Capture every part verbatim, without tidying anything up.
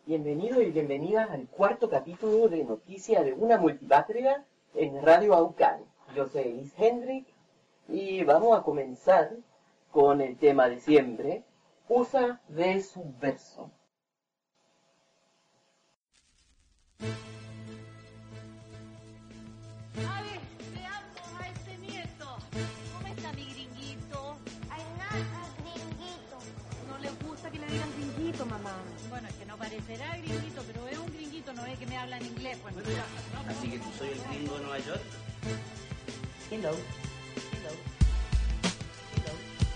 Bienvenidos y bienvenidas al cuarto capítulo de Noticias de una Multipatria en Radio Aucán. Yo soy Elis Hendrik y vamos a comenzar con el tema de siempre, usa de subverso. A ver, veamos a este nieto. ¿Cómo está mi gringuito? Ay, nada, gringuito. No le gusta que le digan gringuito, mamá. Bueno, es que no parecerá gringuito, pero es un gringuito, no es que me habla en inglés. Bueno, Así que tú soy el gringo de Nueva York. Hello. Hello. Hello.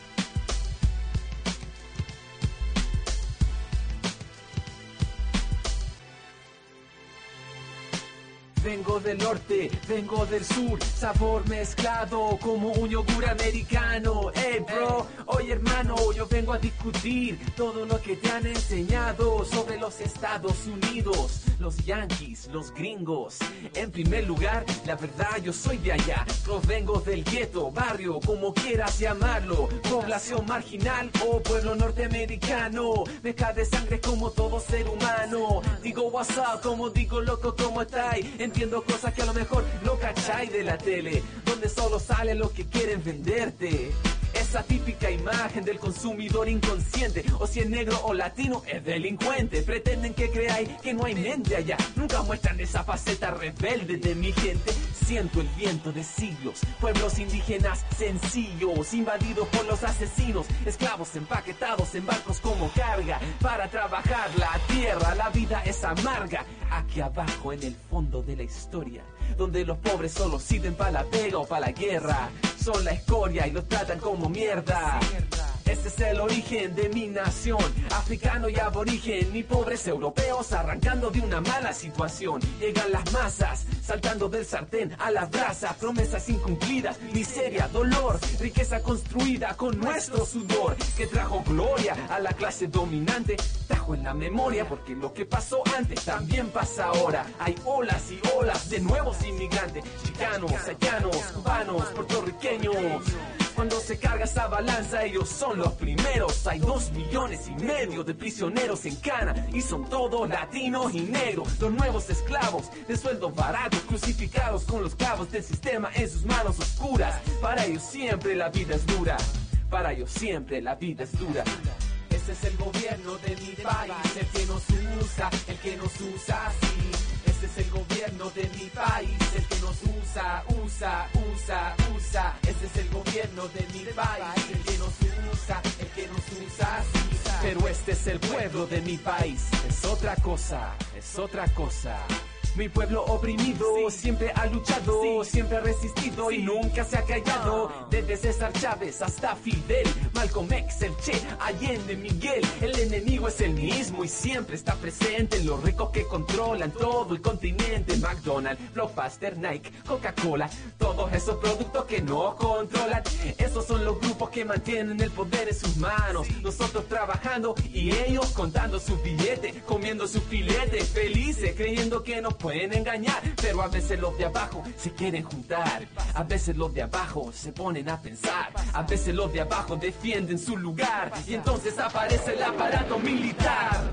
Vengo del norte, vengo del sur, sabor mezclado como un yogur americano. Hey bro, oye hermano, yo vengo a discutir todo lo que te han enseñado sobre los Estados Unidos, los yankees, los gringos. En primer lugar, la verdad yo soy de allá, provengo del gueto, barrio, como quieras llamarlo, población marginal o pueblo norteamericano, mezcla de sangre como todo ser humano. Digo what's up, como digo loco, ¿cómo estáis? Entiendo cosas que a lo mejor no cacháis de la tele, donde solo sale lo que quieren venderte. Esa típica imagen del consumidor inconsciente, o si es negro o latino es delincuente. Pretenden que creáis que no hay mente allá, nunca muestran esa faceta rebelde de mi gente. Siento el viento de siglos, pueblos indígenas sencillos, invadidos por los asesinos, esclavos empaquetados en barcos como carga, para trabajar la tierra. La vida es amarga, aquí abajo en el fondo de la historia, donde los pobres solo sirven para la pega o para la guerra, son la escoria y los tratan como mierda. Ese es el origen de mi nación, africano y aborigen, y pobres europeos arrancando de una mala situación. Llegan las masas, saltando del sartén a las brasas, promesas incumplidas, miseria, dolor, riqueza construida con nuestro sudor, que trajo gloria a la clase dominante, trajo en la memoria, porque lo que pasó antes también pasa ahora. Hay olas y olas de nuevos inmigrantes, chicanos, haitianos, cubanos, puertorriqueños. Cuando se carga esa balanza, ellos son los primeros. Hay dos millones y medio de prisioneros en Cana, y son todos latinos y negros. Los nuevos esclavos de sueldos baratos, crucificados con los clavos del sistema en sus manos oscuras. Para ellos siempre la vida es dura, para ellos siempre la vida es dura. Ese es el gobierno de mi país, el que nos usa, el que nos usa así. Ese es el gobierno de mi país, el que nos usa, usa, usa, usa. Ese es el gobierno de mi país, el que nos usa, el que nos usa así. Pero este es el pueblo de mi país, es otra cosa, es otra cosa. Mi pueblo oprimido siempre ha luchado, siempre ha resistido y nunca se ha callado. Desde César Chávez hasta Fidel, Malcolm X, el Che, Allende, Miguel. El enemigo es el mismo y siempre está presente en los ricos que controlan todo el continente. McDonald's, Blockbuster, Nike, Coca-Cola, todos esos productos que no controlan. Esos son los grupos que mantienen el poder en sus manos. Nosotros trabajando y ellos contando sus billetes, comiendo sus filetes, felices, creyendo que nos pueden engañar. Pero a veces los de abajo se quieren juntar, a veces los de abajo se ponen a pensar, a veces los de abajo defienden su lugar, y entonces aparece el aparato militar.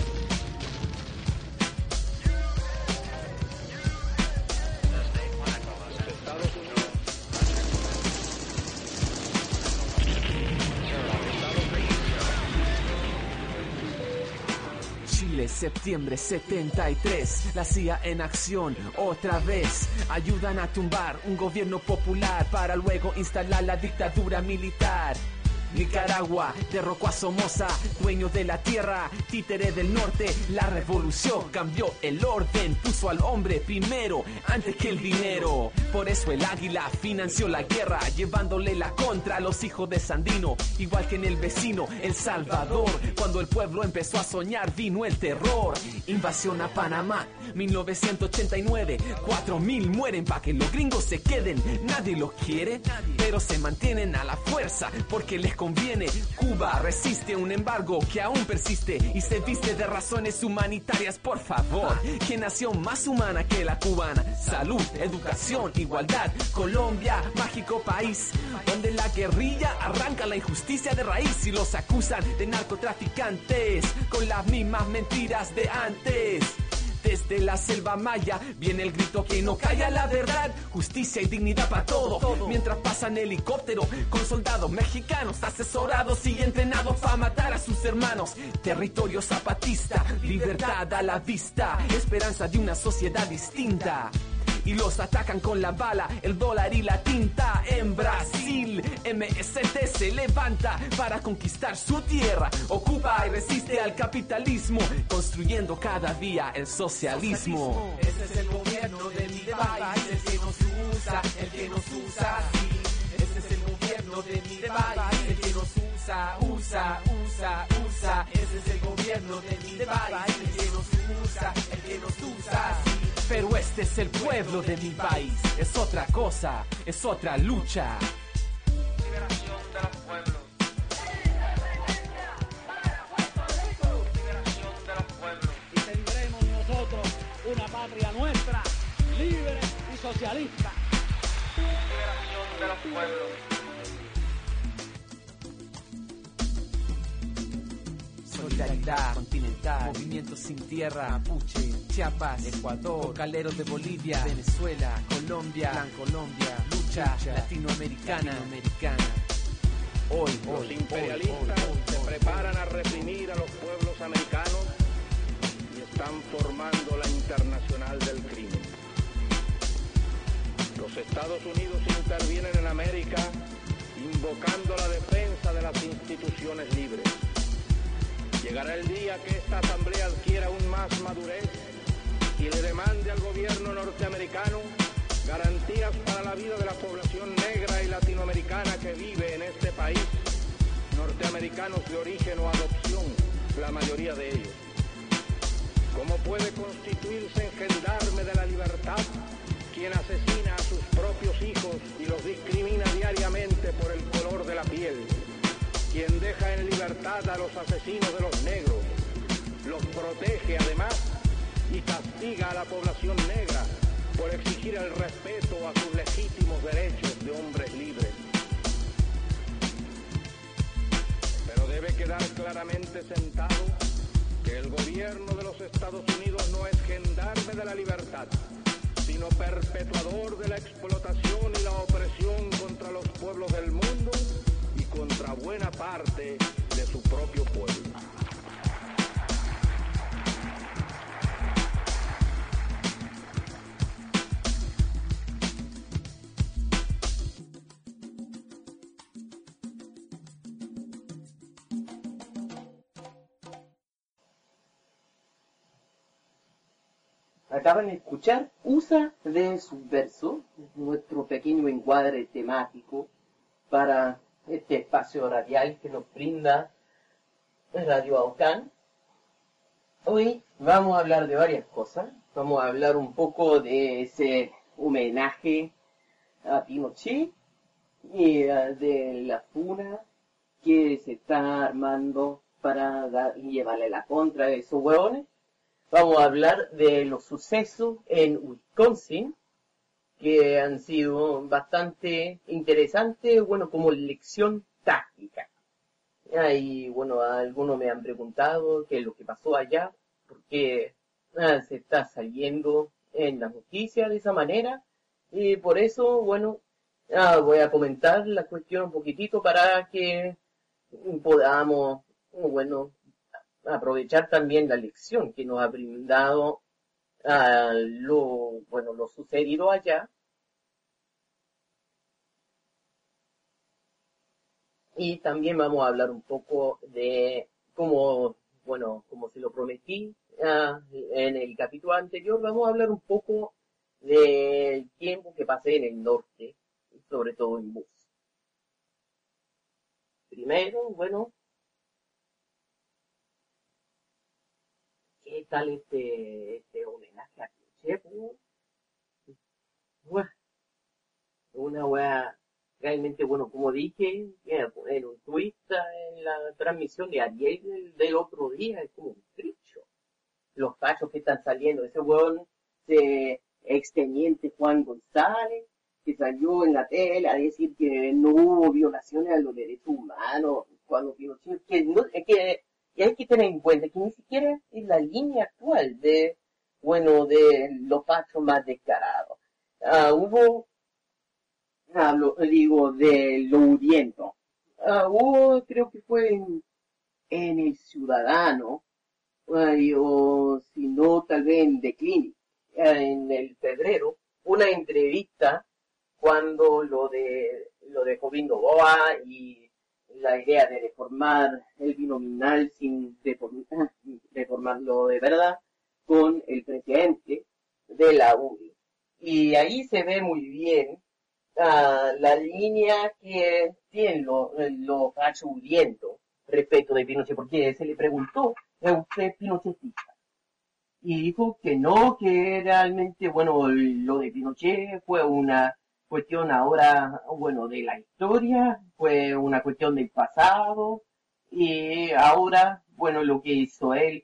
Chile, septiembre setenta y tres, la C I A en acción otra vez. Ayudan a tumbar un gobierno popular para luego instalar la dictadura militar. Nicaragua derrocó a Somoza, dueño de la tierra, títere del norte. La revolución cambió el orden, puso al hombre primero antes que el dinero. Por eso el águila financió la guerra, llevándole la contra a los hijos de Sandino, igual que en el vecino El Salvador. Cuando el pueblo empezó a soñar vino el terror. Invasión a Panamá, mil novecientos ochenta y nueve, cuatro mil mueren pa' que los gringos se queden. Nadie los quiere, pero se mantienen a la fuerza porque les conviene. Cuba resiste un embargo que aún persiste y se viste de razones humanitarias, por favor. ¿Qué nación más humana que la cubana? Salud, educación, igualdad. Colombia, mágico país donde la guerrilla arranca la injusticia de raíz y los acusan de narcotraficantes con las mismas mentiras de antes. Desde la selva maya viene el grito que no calla la verdad, justicia y dignidad para todo. Mientras pasan helicóptero con soldados mexicanos asesorados y entrenados para matar a sus hermanos. Territorio zapatista, libertad a la vista, esperanza de una sociedad distinta. Y los atacan con la bala, el dólar y la tinta. En Brasil, M S T se levanta para conquistar su tierra. Ocupa y resiste al capitalismo, construyendo cada día el socialismo. Ese es el gobierno de mi país, el que nos usa, el que nos usa, sí. Ese es el gobierno de mi país, el que nos usa, usa, usa, usa. Ese es el gobierno de mi país, el que nos usa, el que nos usa, sí. Pero este es el pueblo de mi país, es otra cosa, es otra lucha. Liberación de los pueblos. Liberación de los pueblos. Y tendremos nosotros una patria nuestra, libre y socialista. Liberación de los pueblos. Solidaridad continental, movimiento sin tierra, Mapuche, Chiapas, Ecuador, cocaleros de Bolivia, Venezuela, Colombia, Gran Colombia, lucha, lucha latinoamericana, latinoamericana. Hoy, los hoy, imperialistas hoy, hoy, se hoy, preparan a reprimir a los pueblos americanos y están formando la internacional del crimen. Los Estados Unidos intervienen en América invocando la defensa de las instituciones libres. Llegará el día que esta asamblea adquiera aún más madurez y le demande al gobierno norteamericano garantías para la vida de la población negra y latinoamericana que vive en este país, norteamericanos de origen o adopción, la mayoría de ellos. ¿Cómo puede constituirse en gendarme de la libertad quien asesina a sus propios hijos y los discrimina diariamente por el color de la piel? Quien deja en libertad a los asesinos de los negros, los protege además y castiga a la población negra por exigir el respeto a sus legítimos derechos de hombres libres. Pero debe quedar claramente sentado que el gobierno de los Estados Unidos no es gendarme de la libertad, sino perpetuador de la explotación y la opresión contra los pueblos del mundo y contra buena parte de su propio pueblo. Acaban de escuchar Usa de Subverso, nuestro pequeño encuadre temático para este espacio radial que nos brinda Radio Aucán. Hoy vamos a hablar de varias cosas. Vamos a hablar un poco de ese homenaje a Pinochet y uh, de la funa que se está armando para dar, llevarle la contra a esos hueones. Vamos a hablar de los sucesos en Wisconsin, que han sido bastante interesantes, bueno, como lección táctica. Y bueno, algunos me han preguntado qué es lo que pasó allá, porque ah, se está saliendo en las noticias de esa manera, y por eso, bueno, ah, voy a comentar la cuestión un poquitito para que podamos, bueno, aprovechar también la lección que nos ha brindado a lo, bueno, lo sucedido allá. Y también vamos a hablar un poco de cómo, bueno, como se lo prometí uh, en el capítulo anterior, vamos a hablar un poco del tiempo que pasé en el norte, sobre todo en bus. Primero, bueno, ¿qué tal este, este homenaje a Pinochet? Bueno, una wea realmente, bueno, como dije, voy a poner un tweet en la transmisión de Ariel del, del otro día, es como un tricho. Los fachos que están saliendo, ese hueón, ese exteniente Juan González, que salió en la tele a decir que no hubo violaciones a los derechos humanos cuando Pinochet, que, no, que, que hay que tener en cuenta que ni siquiera es la línea actual de, bueno, de los fachos más descarados. Uh, hubo, uh, lo, digo, de lo uriento. Uh, hubo, creo que fue en, en El Ciudadano, uh, o si no, tal vez en The Clinic, uh, en el febrero, una entrevista cuando lo de lo de Jovín Novoa y la idea de reformar el binominal sin reformar, reformarlo de verdad con el presidente de la U D I. Y ahí se ve muy bien uh, la línea que tienen los lo fachurientos respecto de Pinochet, porque se le preguntó, ¿es usted pinochetista? Y dijo que no, que realmente, bueno, lo de Pinochet fue una cuestión ahora, bueno, de la historia, fue una cuestión del pasado, y ahora, bueno, lo que hizo él,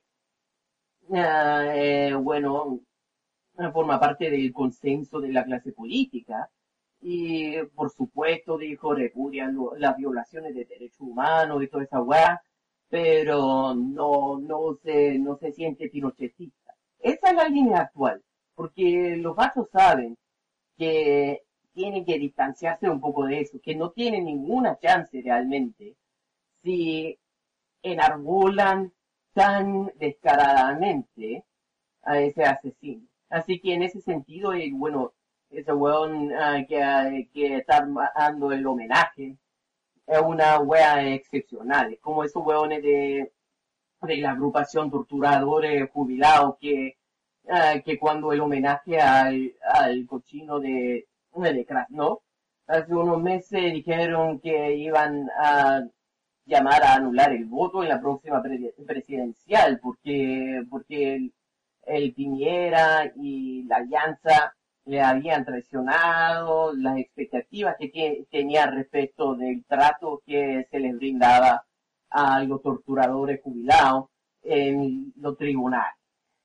eh, bueno, forma parte del consenso de la clase política, y por supuesto, dijo, repudia las violaciones de derechos humanos y toda esa weá, pero no, no se, no se siente pinochetista. Esa es la línea actual, porque los fachos saben que tienen que distanciarse un poco de eso, que no tienen ninguna chance realmente si enarbolan tan descaradamente a ese asesino. Así que en ese sentido, eh, bueno, ese weón uh, que, que está dando el homenaje es una wea excepcional, es como esos weones de, de la agrupación Torturadores Jubilados que, uh, que cuando el homenaje al, al cochino de de Krasnov, hace unos meses dijeron que iban a llamar a anular el voto en la próxima pre presidencial porque porque el, el Piñera y la Alianza le habían traicionado las expectativas que, que tenía respecto del trato que se les brindaba a los torturadores jubilados en los tribunales.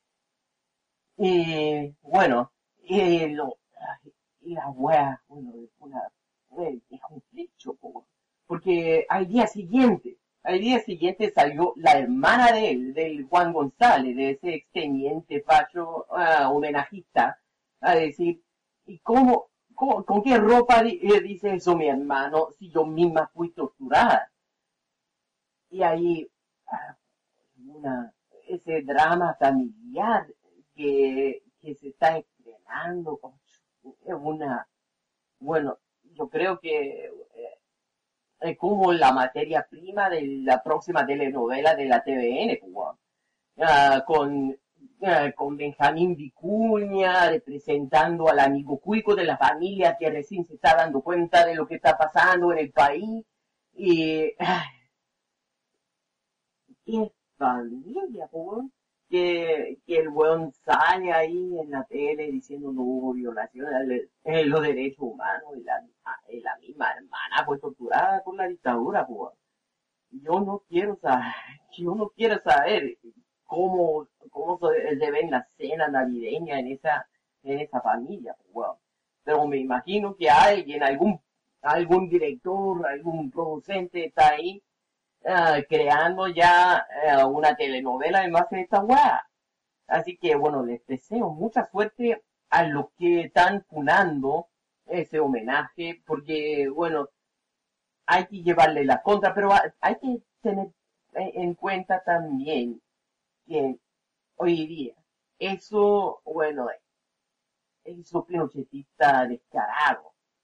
Y bueno, y lo y la wea, bueno, es una, es un dicho, porque al día siguiente, al día siguiente salió la hermana de él, del Juan González, de ese exteniente facho uh, homenajista, a decir, ¿y cómo, cómo con qué ropa di eh, dice eso mi hermano si yo misma fui torturada? Y ahí, uh, una, ese drama familiar que, que se está estrenando, es una, bueno, yo creo que eh, es como la materia prima de la próxima telenovela de la T V N, uh, con, uh, con Benjamín Vicuña representando al amigo cuico de la familia que recién se está dando cuenta de lo que está pasando en el país, y, uh, y familia, pues, que, que el weón sale ahí en la tele diciendo no hubo violaciones de los derechos humanos y la, y la misma hermana fue torturada por la dictadura, pues. Yo no quiero saber, yo no quiero saber cómo, cómo se ven las cenas navideñas en esa, en esa familia, pues, weón. Pero me imagino que alguien, algún, algún director, algún producente está ahí Uh, creando ya uh, una telenovela en base a esta weá. Así que bueno, les deseo mucha suerte a los que están funando ese homenaje, porque bueno, hay que llevarle la contra, pero hay que tener en cuenta también que hoy día eso, bueno, esos pinochetistas descarados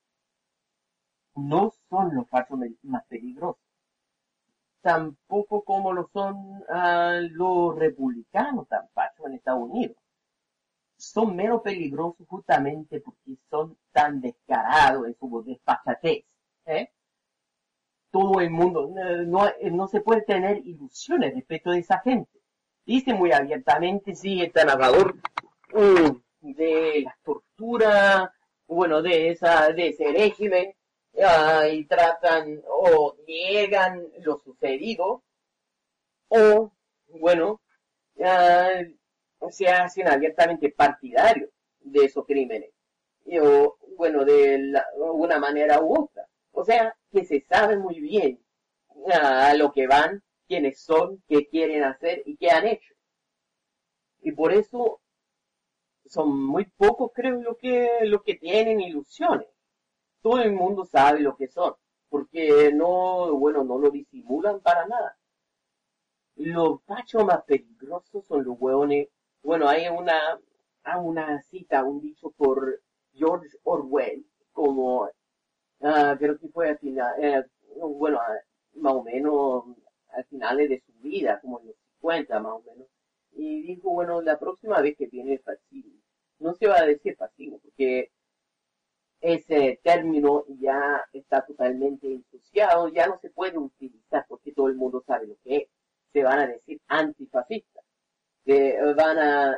no son los fachos más peligrosos, tampoco como lo son uh, los republicanos tan fachos en Estados Unidos. Son menos peligrosos justamente porque son tan descarados en su despachatez. ¿eh? Todo el mundo, no, no, no se puede tener ilusiones respecto de esa gente. Dice muy abiertamente, sí, están a favor uh, de la tortura, bueno, de esa, de ese régimen, ah, y tratan o niegan lo sucedido, o, bueno, ah, se hacen abiertamente partidarios de esos crímenes, y, o, bueno, de la, una manera u otra. O sea, que se sabe muy bien a lo que van, quiénes son, qué quieren hacer y qué han hecho. Y por eso son muy pocos, creo, los que, los que tienen ilusiones. Todo el mundo sabe lo que son, porque no, bueno, no lo disimulan para nada. Los fachos más peligrosos son los hueones. Bueno, hay una, hay una cita, un dicho por George Orwell, como, uh, creo que fue al final, eh, bueno, más o menos al finales de su vida, como en los cincuenta más o menos. Y dijo, bueno, la próxima vez que viene el fascismo, no se va a decir fascismo, porque ese término ya está totalmente ensuciado, ya no se puede utilizar, porque todo el mundo sabe lo que es. Se van a decir antifascistas, se van a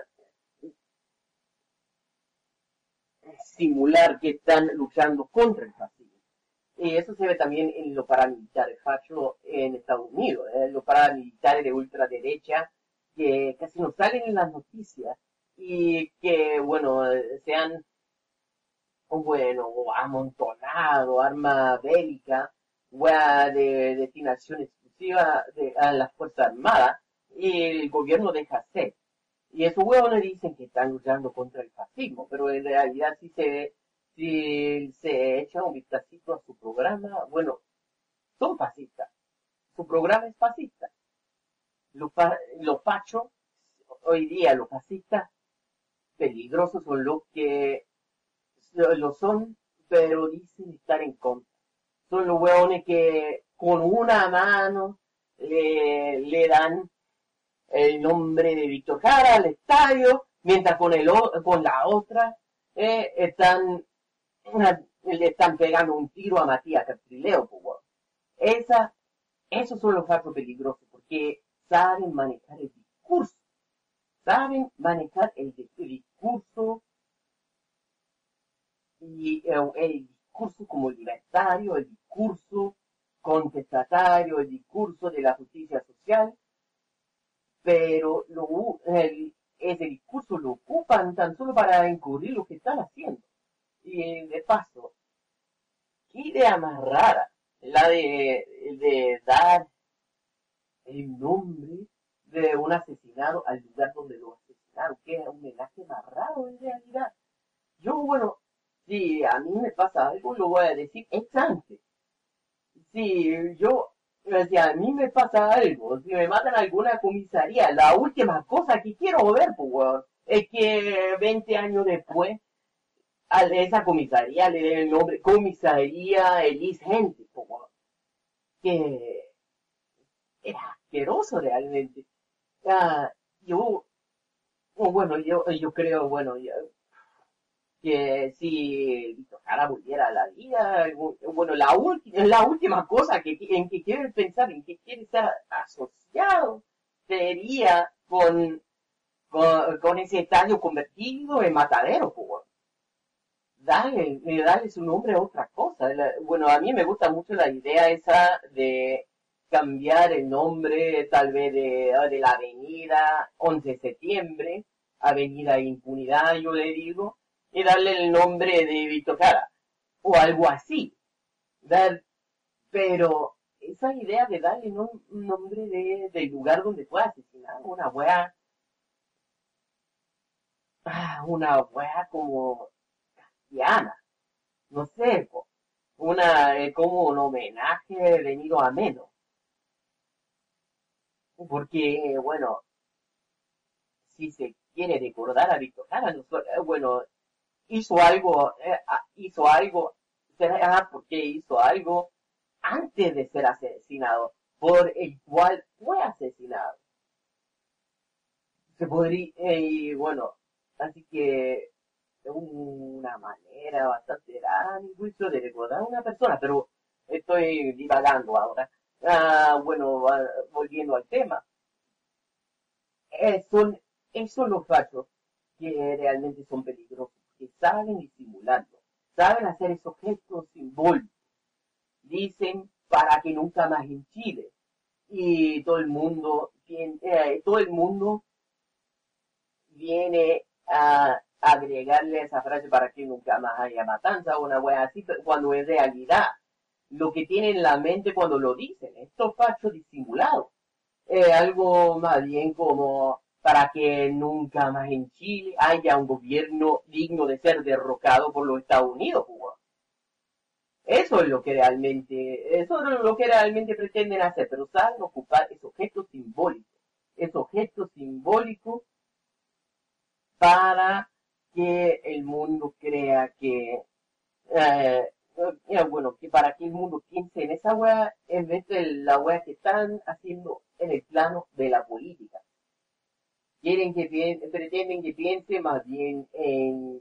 simular que están luchando contra el fascismo. Y eso se ve también en los paramilitares fachos en Estados Unidos, ¿eh? Los paramilitares de ultraderecha que casi no salen en las noticias y que, bueno, se han, bueno, amontonado arma bélica, de destinación exclusiva de, a las Fuerzas Armadas, y el gobierno deja hacer. Y esos huevones dicen que están luchando contra el fascismo, pero en realidad si se, si se echa un vistacito a su programa, bueno, son fascistas. Su programa es fascista. Los, los fachos, hoy día los fascistas peligrosos son los que lo son, pero dicen estar en contra. Son los hueones que con una mano le, le dan el nombre de Víctor Jara al estadio, mientras con, el, con la otra eh, están, le están pegando un tiro a Matías Castrileo. Pues, Esa, esos son los fachos peligrosos, porque saben manejar el discurso, saben manejar el, el discurso y el, el discurso como libertario, el discurso contestatario, el discurso de la justicia social, pero lo, el, ese discurso lo ocupan tan solo para encubrir lo que están haciendo. Y de paso, qué idea más rara, la de, de dar el nombre de un asesinado al lugar donde lo asesinaron, que es un homenaje más raro en realidad. Yo, bueno, si a mí me pasa algo, lo voy a decir ex ante. Si yo, si a mí me pasa algo, si me matan a alguna comisaría, la última cosa que quiero ver, pues, bueno, es que veinte años después a esa comisaría le den el nombre Comisaría Elise Hendrix, pues, bueno, que era asqueroso realmente. Ah, yo, bueno, yo, yo creo, bueno, yo, que si Víctor Jara volviera a la vida, bueno, la, ulti- la última cosa que, en que quiere pensar, en que quiere estar asociado, sería con, con, con ese estadio convertido en matadero, pues. Dale, dale su nombre a otra cosa. La, bueno, a mí me gusta mucho la idea esa de cambiar el nombre, tal vez, de, de la avenida once de septiembre, Avenida Impunidad, yo le digo, y darle el nombre de Víctor Jara, o algo así. Dar, pero esa idea de darle un nombre de, del lugar donde fue asesinado, una wea, ah, una wea como castiana, no sé, una, eh, como un homenaje venido a menos. Porque, bueno, si se quiere recordar a Víctor Jara, no, bueno, hizo algo, eh, hizo algo, será porque hizo algo antes de ser asesinado, por el cual fue asesinado. Se podría, eh, bueno, así que es una manera bastante rara, mi juicio, de recordar a una persona, pero estoy divagando ahora. Ah, bueno, volviendo al tema. Eh, son esos los fachos que realmente son peligrosos, que saben disimularlo, saben hacer esos gestos simbólicos, dicen para que nunca más en Chile. Y todo el mundo, eh, todo el mundo viene a agregarle esa frase para que nunca más haya matanza o una wea así, cuando es realidad lo que tienen en la mente cuando lo dicen, estos fachos disimulados. Eh, algo más bien como para que nunca más en Chile haya un gobierno digno de ser derrocado por los Estados Unidos, Cuba. Eso es lo que realmente, eso es lo que realmente pretenden hacer, pero saben ocupar esos gestos simbólicos, esos gestos simbólicos para que el mundo crea que, eh, eh, bueno, que para que el mundo piense en esa wea en vez de la wea que están haciendo en el plano de la política. Quieren que piense, pretenden que piense más bien en,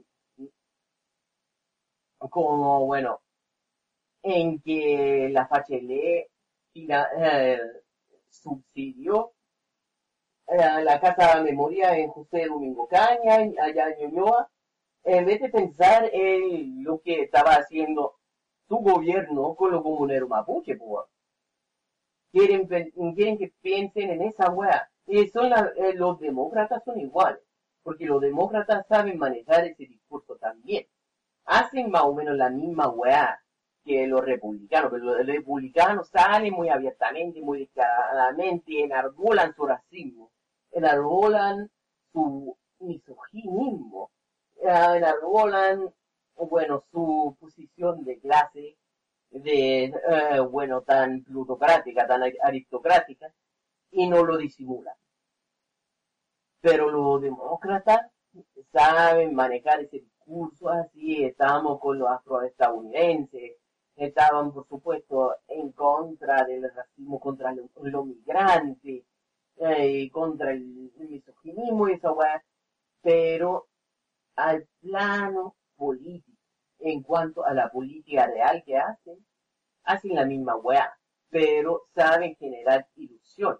como, bueno, en que la F H L eh, subsidió eh, la Casa de Memoria en José Domingo Caña, allá en Ñuñoa, en vez de pensar en lo que estaba haciendo su gobierno con los comuneros mapuche, pues. Quieren, quieren que piensen en esa wea. Y son la, eh, los demócratas son iguales, porque los demócratas saben manejar ese discurso también. Hacen más o menos la misma wea que los republicanos, pero los republicanos salen muy abiertamente, muy descaradamente, enarbolan su racismo, enarbolan su misoginismo, enarbolan, bueno, su posición de clase, de, eh, bueno, tan plutocrática, tan aristocrática, y no lo disimulan. Pero los demócratas saben manejar ese discurso así, estamos con los afroestadounidenses, estaban por supuesto en contra del racismo contra los, los migrantes, eh, contra el, el misoginismo y esa weá, pero al plano político, en cuanto a la política real que hacen, hacen la misma weá, pero saben generar ilusión.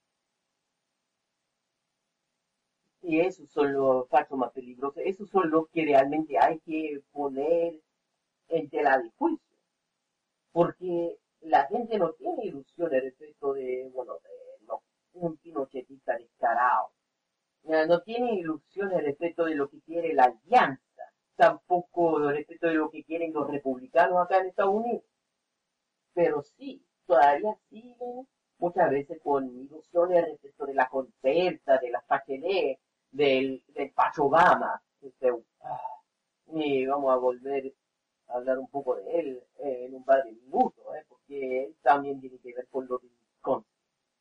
Y esos son los fachos más peligrosos, esos son los que realmente hay que poner en tela de juicio. Porque la gente no tiene ilusiones respecto de, bueno, de no, un pinochetista descarado. No tiene ilusiones respecto de lo que quiere la alianza. Tampoco respecto de lo que quieren los republicanos acá en Estados Unidos. Pero sí, todavía siguen muchas veces con ilusiones respecto de la concerta, de la F H L, del, del Pacho Obama. Este, y vamos a volver a hablar un poco de él eh, en un par de minutos, eh, porque él también tiene que ver con lo de Wisconsin.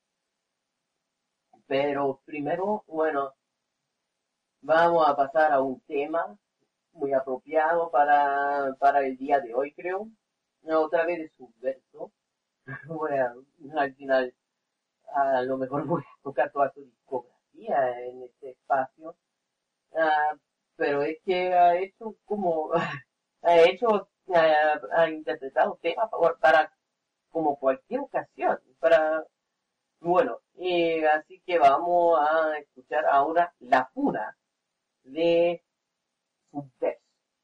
Pero primero, bueno, vamos a pasar a un tema muy apropiado para, para el día de hoy, creo. Otra vez de Subverso. Bueno, al final, a lo mejor voy a tocar toda su discografía en este espacio. Uh, pero es que ha hecho como, ha hecho, ha, ha interpretado temas para, para como cualquier ocasión, para, bueno, y así que vamos a escuchar ahora La Funa de Subverso.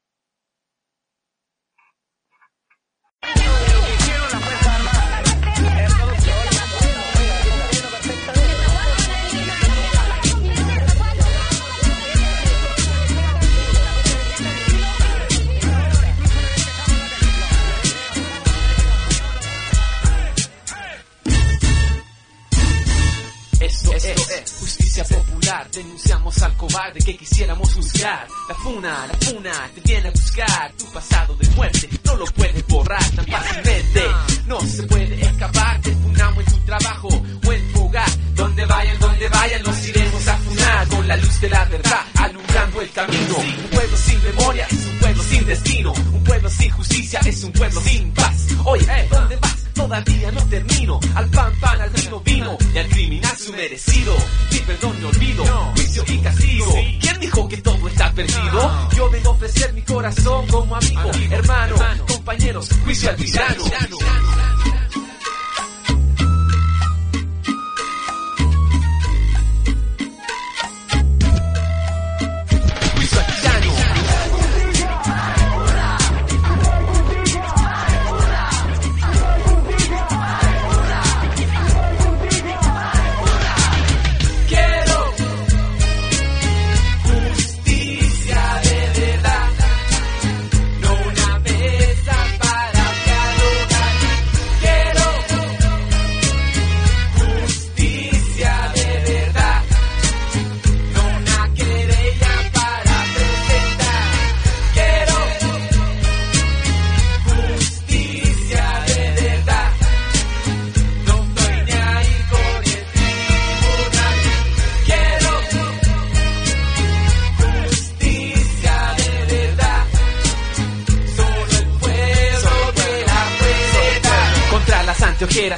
Esto es justicia popular, denunciamos al cobarde que quisiéramos juzgar. La funa, la funa te viene a buscar, tu pasado de muerte no lo puedes borrar tan fácilmente. No se puede escapar, te funamos en tu trabajo o en tu hogar. Donde vayan, donde vayan, nos iremos a funar con la luz de la verdad, alumbrando el camino. Un pueblo sin memoria es un pueblo sin destino, un pueblo sin justicia es un pueblo sin paz. Oye, ¿dónde vas? Todavía no termino, al pan pan, al vino vino, y al criminal su merecido. Ni perdón ni olvido, juicio y castigo. ¿Quién dijo que todo está perdido? Yo vengo a ofrecer mi corazón como amigo, hermano, compañeros, juicio al villano.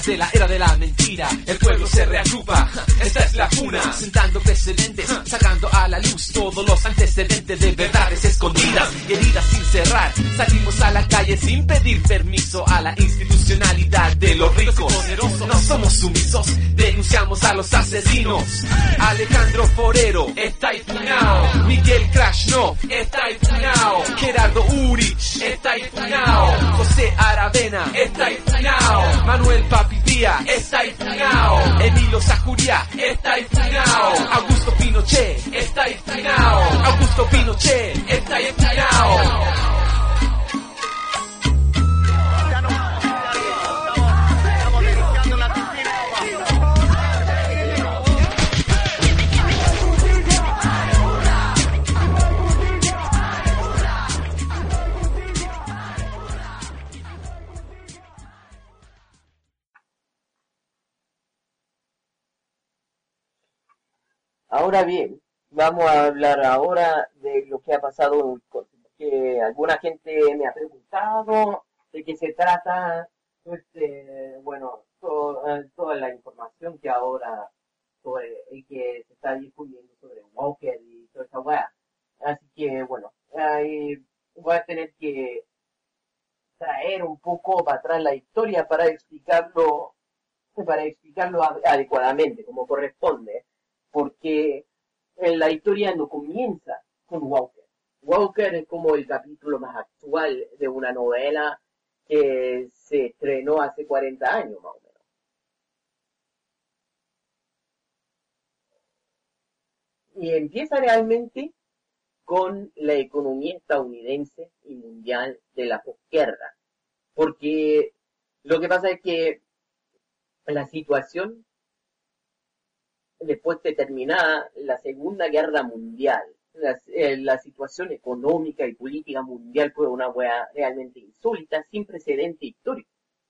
de la era de la mentira, el pueblo se reagrupa. Esta es la cuna, sentando precedentes, sacando a la luz todos los antecedentes de verdades escondidas y heridas sin cerrar. Salimos a la calle sin pedir permiso a la institucionalidad de los ricos. No somos sumisos, denunciamos a los asesinos. Alejandro Forero está impunado, Miguel Krasnov está impunado, Gerardo Urich está impunado, José Aravena está impunado, Manuel Papi Díaz está impunado, Emilio Sajuria está impunado, Augusto Pinochet está impunado, Augusto Pinochet está impunado. Ahora bien, vamos a hablar ahora de lo que ha pasado en Wisconsin, porque alguna gente me ha preguntado de qué se trata, este, bueno, to, eh, toda la información que ahora sobre y que se está difundiendo sobre Walker y toda esa weá. Así que, bueno, ahí voy a tener que traer un poco para atrás la historia para explicarlo, para explicarlo adecuadamente, como corresponde. Porque la historia no comienza con Walker. Walker es como el capítulo más actual de una novela que se estrenó hace cuarenta años más o menos. Y empieza realmente con la economía estadounidense y mundial de la posguerra. Porque lo que pasa es que la situación después de terminada la Segunda Guerra Mundial, la, eh, la situación económica y política mundial fue una wea realmente insólita, sin precedente histórico.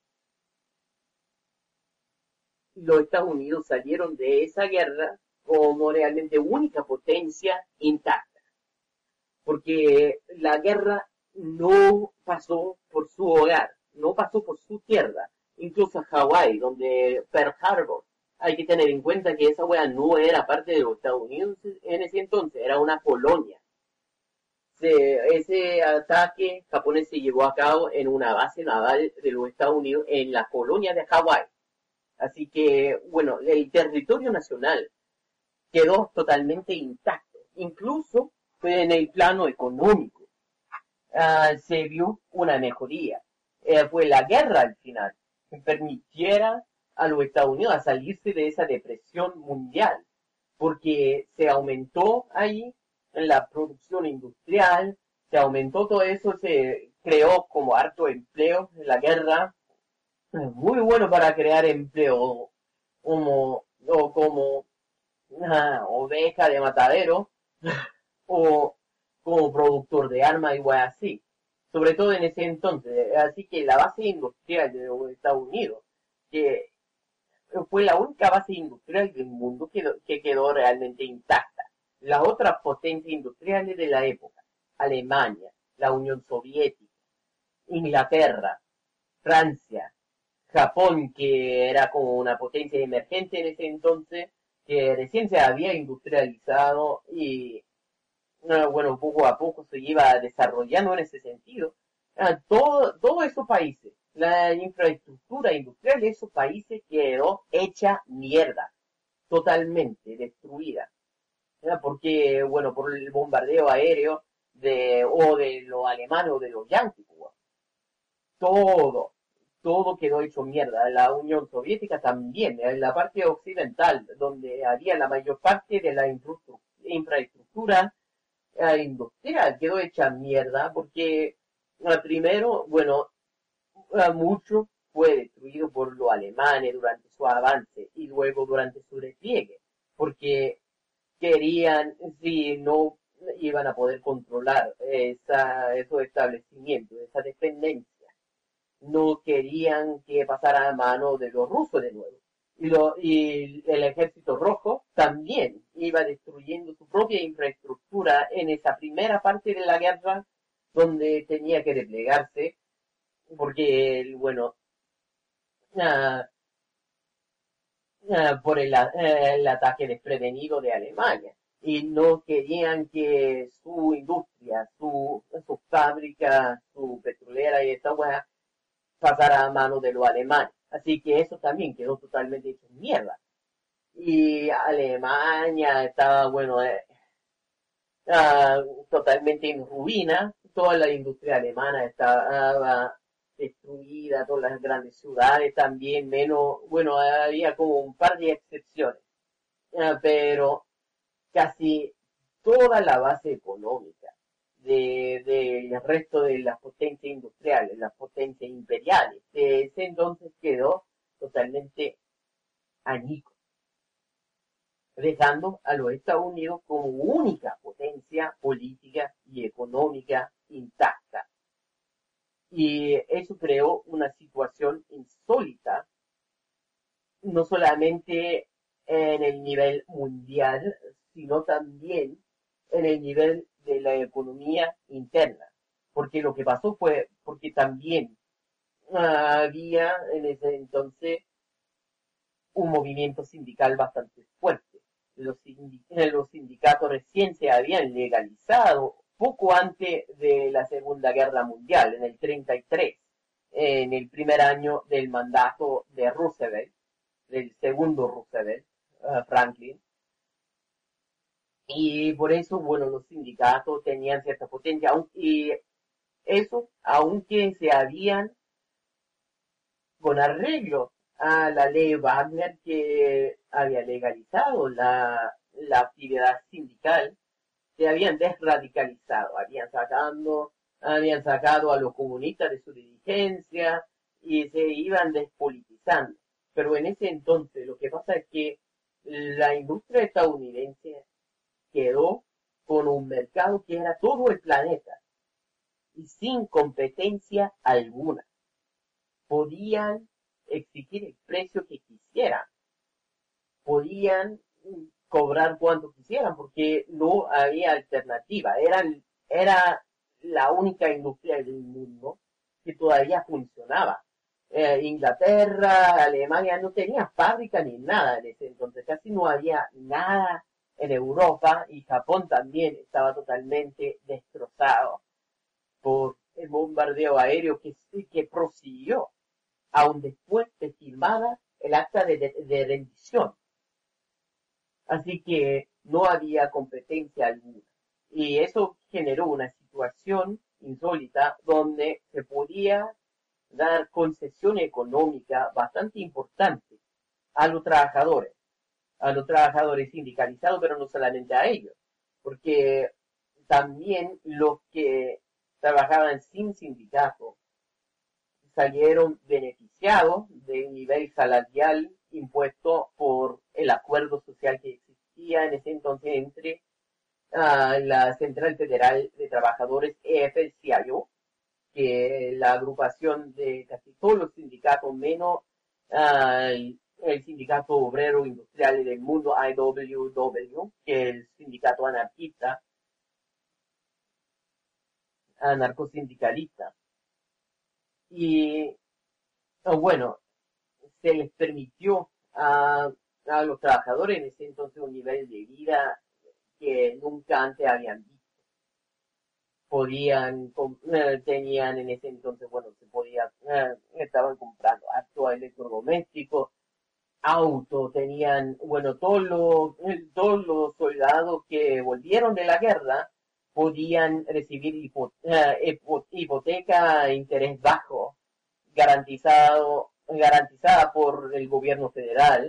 Los Estados Unidos salieron de esa guerra como realmente única potencia intacta, porque la guerra no pasó por su hogar, no pasó por su tierra, incluso a Hawái, donde Pearl Harbor. Hay que tener en cuenta que esa wea no era parte de los Estados Unidos en ese entonces, era una colonia. Se, ese ataque japonés se llevó a cabo en una base naval de los Estados Unidos en la colonia de Hawái. Así que, bueno, el territorio nacional quedó totalmente intacto, incluso en el plano económico. Uh, se vio una mejoría. Eh, fue la guerra al final que permitiera a los Estados Unidos a salirse de esa depresión mundial, porque se aumentó ahí la producción industrial, se aumentó todo eso, se creó como harto empleo en la guerra, muy bueno para crear empleo como, o como una oveja de matadero, o como productor de armas igual así, sobre todo en ese entonces. Así que la base industrial de los Estados Unidos, que fue la única base industrial del mundo que, que quedó realmente intacta. Las otras potencias industriales de la época, Alemania, la Unión Soviética, Inglaterra, Francia, Japón, que era como una potencia emergente en ese entonces, que recién se había industrializado y, bueno, poco a poco se iba desarrollando en ese sentido. Todo, todos esos países, la infraestructura industrial de esos países quedó hecha mierda, totalmente destruida, ¿verdad? Porque, bueno, por el bombardeo aéreo de o de los alemanes o de los yanquis, todo, todo quedó hecho mierda. La Unión Soviética también, en la parte occidental, donde había la mayor parte de la infraestructura eh, industrial, quedó hecha mierda, porque eh, primero, bueno, mucho fue destruido por los alemanes durante su avance y luego durante su despliegue, porque querían, si no iban a poder controlar esa, esos establecimientos, esa dependencia, no querían que pasara a mano de los rusos de nuevo. Y, lo, y el ejército rojo también iba destruyendo su propia infraestructura en esa primera parte de la guerra, donde tenía que desplegarse, porque, bueno, uh, uh, por el, uh, el ataque desprevenido de Alemania. Y no querían que su industria, su, su fábrica, su petrolera y esta hueá pasara a manos de los alemanes. Así que eso también quedó totalmente hecho mierda. Y Alemania estaba, bueno, eh, uh, totalmente en ruina. Toda la industria alemana estaba destruida, todas las grandes ciudades también, menos, bueno, había como un par de excepciones. Uh, pero casi toda la base económica del de, de resto de las potencias industriales, las potencias imperiales, de ese entonces quedó totalmente añico, dejando a los Estados Unidos como única potencia política y económica intacta. Y eso creó una situación insólita, no solamente en el nivel mundial, sino también en el nivel de la economía interna. Porque lo que pasó fue porque también uh, había en ese entonces un movimiento sindical bastante fuerte. Los, sindic- los sindicatos recién se habían legalizado poco antes de la Segunda Guerra Mundial, en el treinta y tres, en el primer año del mandato de Roosevelt, del segundo Roosevelt, uh, Franklin. Y por eso, bueno, los sindicatos tenían cierta potencia, y eso, aunque se habían, con arreglo a la ley Wagner que había legalizado la, la actividad sindical, se habían desradicalizado, habían sacado, habían sacado a los comunistas de su dirigencia y se iban despolitizando. Pero en ese entonces lo que pasa es que la industria estadounidense quedó con un mercado que era todo el planeta y sin competencia alguna. Podían exigir el precio que quisieran, podían cobrar cuanto quisieran porque no había alternativa. Eran, era la única industria del mundo que todavía funcionaba. Eh, Inglaterra, Alemania no tenía fábrica ni nada en ese entonces, casi no había nada en Europa, y Japón también estaba totalmente destrozado por el bombardeo aéreo que, que prosiguió aún después de firmada el acta de, de, de rendición. Así que no había competencia alguna. Y eso generó una situación insólita donde se podía dar concesión económica bastante importante a los trabajadores, a los trabajadores sindicalizados, pero no solamente a ellos, porque también los que trabajaban sin sindicato salieron beneficiados del nivel salarial impuesto por el acuerdo social que existía en ese entonces entre uh, la Central Federal de Trabajadores, E F L C I O, que la agrupación de casi todos los sindicatos, menos uh, el, el Sindicato Obrero Industrial del Mundo, I W W, que es el sindicato anarquista, anarcosindicalista. Y bueno, se les permitió a, a los trabajadores en ese entonces un nivel de vida que nunca antes habían visto. Podían, tenían en ese entonces, bueno, se podía, estaban comprando actos electrodomésticos, autos, tenían, bueno, todos los, todos los soldados que volvieron de la guerra podían recibir hipoteca a interés bajo, garantizado, garantizada por el gobierno federal,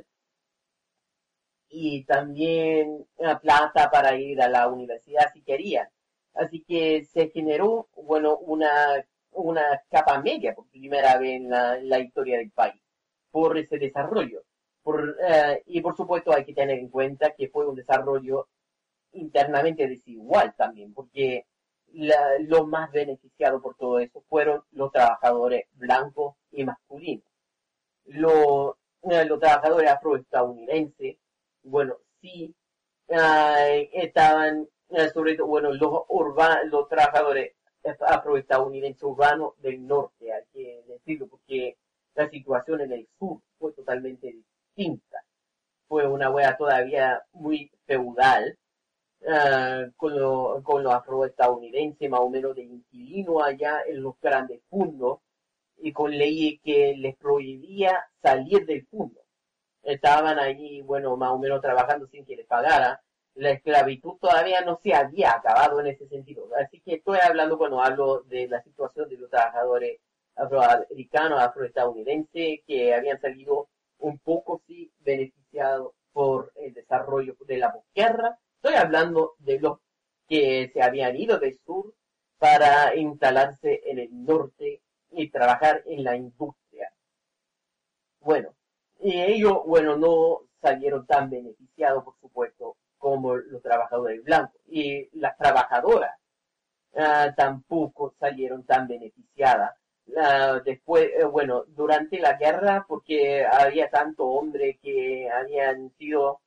y también plata para ir a la universidad si querían. Así que se generó, bueno, una, una capa media por primera vez en la, en la historia del país, por ese desarrollo. Por, uh, y por supuesto hay que tener en cuenta que fue un desarrollo internamente desigual también, porque la, los más beneficiados por todo eso fueron los trabajadores blancos y masculinos. Los, uh, los trabajadores afroestadounidenses, bueno, sí, uh, estaban, uh, sobre todo, bueno, los, urba, los trabajadores afroestadounidenses urbanos del norte, hay que decirlo, porque la situación en el sur fue totalmente distinta. fue una wea todavía muy feudal, uh, con los con lo afroestadounidenses más o menos de inquilino allá en los grandes fundos, y con leyes que les prohibía salir del fondo. Estaban allí, bueno, más o menos trabajando sin que les pagara. La esclavitud todavía no se había acabado en ese sentido. Así que estoy hablando cuando hablo de la situación de los trabajadores afroamericanos, afroestadounidenses, que habían salido un poco, sí, beneficiados por el desarrollo de la posguerra. Estoy hablando de los que se habían ido del sur para instalarse en el norte y trabajar en la industria. Bueno, y ellos, bueno, no salieron tan beneficiados, por supuesto, como los trabajadores blancos. Y las trabajadoras uh, tampoco salieron tan beneficiadas. Uh, después, uh, bueno, durante la guerra, porque había tanto hombre que habían sido,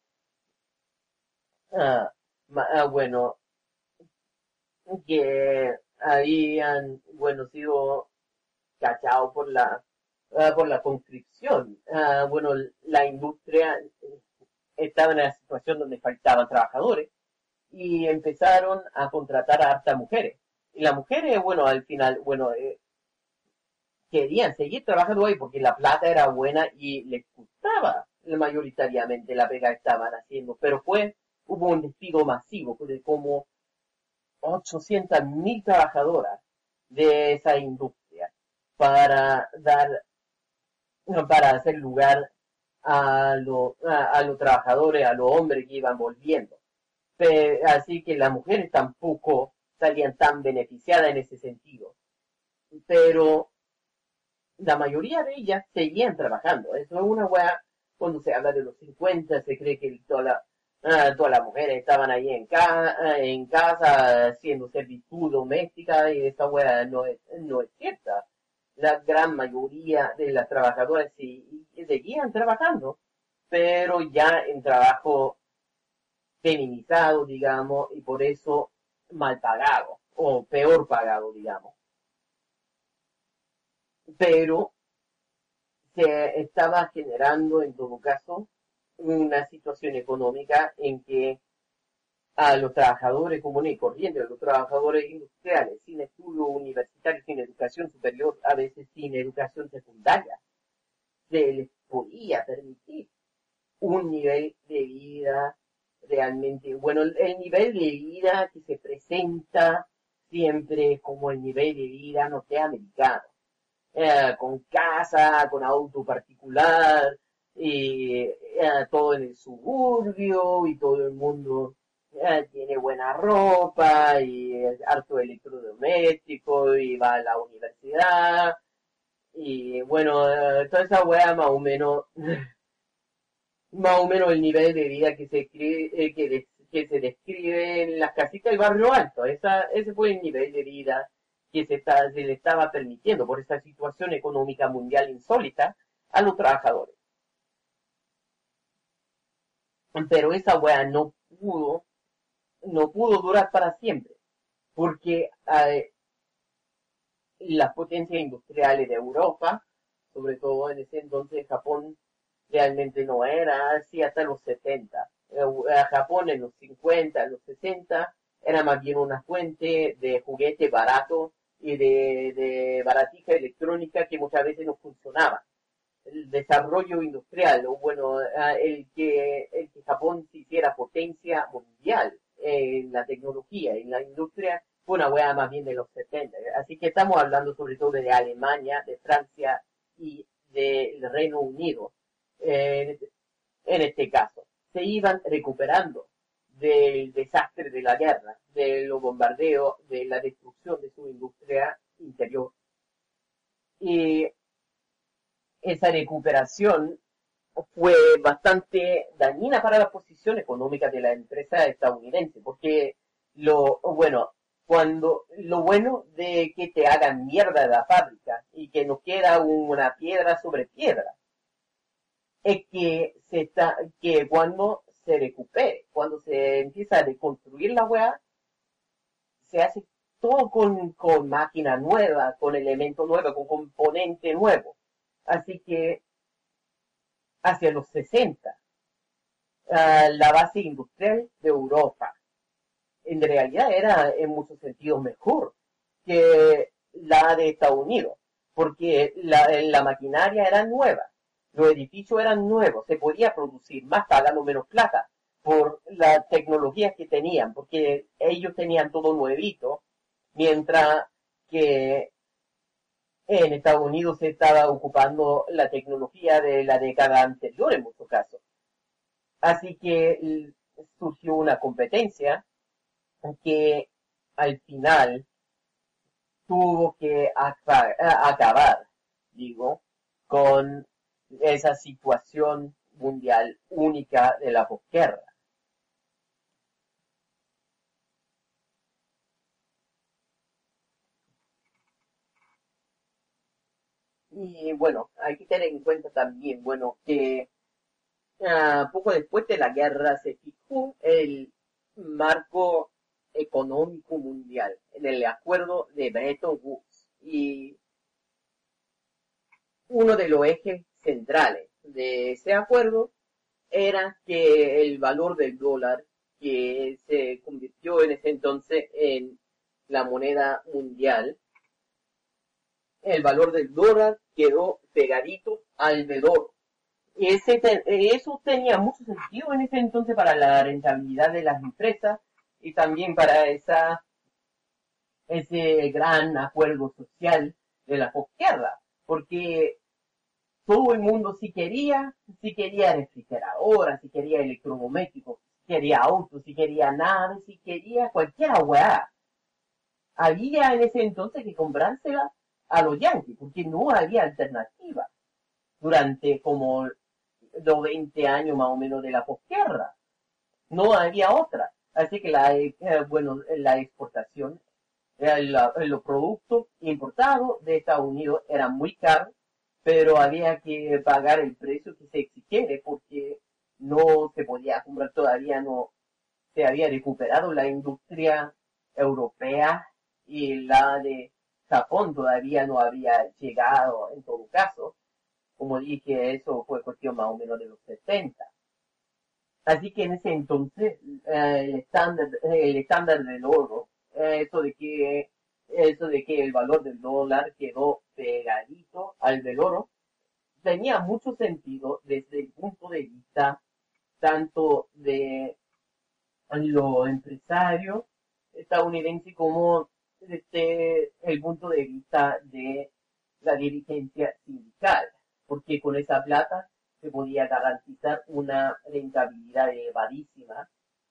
uh, uh, bueno, que habían, bueno, sido cachados por la uh, por la conscripción. Uh, bueno, la industria estaba en una situación donde faltaban trabajadores y empezaron a contratar a hartas mujeres. Y las mujeres, bueno, al final, bueno, eh, querían seguir trabajando ahí porque la plata era buena y les gustaba mayoritariamente la pega que estaban haciendo. Pero fue, hubo un despido masivo de como ochocientas mil trabajadoras de esa industria para dar, para hacer lugar a, lo, a, a los trabajadores, a los hombres que iban volviendo. Pero, así que las mujeres tampoco salían tan beneficiadas en ese sentido. Pero la mayoría de ellas seguían trabajando. Eso es una weá, cuando se habla de los cincuenta, se cree que toda la, uh, todas las mujeres estaban ahí en, ca en casa haciendo servitud doméstica, y esa weá no es, no es cierta. La gran mayoría de las trabajadoras sí, seguían trabajando, pero ya en trabajo feminizado, digamos, y por eso mal pagado, o peor pagado, digamos. Pero se estaba generando, en todo caso, una situación económica en que a los trabajadores comunes y corrientes, a los trabajadores industriales, sin estudio universitario, sin educación superior, a veces sin educación secundaria, se les podía permitir un nivel de vida realmente, bueno, el nivel de vida que se presenta siempre como el nivel de vida norteamericano, eh, con casa, con auto particular, y eh, todo en el suburbio, y todo el mundo eh, tiene buena ropa, y es harto electrodoméstico, y va a la universidad, y bueno, eh, toda esa wea más o menos más o menos el nivel de vida que se escribe, eh, que, de, que se describe en las casitas del barrio alto. Esa, ese fue el nivel de vida que se, está, se le estaba permitiendo por esta situación económica mundial insólita a los trabajadores. Pero esa wea no pudo, no pudo durar para siempre, porque eh, las potencias industriales de Europa, sobre todo en ese entonces Japón, realmente no era así hasta los setenta. Japón en los cincuenta, en los sesenta, era más bien una fuente de juguete barato y de, de baratija electrónica que muchas veces no funcionaba. El desarrollo industrial, o bueno, el que, el que Japón se hiciera potencia mundial en la tecnología, en la industria, fue una hueá más bien de los setenta. Así que estamos hablando sobre todo de Alemania, de Francia y del Reino Unido. En este, en este caso, se iban recuperando del desastre de la guerra, de los bombardeos, de la destrucción de su industria interior. Y esa recuperación fue bastante dañina para la posición económica de la empresa estadounidense, porque lo bueno, cuando lo bueno de que te hagan mierda de la fábrica y que no queda una piedra sobre piedra, es que se está, que cuando se recupere, cuando se empieza a reconstruir la weá, se hace todo con, con máquina nueva, con elemento nuevo, con componente nuevo. Así que hacia los sesenta uh, la base industrial de Europa. En realidad era en muchos sentidos mejor que la de Estados Unidos, porque la, la maquinaria era nueva, los edificios eran nuevos, se podía producir más pagando menos plata por las tecnologías que tenían, porque ellos tenían todo nuevito, mientras que en Estados Unidos se estaba ocupando la tecnología de la década anterior en muchos casos. Así que surgió una competencia que al final tuvo que acabar, acabar, digo, con esa situación mundial única de la posguerra. Y bueno, hay que tener en cuenta también, bueno, que uh, poco después de la guerra se fijó el marco económico mundial en el acuerdo de Bretton Woods, y uno de los ejes centrales de ese acuerdo era que el valor del dólar, que se convirtió en ese entonces en la moneda mundial, el valor del dólar quedó pegadito al del oro. Y ese, eso tenía mucho sentido en ese entonces para la rentabilidad de las empresas y también para esa ese gran acuerdo social de la posguerra, porque todo el mundo si quería, si quería refrigeradoras, si quería electrodomésticos, si quería autos, si quería naves, si quería cualquier weá. Había en ese entonces que comprársela a los yanquis, porque no había alternativa durante como los veinte años más o menos de la posguerra. No había otra. Así que la, eh, bueno, la exportación, eh, la, los productos importados de Estados Unidos eran muy caros, pero había que pagar el precio que se exigiera porque no se podía comprar, todavía no se había recuperado la industria europea y la de Japón todavía no había llegado en todo caso. Como dije, eso fue cuestión más o menos de los setenta. Así que en ese entonces eh, el estándar el estándar del oro, eh, eso de que eso de que el valor del dólar quedó pegadito al del oro, tenía mucho sentido desde el punto de vista tanto de los empresarios estadounidenses como desde el punto de vista de la dirigencia sindical, porque con esa plata se podía garantizar una rentabilidad elevadísima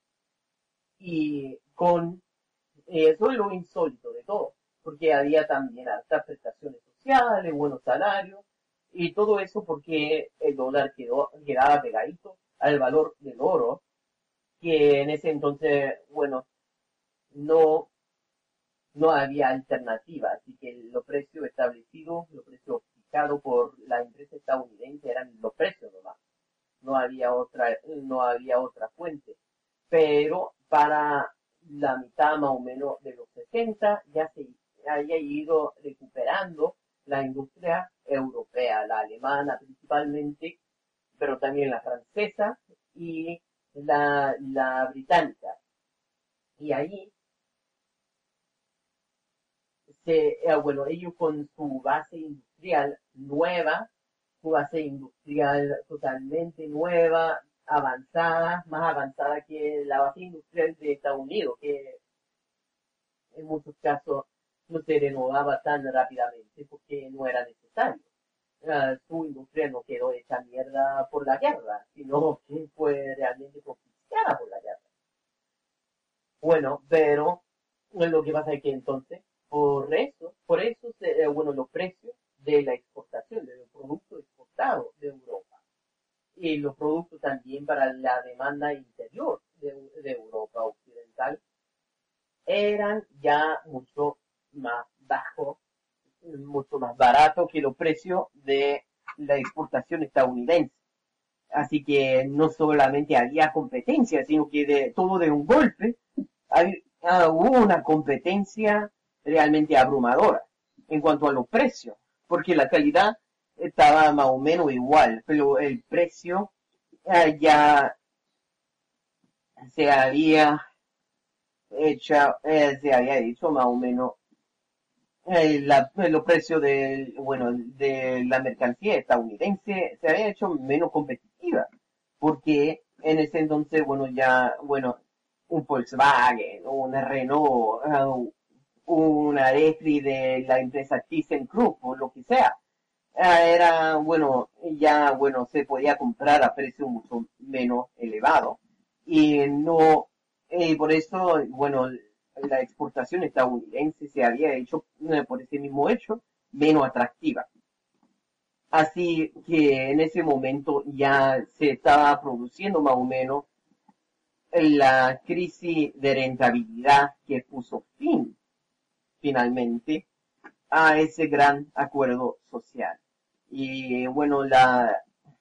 y con eso es lo insólito de todo, porque había también altas prestaciones sociales, buenos salarios y todo eso porque el dólar quedó, quedaba pegadito al valor del oro, que en ese entonces, bueno, no no había alternativa, así que los precios establecidos, los precios fijados por la empresa estadounidense eran los precios nomás, no había otra, no había otra fuente, pero para la mitad más o menos de los sesenta ya se había ido recuperando la industria europea, la alemana principalmente, pero también la francesa y la, la británica, y ahí Se, eh, bueno, ellos con su base industrial nueva, su base industrial totalmente nueva, avanzada, más avanzada que la base industrial de Estados Unidos, que en muchos casos no se renovaba tan rápidamente porque no era necesario. Uh, su industria no quedó hecha mierda por la guerra, sino que fue realmente propiciada por la guerra. Bueno, pero lo que pasa es que entonces Por eso, por eso, se, eh, bueno, los precios de la exportación, de los productos exportados de Europa y los productos también para la demanda interior de, de Europa occidental eran ya mucho más bajos, mucho más baratos que los precios de la exportación estadounidense. Así que no solamente había competencia, sino que de todo de un golpe había, ah, hubo una competencia realmente abrumadora en cuanto a los precios, porque la calidad estaba más o menos igual, pero el precio eh, ya se había hecho, eh, se había hecho más o menos eh, la, los precios de, bueno, de la mercancía estadounidense se había hecho menos competitiva, porque en ese entonces, bueno, ya, bueno, un Volkswagen, un Renault, uh, una refri de la empresa ThyssenKrupp o lo que sea, uh, era, bueno, ya, bueno, se podía comprar a precio mucho menos elevado, y no, y por eso, bueno, la exportación estadounidense se había hecho, eh, por ese mismo hecho, menos atractiva. Así que en ese momento ya se estaba produciendo más o menos la crisis de rentabilidad que puso fin finalmente a ese gran acuerdo social. Y bueno, la,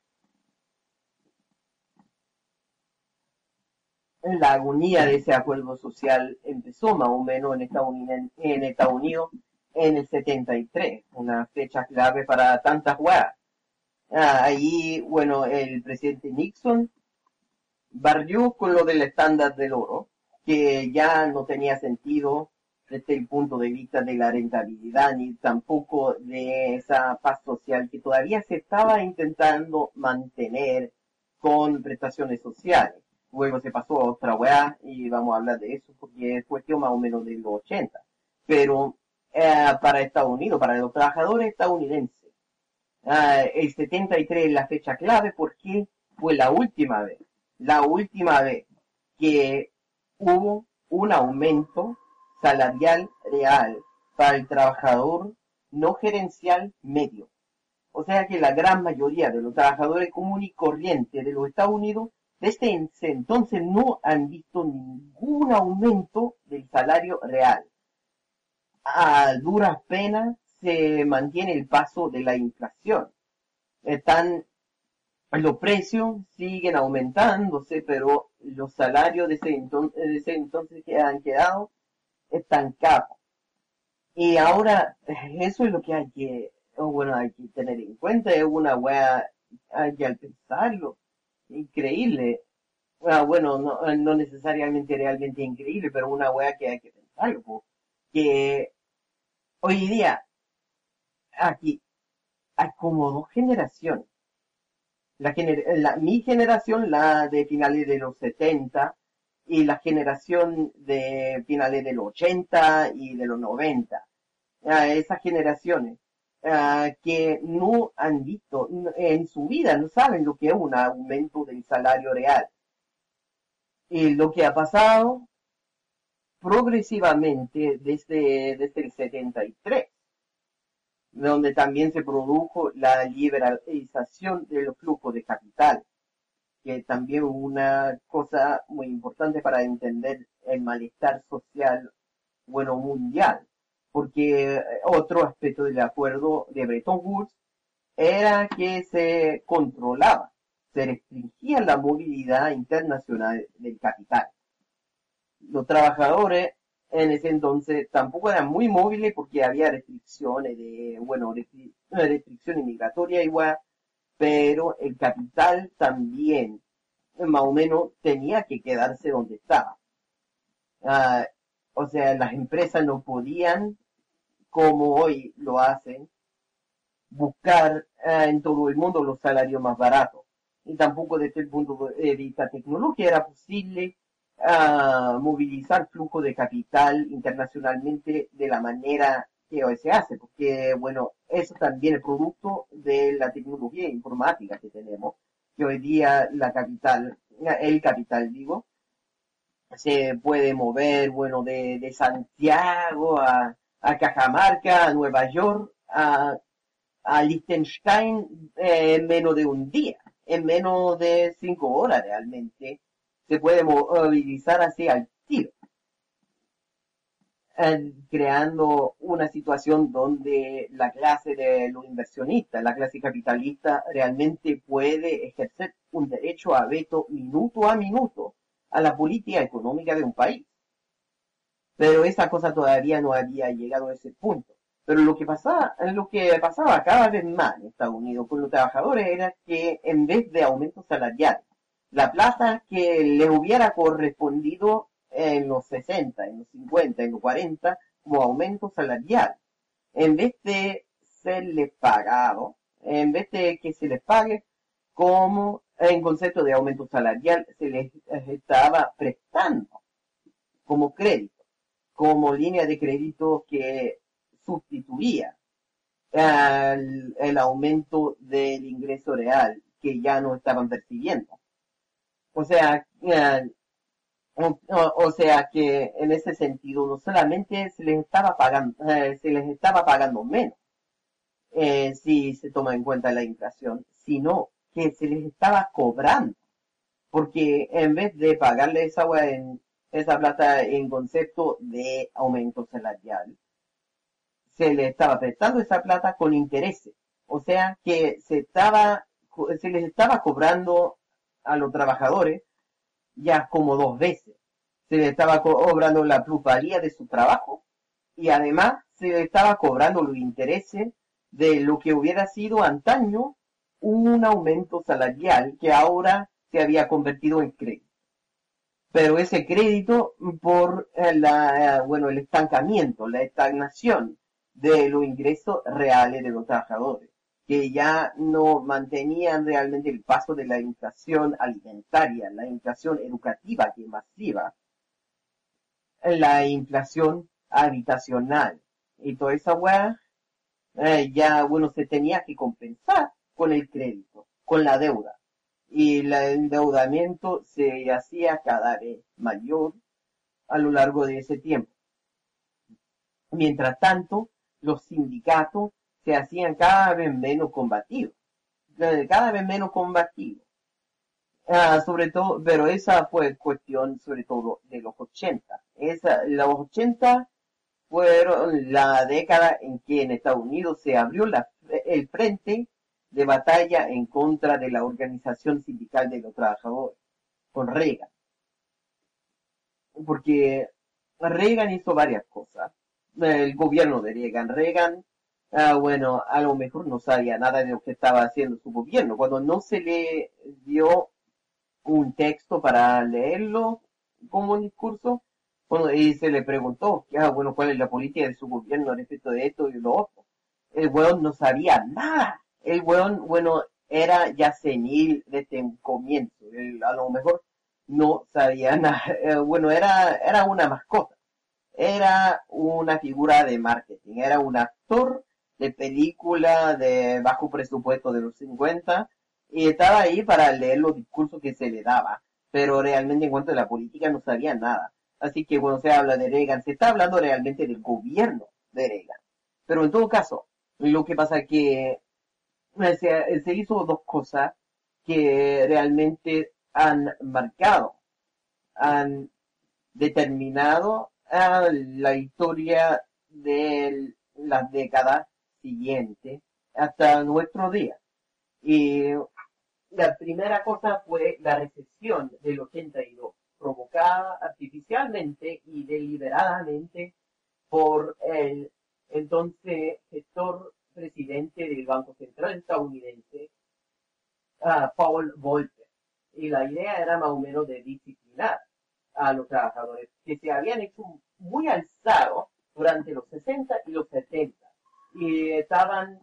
la agonía de ese acuerdo social empezó más o menos en Estados Unidos en, Estados Unidos en el setenta y tres, una fecha clave para tantas weas. Ah, ahí, bueno, el presidente Nixon barrió con lo del estándar del oro, que ya no tenía sentido desde el punto de vista de la rentabilidad ni tampoco de esa paz social que todavía se estaba intentando mantener con prestaciones sociales. Luego se pasó a otra weá y vamos a hablar de eso porque es cuestión más o menos de los ochenta. Pero eh, para Estados Unidos, para los trabajadores estadounidenses, eh, el setenta y tres es la fecha clave porque fue la última vez, la última vez que hubo un aumento salarial real para el trabajador no gerencial medio. O sea que la gran mayoría de los trabajadores comunes y corrientes de los Estados Unidos desde ese entonces no han visto ningún aumento del salario real. A duras penas se mantiene el paso de la inflación. Están, los precios siguen aumentándose, pero los salarios de ese entonces, de ese entonces que han quedado estancados. Y ahora, eso es lo que hay que, bueno, hay que tener en cuenta. Es una wea, hay que al pensarlo, increíble. Bueno, bueno no, no necesariamente realmente increíble, pero una wea que hay que pensarlo. Que hoy día, aquí, hay como dos generaciones. La, gener la mi generación, la de finales de los setenta, y la generación de finales de los ochenta y de los noventa. Uh, esas generaciones uh, que no han visto en su vida, no saben lo que es un aumento del salario real. Y lo que ha pasado progresivamente desde, desde el setenta y tres, donde también se produjo la liberalización de los flujos de capital, que también es una cosa muy importante para entender el malestar social, bueno, mundial, porque otro aspecto del acuerdo de Bretton Woods era que se controlaba, se restringía la movilidad internacional del capital. Los trabajadores en ese entonces tampoco eran muy móviles porque había restricciones de, bueno, restricciones migratorias igual, pero el capital también, más o menos, tenía que quedarse donde estaba. Uh, o sea, las empresas no podían, como hoy lo hacen, buscar uh, en todo el mundo los salarios más baratos. Y tampoco desde el punto de vista tecnológico era posible uh, movilizar flujo de capital internacionalmente de la manera que hoy se hace, porque, bueno, eso también es producto de la tecnología informática que tenemos, que hoy día la capital, el capital, digo, se puede mover, bueno, de, de Santiago a, a Cajamarca, a Nueva York, a, a Liechtenstein eh, en menos de un día, en menos de cinco horas realmente, se puede movilizar así al tiro. Creando una situación donde la clase de los inversionistas, la clase capitalista, realmente puede ejercer un derecho a veto minuto a minuto a la política económica de un país. Pero esa cosa todavía no había llegado a ese punto. Pero lo que pasaba, lo que pasaba cada vez más en Estados Unidos con los trabajadores era que en vez de aumentos salariales, la plata que le hubiera correspondido en los sesenta, en los cincuenta, en los cuarenta, como aumento salarial. En vez de serle pagado, en vez de que se les pague como en concepto de aumento salarial, se les estaba prestando como crédito, como línea de crédito que sustituía el, el aumento del ingreso real que ya no estaban percibiendo. O sea, eh, o, o sea que en ese sentido no solamente se les estaba pagando, eh, se les estaba pagando menos, eh, si se toma en cuenta la inflación, sino que se les estaba cobrando, porque en vez de pagarle esa, en, esa plata en concepto de aumento salarial, se le estaba prestando esa plata con intereses, o sea que se estaba, se les estaba cobrando a los trabajadores ya como dos veces. Se les estaba cobrando la plusvalía de su trabajo y además se les estaba cobrando los intereses de lo que hubiera sido antaño un aumento salarial que ahora se había convertido en crédito. Pero ese crédito por la, bueno, el estancamiento, la estagnación de los ingresos reales de los trabajadores, que ya no mantenían realmente el paso de la inflación alimentaria, la inflación educativa que es masiva, la inflación habitacional y toda esa weá, eh, ya bueno, se tenía que compensar con el crédito, con la deuda. Y el endeudamiento se hacía cada vez mayor a lo largo de ese tiempo. Mientras tanto, los sindicatos se hacían cada vez menos combativos, cada vez menos combativos. Ah, sobre todo, pero esa fue cuestión sobre todo de los ochenta. Esa, los ochenta fueron la década en que en Estados Unidos se abrió la, el frente de batalla en contra de la organización sindical de los trabajadores, con Reagan. Porque Reagan hizo varias cosas. El gobierno de Reagan, Reagan, ah, bueno, a lo mejor no sabía nada de lo que estaba haciendo su gobierno. Cuando no se le dio un texto para leerlo como un discurso, bueno, y se le preguntó, ah, bueno, cuál es la política de su gobierno respecto de esto y lo otro. El weón no sabía nada. El weón, bueno, era ya senil desde un comienzo. Él, a lo mejor no sabía nada. Eh, bueno, era, era una mascota. Era una figura de marketing. Era un actor de película de bajo presupuesto de los cincuenta. Y estaba ahí para leer los discursos que se le daba. Pero realmente en cuanto a la política no sabía nada. Así que cuando se habla de Reagan, se está hablando realmente del gobierno de Reagan. Pero en todo caso, lo que pasa es que se, se hizo dos cosas que realmente han marcado, han determinado a la historia de las décadas siguientes hasta nuestro día. Y la primera cosa fue la recesión del ochenta y dos, provocada artificialmente y deliberadamente por el entonces gestor presidente del Banco Central estadounidense, uh, Paul Volcker. Y la idea era más o menos de disciplinar a los trabajadores que se habían hecho muy alzados durante los sesenta y los setenta y estaban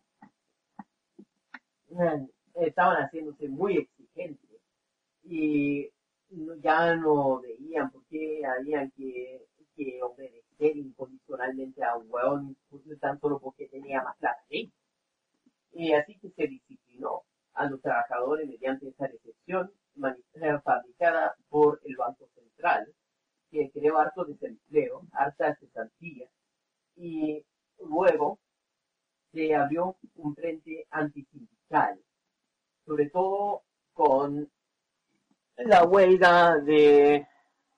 estaban haciéndose muy exigentes y ya no veían por qué habían que, que obedecer incondicionalmente a un hueón tan solo porque tenía más plata. ¿Sí? Y así que se disciplinó a los trabajadores mediante esa recesión fabricada por el Banco Central, que creó harto desempleo, harta cesantía, y luego se abrió un frente antisindical, sobre todo con la huelga de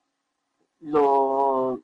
los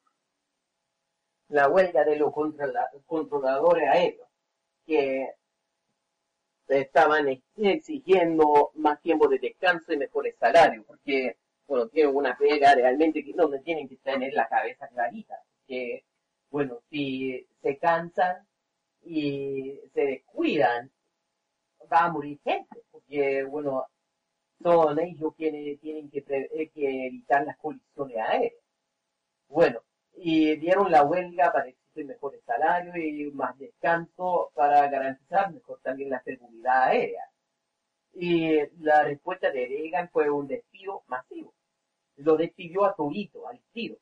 la huelga de los controla, controladores aéreos, que estaban exigiendo más tiempo de descanso y mejores salarios, porque, bueno, tienen una pega realmente que donde tienen que tener la cabeza clarita, que, bueno, si se cansan y se descuidan, va a morir gente, porque, bueno, son ellos quienes tienen que, pre- eh, que evitar las colisiones aéreas. Bueno, y dieron la huelga para exigir mejores salarios y más descanso para garantizar mejor también la seguridad aérea. Y la respuesta de Reagan fue un despido masivo. Lo despidió a todito, al tiro.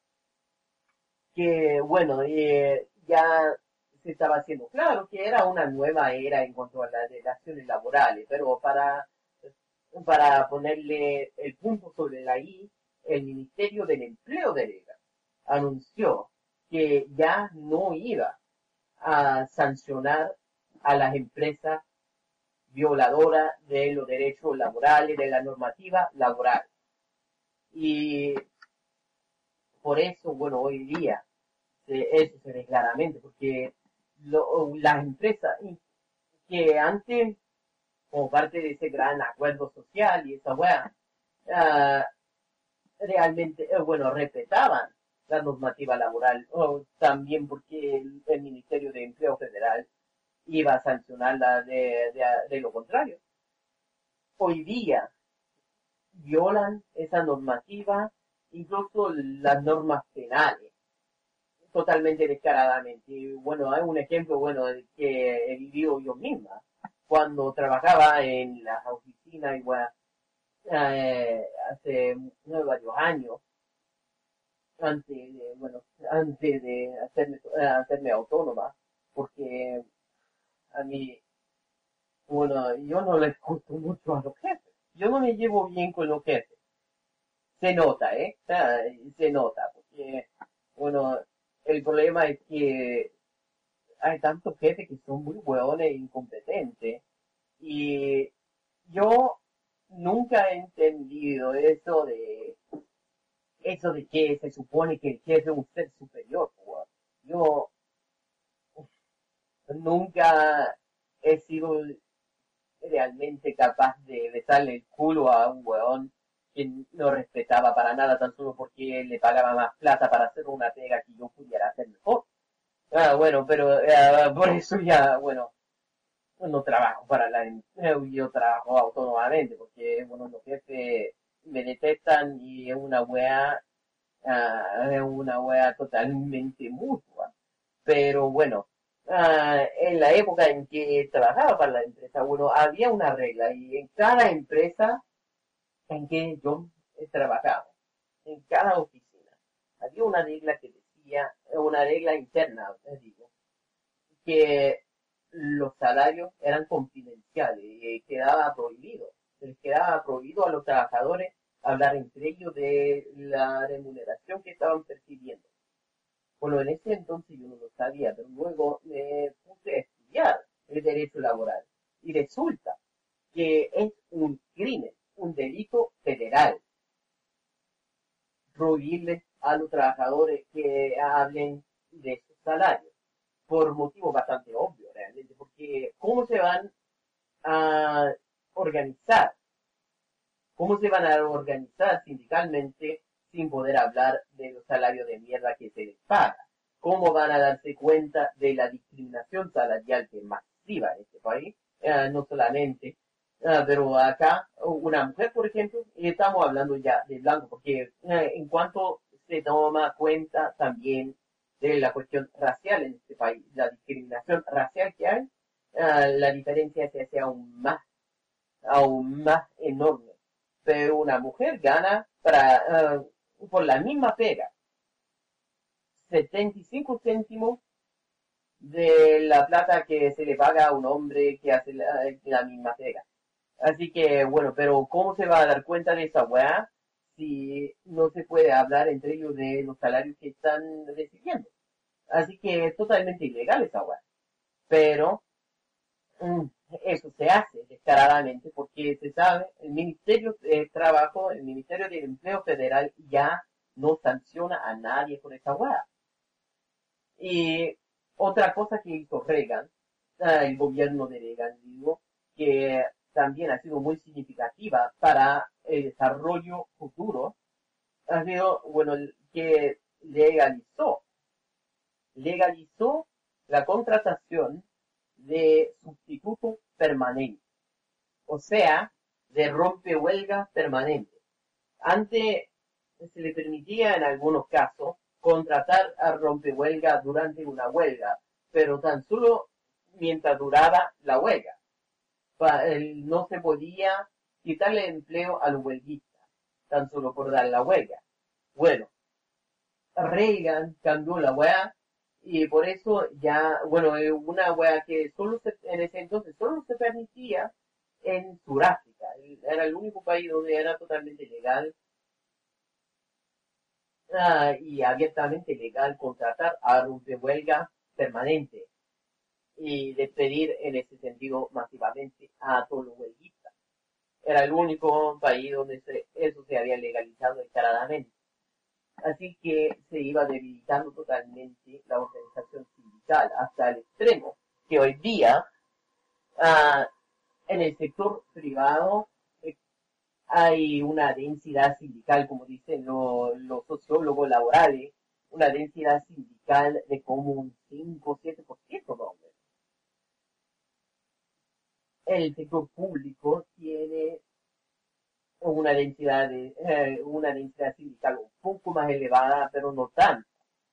Que bueno, eh, ya se estaba haciendo claro que era una nueva era en cuanto a las relaciones laborales, pero para, para ponerle el punto sobre la I, el Ministerio del Empleo de Reagan anunció que ya no iba a sancionar a las empresas violadoras de los derechos laborales, de la normativa laboral. Y por eso, bueno, hoy día eh, eso se ve claramente, porque lo, las empresas que antes, como parte de ese gran acuerdo social y esa weá, uh, realmente, eh, bueno, respetaban la normativa laboral, o también porque el, el Ministerio de Empleo Federal iba a sancionarla de, de, de lo contrario. Hoy día violan esa normativa, incluso las normas penales, totalmente descaradamente. Y bueno, hay un ejemplo, bueno, que he vivido yo misma, cuando trabajaba en las oficinas, igual, eh, hace varios años, antes de, bueno, antes de hacerme, hacerme autónoma, porque a mí, bueno, yo no les gusto mucho a los jefes. Yo no me llevo bien con los jefes. Se nota, ¿eh? Se nota, porque, bueno, el problema es que hay tantos jefes que son muy hueones e incompetentes. Y yo nunca he entendido eso de, eso de que se supone que el jefe es un ser superior, weón. Yo nunca he sido realmente capaz de besarle el culo a un hueón que no respetaba para nada, tan solo porque le pagaba más plata para hacer una pega que yo pudiera hacer mejor. Ah, bueno, pero eh, por eso ya, bueno, no trabajo para la empresa, yo trabajo autónomamente, porque, bueno, los jefes me detestan y es una wea, uh, es una wea totalmente mutua. Pero bueno, uh, en la época en que trabajaba para la empresa, bueno, había una regla y en cada empresa en que yo trabajaba, en cada oficina, había una regla que decía, una regla interna, digo, que los salarios eran confidenciales y quedaba prohibido, les quedaba prohibido a los trabajadores hablar entre ellos de la remuneración que estaban percibiendo. Bueno, en ese entonces yo no lo sabía, pero luego me puse a estudiar el derecho laboral y resulta que es un crimen, un delito federal, prohibirles a los trabajadores que hablen de sus salarios, por motivos bastante obvios realmente, porque ¿cómo se van a organizar? ¿Cómo se van a organizar sindicalmente sin poder hablar de los salarios de mierda que se les paga? ¿Cómo van a darse cuenta de la discriminación salarial que es masiva en este país? Eh, no solamente, eh, pero acá una mujer, por ejemplo, y estamos hablando ya de blanco, porque eh, en cuanto se toma cuenta también de la cuestión racial en este país, la discriminación racial que hay, uh, la diferencia se hace aún más, aún más enorme. Pero una mujer gana para, uh, por la misma pega, setenta y cinco céntimos de la plata que se le paga a un hombre que hace la, la misma pega. Así que, bueno, pero ¿cómo se va a dar cuenta de esa weá si no se puede hablar entre ellos de los salarios que están recibiendo? Así que es totalmente ilegal esa weá. Pero mm, eso se hace descaradamente porque se sabe, el Ministerio de Trabajo, el Ministerio del Empleo Federal ya no sanciona a nadie por esa weá. Y otra cosa que hizo Reagan, el gobierno de Reagan, digo, que también ha sido muy significativa para el desarrollo futuro, ha sido, bueno, que legalizó, legalizó la contratación de sustitutos permanentes. O sea, de rompehuelga permanente. Antes se le permitía en algunos casos contratar a rompehuelga durante una huelga, pero tan solo mientras duraba la huelga. No se podía quitarle empleo a los huelguistas, tan solo por dar la huelga. Bueno, Reagan cambió la huelga y por eso ya, bueno, es una huelga que solo se, en ese entonces solo se permitía en Sudáfrica. Era el único país donde era totalmente legal uh, y abiertamente legal contratar a rompehuelga permanente y despedir en ese sentido masivamente a todos los huelguistas. Era el único país donde se, eso se había legalizado descaradamente. Así que se iba debilitando totalmente la organización sindical hasta el extremo que hoy día uh, en el sector privado eh, hay una densidad sindical, como dicen los, los sociólogos laborales, una densidad sindical de como un cinco o siete por ciento más o menos. El sector público tiene una densidad de eh, una densidad sindical un poco más elevada, pero no tanto.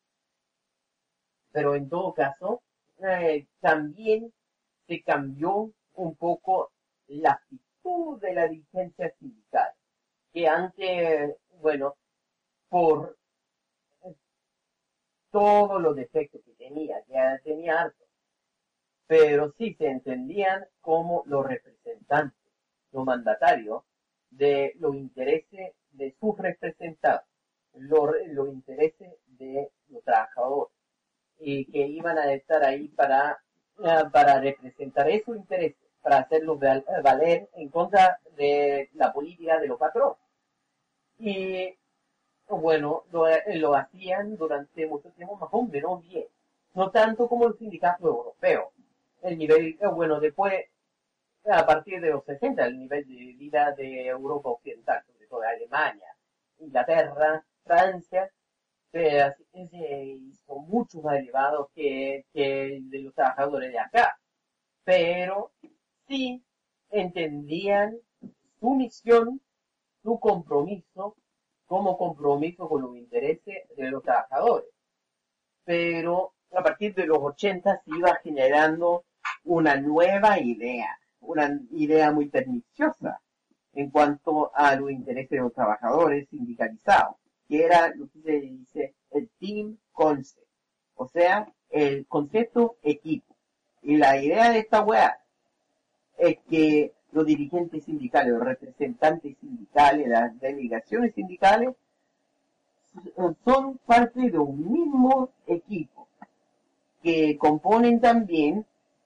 Pero en todo caso, eh, también se cambió un poco la actitud de la dirigencia sindical, que antes, bueno, por todos los defectos que tenía, ya tenía harto, pero sí se entendían como los representantes, los mandatarios, de los intereses de sus representados, los, los intereses de los trabajadores, y que iban a estar ahí para, para representar esos intereses, para hacerlos valer en contra de la política de los patrones. Y bueno, lo, lo hacían durante mucho tiempo más o menos bien, no tanto como los sindicatos europeos. El nivel, bueno, después a partir de los sesenta, el nivel de vida de Europa Occidental, sobre todo de Alemania, Inglaterra, Francia, se, se hizo mucho más elevado que, que el de los trabajadores de acá. Pero sí entendían su misión, su compromiso, como compromiso con los intereses de los trabajadores. Pero a partir de los ochenta se iba generando una nueva idea. Una idea muy perniciosa en cuanto a los intereses de los trabajadores sindicalizados, que era lo que se dice el team concept, o sea, el concepto equipo. Y la idea de esta weá es que los dirigentes sindicales, los representantes sindicales, las delegaciones sindicales, son parte de un mismo equipo, que componen también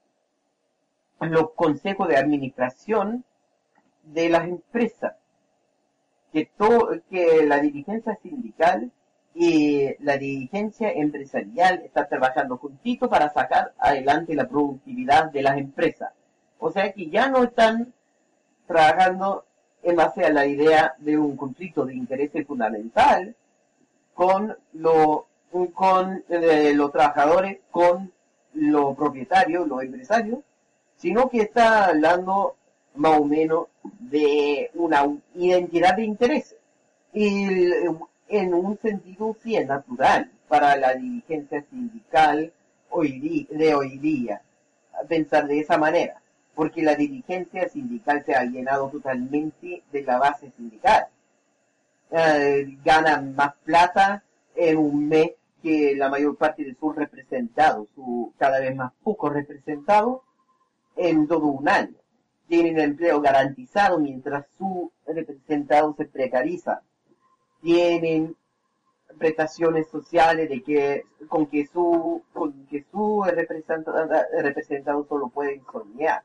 los consejos de administración de las empresas, que, to, que la dirigencia sindical y la dirigencia empresarial están trabajando juntito para sacar adelante la productividad de las empresas. O sea que ya no están trabajando en base a la idea de un conflicto de intereses fundamental con, lo, con eh, los trabajadores, con los propietarios, los empresarios, sino que está hablando más o menos de una identidad de intereses. Y en un sentido sí es natural para la dirigencia sindical hoy día, de hoy día pensar de esa manera, porque la dirigencia sindical se ha llenado totalmente de la base sindical. Eh, ganan más plata en un mes que la mayor parte de sus representados, su cada vez más pocos representados, en todo un año. Tienen empleo garantizado mientras su representado se precariza. Tienen prestaciones sociales de que con que su con que su representado, representado solo pueden soñar.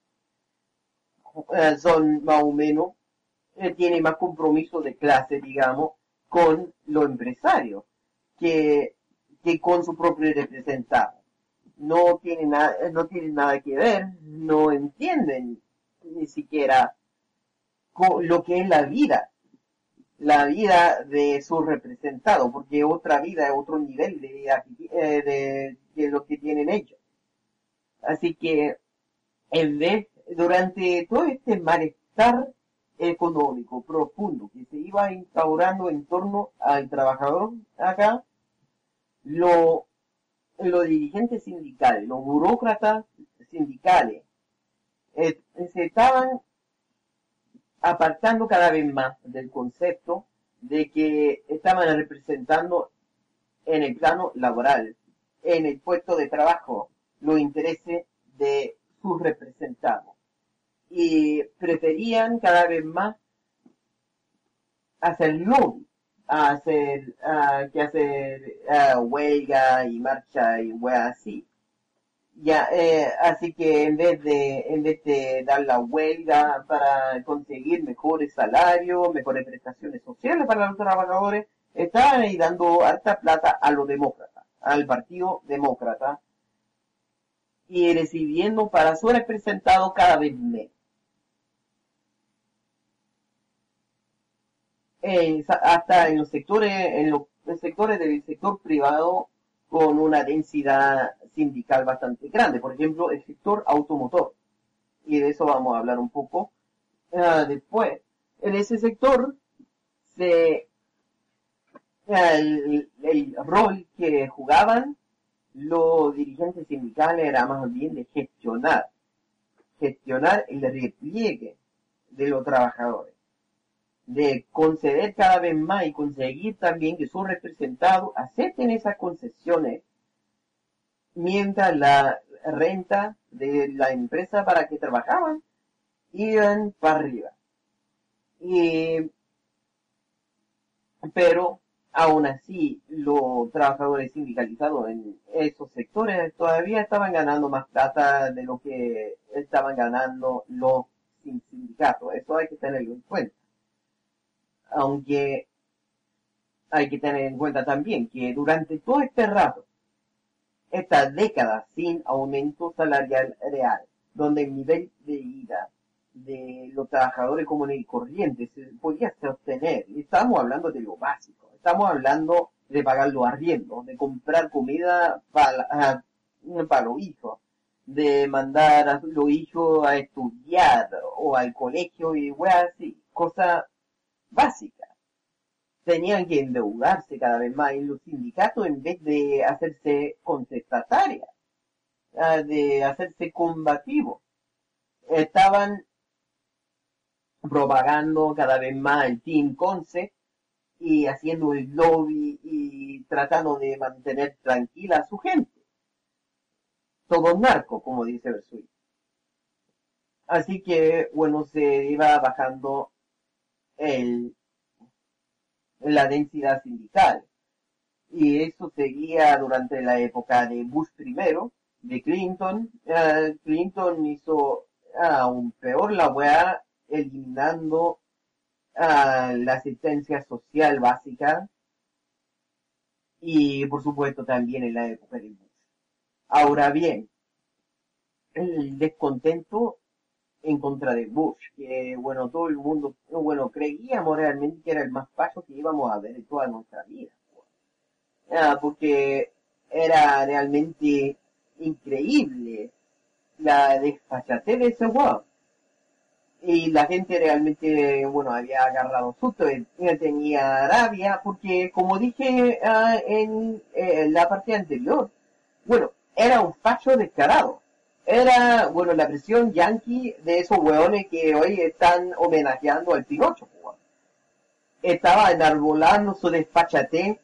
Eh, son más o menos, eh, tienen más compromiso de clase, digamos, con los empresarios que, que con su propio representado. No tienen nada, no tienen nada que ver, no entienden ni siquiera lo que es la vida, la vida de su representado, porque otra vida es otro nivel de vida eh, de, de lo que tienen ellos. Así que en vez, durante todo este malestar económico profundo que se iba instaurando en torno al trabajador acá, lo, los dirigentes sindicales, los burócratas sindicales, eh, se estaban apartando cada vez más del concepto de que estaban representando en el plano laboral, en el puesto de trabajo, los intereses de sus representados. Y preferían cada vez más hacer lobby, hacer, uh, que hacer uh, huelga y marcha y weas así. Ya, eh, así que en vez de, en vez de dar la huelga para conseguir mejores salarios, mejores prestaciones sociales para los trabajadores, estaban ahí dando harta plata a los demócratas, al partido demócrata, y recibiendo para su representado cada vez menos. Eh, hasta en los sectores, en los sectores del sector privado con una densidad sindical bastante grande, por ejemplo, el sector automotor, y de eso vamos a hablar un poco uh, después. En ese sector, se, el, el rol que jugaban los dirigentes sindicales era más bien de gestionar, gestionar el repliegue de los trabajadores, de conceder cada vez más y conseguir también que sus representados acepten esas concesiones mientras la renta de la empresa para que trabajaban iban para arriba. Y, pero aún así los trabajadores sindicalizados en esos sectores todavía estaban ganando más plata de lo que estaban ganando los sin sindicatos. Eso hay que tenerlo en cuenta. Aunque hay que tener en cuenta también que durante todo este rato, esta década sin aumento salarial real, donde el nivel de vida de los trabajadores comunes y corrientes se podía sostener, y estamos hablando de lo básico, estamos hablando de pagar los arriendos, de comprar comida para, para los hijos, de mandar a los hijos a estudiar o al colegio y weas así, cosas básicas. Tenían que endeudarse cada vez más y los sindicatos, en vez de hacerse contestatarias, de hacerse combativos, estaban propagando cada vez más el Team Conce y haciendo el lobby y tratando de mantener tranquila a su gente. Todo narco, como dice Bersuit. Así que, bueno, se iba bajando el la densidad sindical, y eso seguía durante la época de Bush primero, de Clinton. uh, Clinton hizo uh, aún peor la weá, eliminando uh, la asistencia social básica, y por supuesto también en la época de Bush. Ahora bien, el descontento en contra de Bush, que bueno, todo el mundo, bueno, creíamos realmente que era el más paso que íbamos a ver en toda nuestra vida, ah, porque era realmente increíble la desfachatez de ese weón, y la gente realmente, bueno, había agarrado susto, tenía rabia, porque como dije ah, en, en la parte anterior, bueno, era un facho descarado. Era, bueno, la presión yankee de esos hueones que hoy están homenajeando al Pinocho, weón. Estaba enarbolando su despachate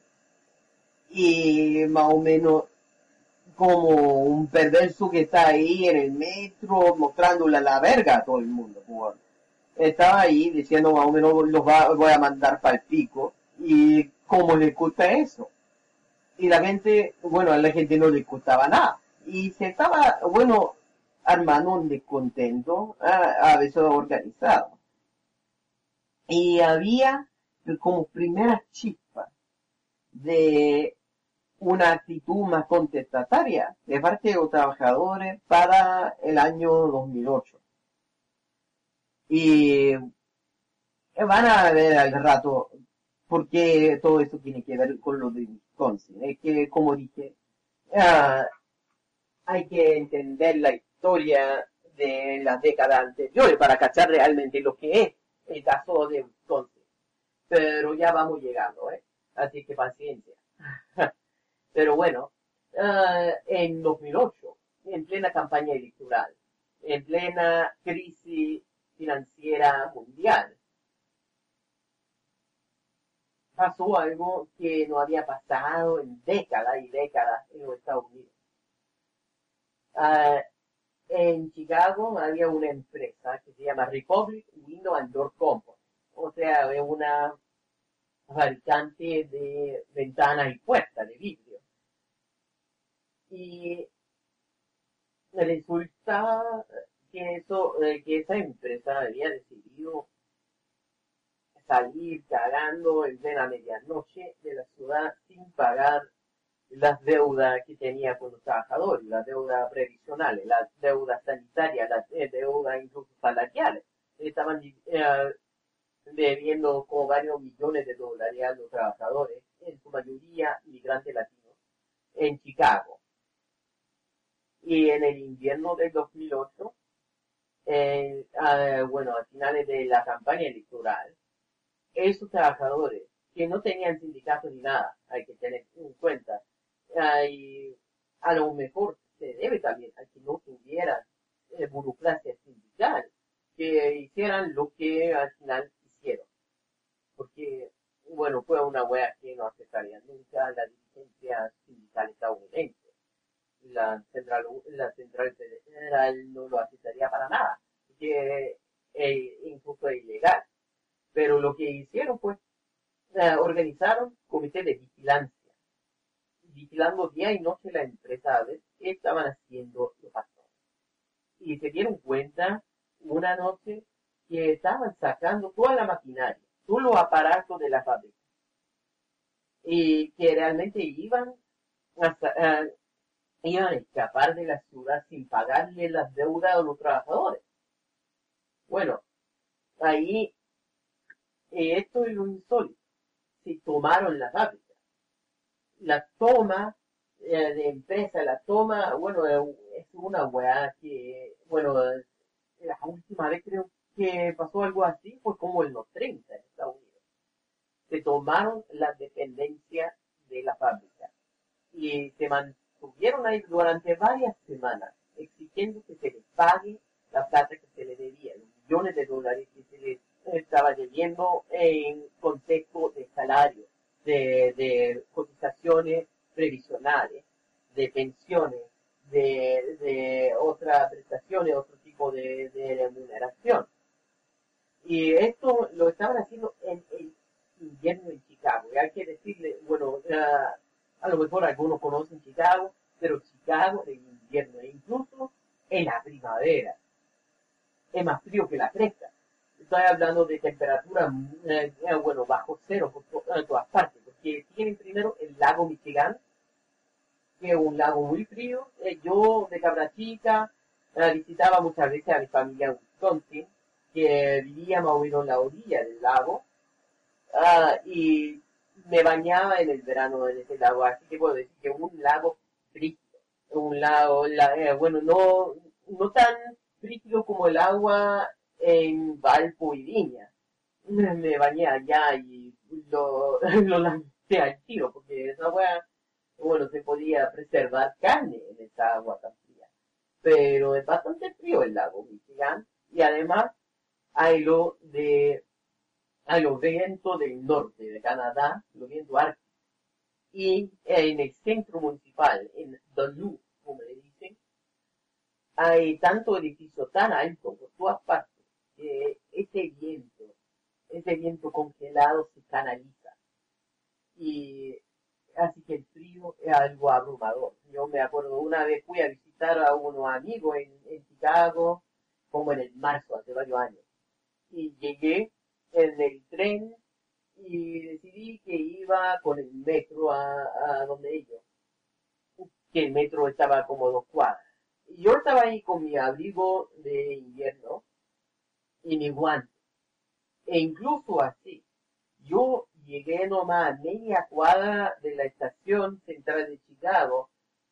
y más o menos como un perverso que está ahí en el metro mostrándole la verga a todo el mundo, weón. Estaba ahí diciendo más o menos los va, voy a mandar para el pico, y cómo le gusta eso. Y la gente, bueno, a la gente no le gustaba nada. Y se estaba, bueno, armando un descontento, a, a veces organizado. Y había como primeras chispas de una actitud más contestataria de parte de los trabajadores para el año dos mil ocho. Y van a ver al rato por qué todo eso tiene que ver con lo de Wisconsin. Es que, como dije, uh, hay que entender la historia de las décadas anteriores para cachar realmente lo que es el caso de Wisconsin. Pero ya vamos llegando, ¿eh? Así que paciencia. Pero bueno, uh, en dos mil ocho, en plena campaña electoral, en plena crisis financiera mundial, pasó algo que no había pasado en décadas y décadas en los Estados Unidos. Uh, en Chicago había una empresa que se llama Republic Window and Door Company, o sea, es una fabricante de ventanas y puertas de vidrio. Y resulta que eso, que esa empresa había decidido salir cagando en plena medianoche de la ciudad sin pagar las deudas que tenía con los trabajadores, las deudas previsionales, las deudas sanitarias, las deudas incluso salariales. Estaban eh, debiendo como varios millones de dólares a los trabajadores, en su mayoría migrantes latinos, en Chicago. Y en el invierno del dos mil ocho, eh, eh, bueno, a finales de la campaña electoral, esos trabajadores que no tenían sindicatos ni nada, hay que tener en cuenta, y a lo mejor se debe también a que no tuvieran eh, burocracia sindical, que hicieran lo que al final hicieron. Porque, bueno, fue una wea que no aceptaría nunca la dirigencia sindical estadounidense. La central, la central federal no lo aceptaría para nada, porque eh, incluso es ilegal. Pero lo que hicieron fue, eh, organizaron comité de vigilancia, vigilando día y noche la empresa a ver qué estaban haciendo los patrones. Y se dieron cuenta una noche que estaban sacando toda la maquinaria, todos los aparatos de la fábrica, y que realmente iban a, uh, iban a escapar de la ciudad sin pagarle las deudas a los trabajadores. Bueno, ahí, eh, esto es lo insólito. Se tomaron la fábrica. La toma eh, de empresa, la toma, bueno, eh, es una weá que, bueno, eh, la última vez creo que pasó algo así fue como en los treinta en Estados Unidos. Se tomaron la dependencia de la fábrica y se mantuvieron ahí durante varias semanas exigiendo que se les pague la plata que se le debía, los millones de dólares que se les estaba debiendo en contexto de salario, de, de cotizaciones previsionales, de pensiones, de, de otras prestaciones, otro tipo de, de remuneración. Y esto lo estaban haciendo en el invierno en Chicago. Y hay que decirle, bueno, uh, a lo mejor algunos conocen Chicago, pero Chicago en invierno e incluso en la primavera es más frío que la cresta. Estoy hablando de temperatura, eh, bueno, bajo cero por, to en todas partes, porque tienen primero el lago Michigan, que es un lago muy frío. Eh, yo, de cabra chica, eh, visitaba muchas veces a mi familia en Wisconsin, que vivía más o menos en la orilla del lago, uh, y me bañaba en el verano en ese lago, así que puedo decir que un lago frío, un lago, la, eh, bueno, no, no tan frío como el agua en Valpo y Viña. Me bañé allá y lo, lo lancé al tiro, porque esa agua, bueno, se podía preservar carne en esa agua tan fría. Pero es bastante frío el lago Michigan, y además hay lo de, hay los vientos del norte de Canadá, los vientos árticos. Y en el centro municipal, en Duluth, como le dicen, hay tanto edificio tan alto por todas partes, que ese viento, ese viento congelado se canaliza. Y así que el frío es algo abrumador. Yo me acuerdo, una vez fui a visitar a unos amigos en, en Chicago, como en el marzo, hace varios años. Y llegué en el tren y decidí que iba con el metro a, a donde ellos. Que el metro estaba como dos cuadras. Y yo estaba ahí con mi abrigo de invierno y mi guante. E incluso así, yo llegué nomás a media cuadra de la estación central de Chicago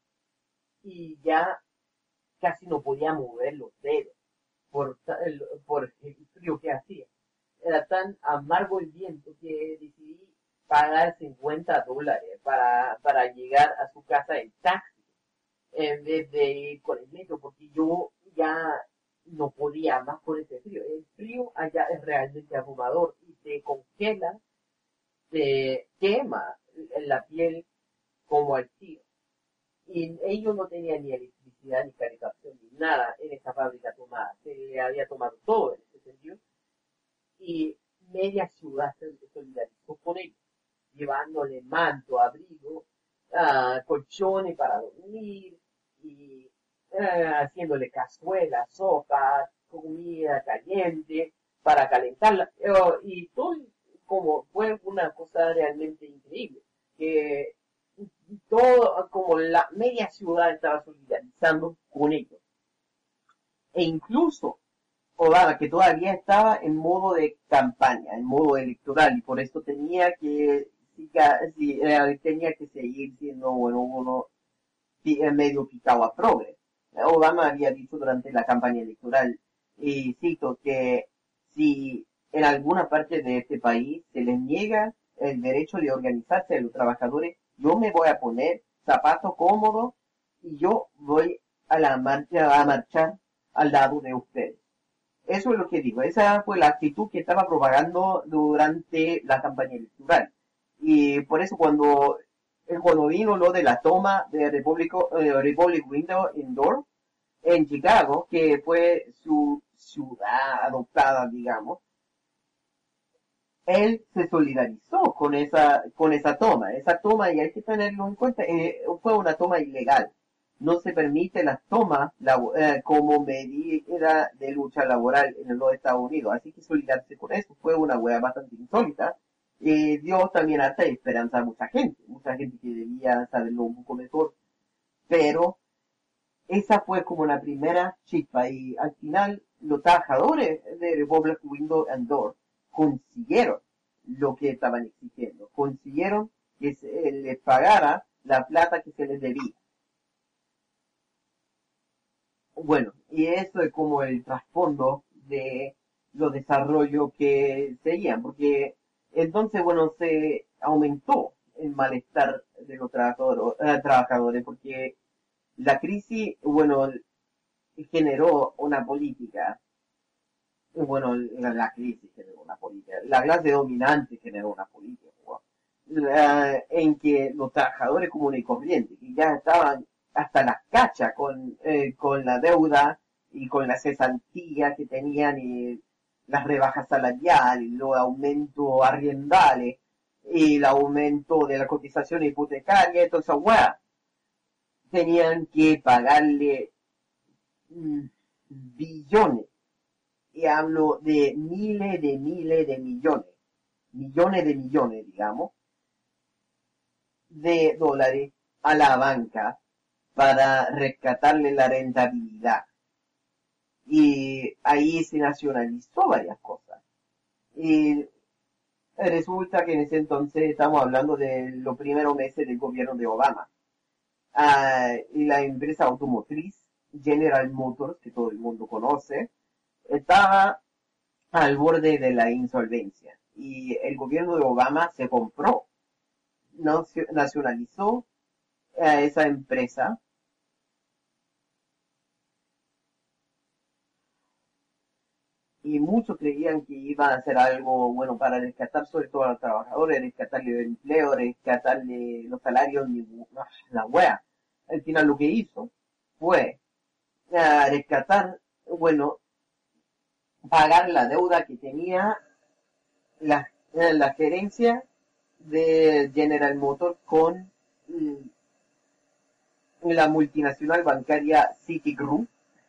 y ya casi no podía mover los dedos por, por el frío que hacía. era tan amargo el viento que decidí pagar cincuenta dólares para, para llegar a su casa en taxi, en vez de ir con el metro, porque yo ya no podía más por ese frío. El frío allá es realmente abrumador y te congela, te quema la piel como al tiro. Y ellos no tenían ni electricidad, ni calefacción, ni nada en esta fábrica tomada. Se le había tomado todo en ese sentido. Y media ciudad se solidarizó con ellos, llevándole manto, abrigo, uh, colchones para dormir, y uh, haciéndole cazuelas, sopas, comida caliente para calentarla. Uh, y todo como fue una cosa realmente increíble. Que todo, como la media ciudad estaba solidarizando con ellos. E incluso Obama, que todavía estaba en modo de campaña, en modo electoral, y por eso tenía que, sí, sí, eh, tenía que seguir siendo, bueno, uno medio picado a progres. Obama había dicho durante la campaña electoral, y cito, que si en alguna parte de este país se les niega el derecho de organizarse a los trabajadores, yo me voy a poner zapatos cómodos y yo voy a la marcha, a marchar al lado de ustedes. Eso es lo que digo. Esa fue la actitud que estaba propagando durante la campaña electoral. Y por eso cuando, cuando vino lo de la toma de Republic, eh, Republic Window Indoor en Chicago, que fue su ciudad adoptada, digamos, él se solidarizó con esa con esa toma. Esa toma, y hay que tenerlo en cuenta, eh, fue una toma ilegal. No se permite la toma eh, como medida de lucha laboral en los Estados Unidos. Así que solidarizarse con eso fue una hueá bastante insólita. Eh, dio también hasta esperanza a mucha gente, mucha gente que debía saberlo un poco mejor. Pero esa fue como la primera chispa, y al final los trabajadores de Republic Window and Door consiguieron lo que estaban exigiendo, consiguieron que se les pagara la plata que se les debía. Bueno, y eso es como el trasfondo de los desarrollos que seguían, porque entonces, bueno, se aumentó el malestar de los trabajadores, eh, trabajadores porque la crisis, bueno, generó una política. Bueno, la, la crisis generó una política, la clase dominante generó una política, la, en que los trabajadores comunes y corrientes, que ya estaban hasta las cachas con, eh, con la deuda y con la cesantía que tenían, y las rebajas salariales, los aumentos arriendales, y el aumento de la cotización hipotecaria, y toda esa hueá, tenían que pagarle mmm, billones. Y hablo de miles de miles de millones, millones de millones, digamos, de dólares a la banca para rescatarle la rentabilidad. Y ahí se nacionalizó varias cosas. Y resulta que en ese entonces estamos hablando de los primeros meses del gobierno de Obama. Ah, y la empresa automotriz General Motors, que todo el mundo conoce, estaba al borde de la insolvencia, y el gobierno de Obama se compró, nacionalizó a esa empresa, y muchos creían que iba a hacer algo bueno para rescatar sobre todo a los trabajadores, rescatarle el empleo, rescatarle los salarios, la wea. Al final lo que hizo fue uh, rescatar, bueno, pagar la deuda que tenía la, la gerencia de General Motors con mm, la multinacional bancaria Citigroup,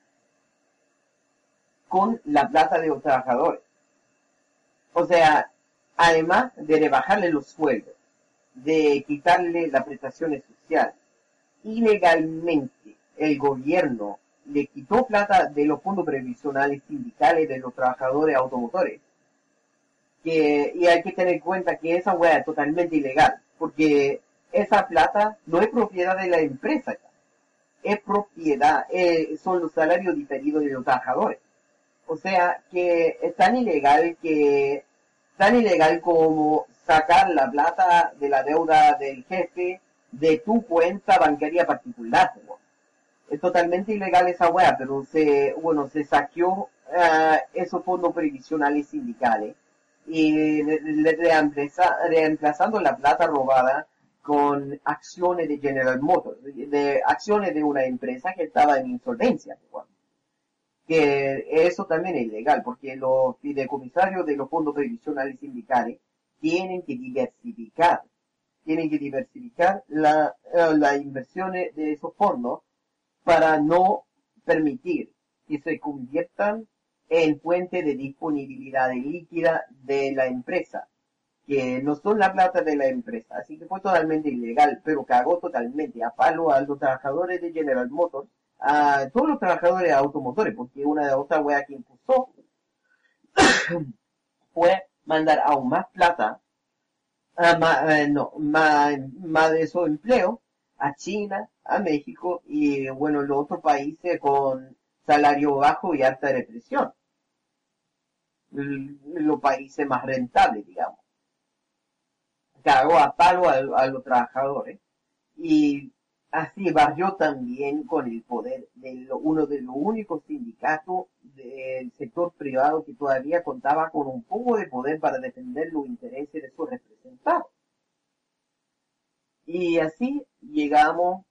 con la plata de los trabajadores. O sea, además de rebajarle los sueldos, de quitarle las prestaciones sociales, ilegalmente el gobierno le quitó plata de los fondos previsionales sindicales de los trabajadores automotores. Que, y hay que tener en cuenta que esa hueá es totalmente ilegal, porque esa plata no es propiedad de la empresa, es propiedad, eh, son los salarios diferidos de los trabajadores. O sea, que es tan ilegal que, tan ilegal como sacar la plata de la deuda del jefe de tu cuenta bancaria particular, ¿no? Es totalmente ilegal esa wea, pero se, bueno, se saqueó uh, esos fondos previsionales sindicales y le, le reemplaza, reemplazando la plata robada con acciones de General Motors, de, de acciones de una empresa que estaba en insolvencia, ¿no? Que eso también es ilegal, porque los fideicomisarios de los fondos previsionales sindicales tienen que diversificar, tienen que diversificar la, uh, las inversiones de esos fondos para no permitir que se conviertan en fuente de disponibilidad líquida de la empresa, que no son la plata de la empresa. Así que fue totalmente ilegal, pero cagó totalmente a palo a los trabajadores de General Motors, a todos los trabajadores de automotores, porque una de las otras weas que impuso fue mandar aún más plata, uh, más, uh, no, más, más de esos empleos a China, a México y, bueno, los otros países con salario bajo y alta represión. Los países más rentables, digamos. Cagó a palo a, a los trabajadores y así barrió también con el poder de lo, uno de los únicos sindicatos del sector privado que todavía contaba con un poco de poder para defender los intereses de sus representados. Y así llegamos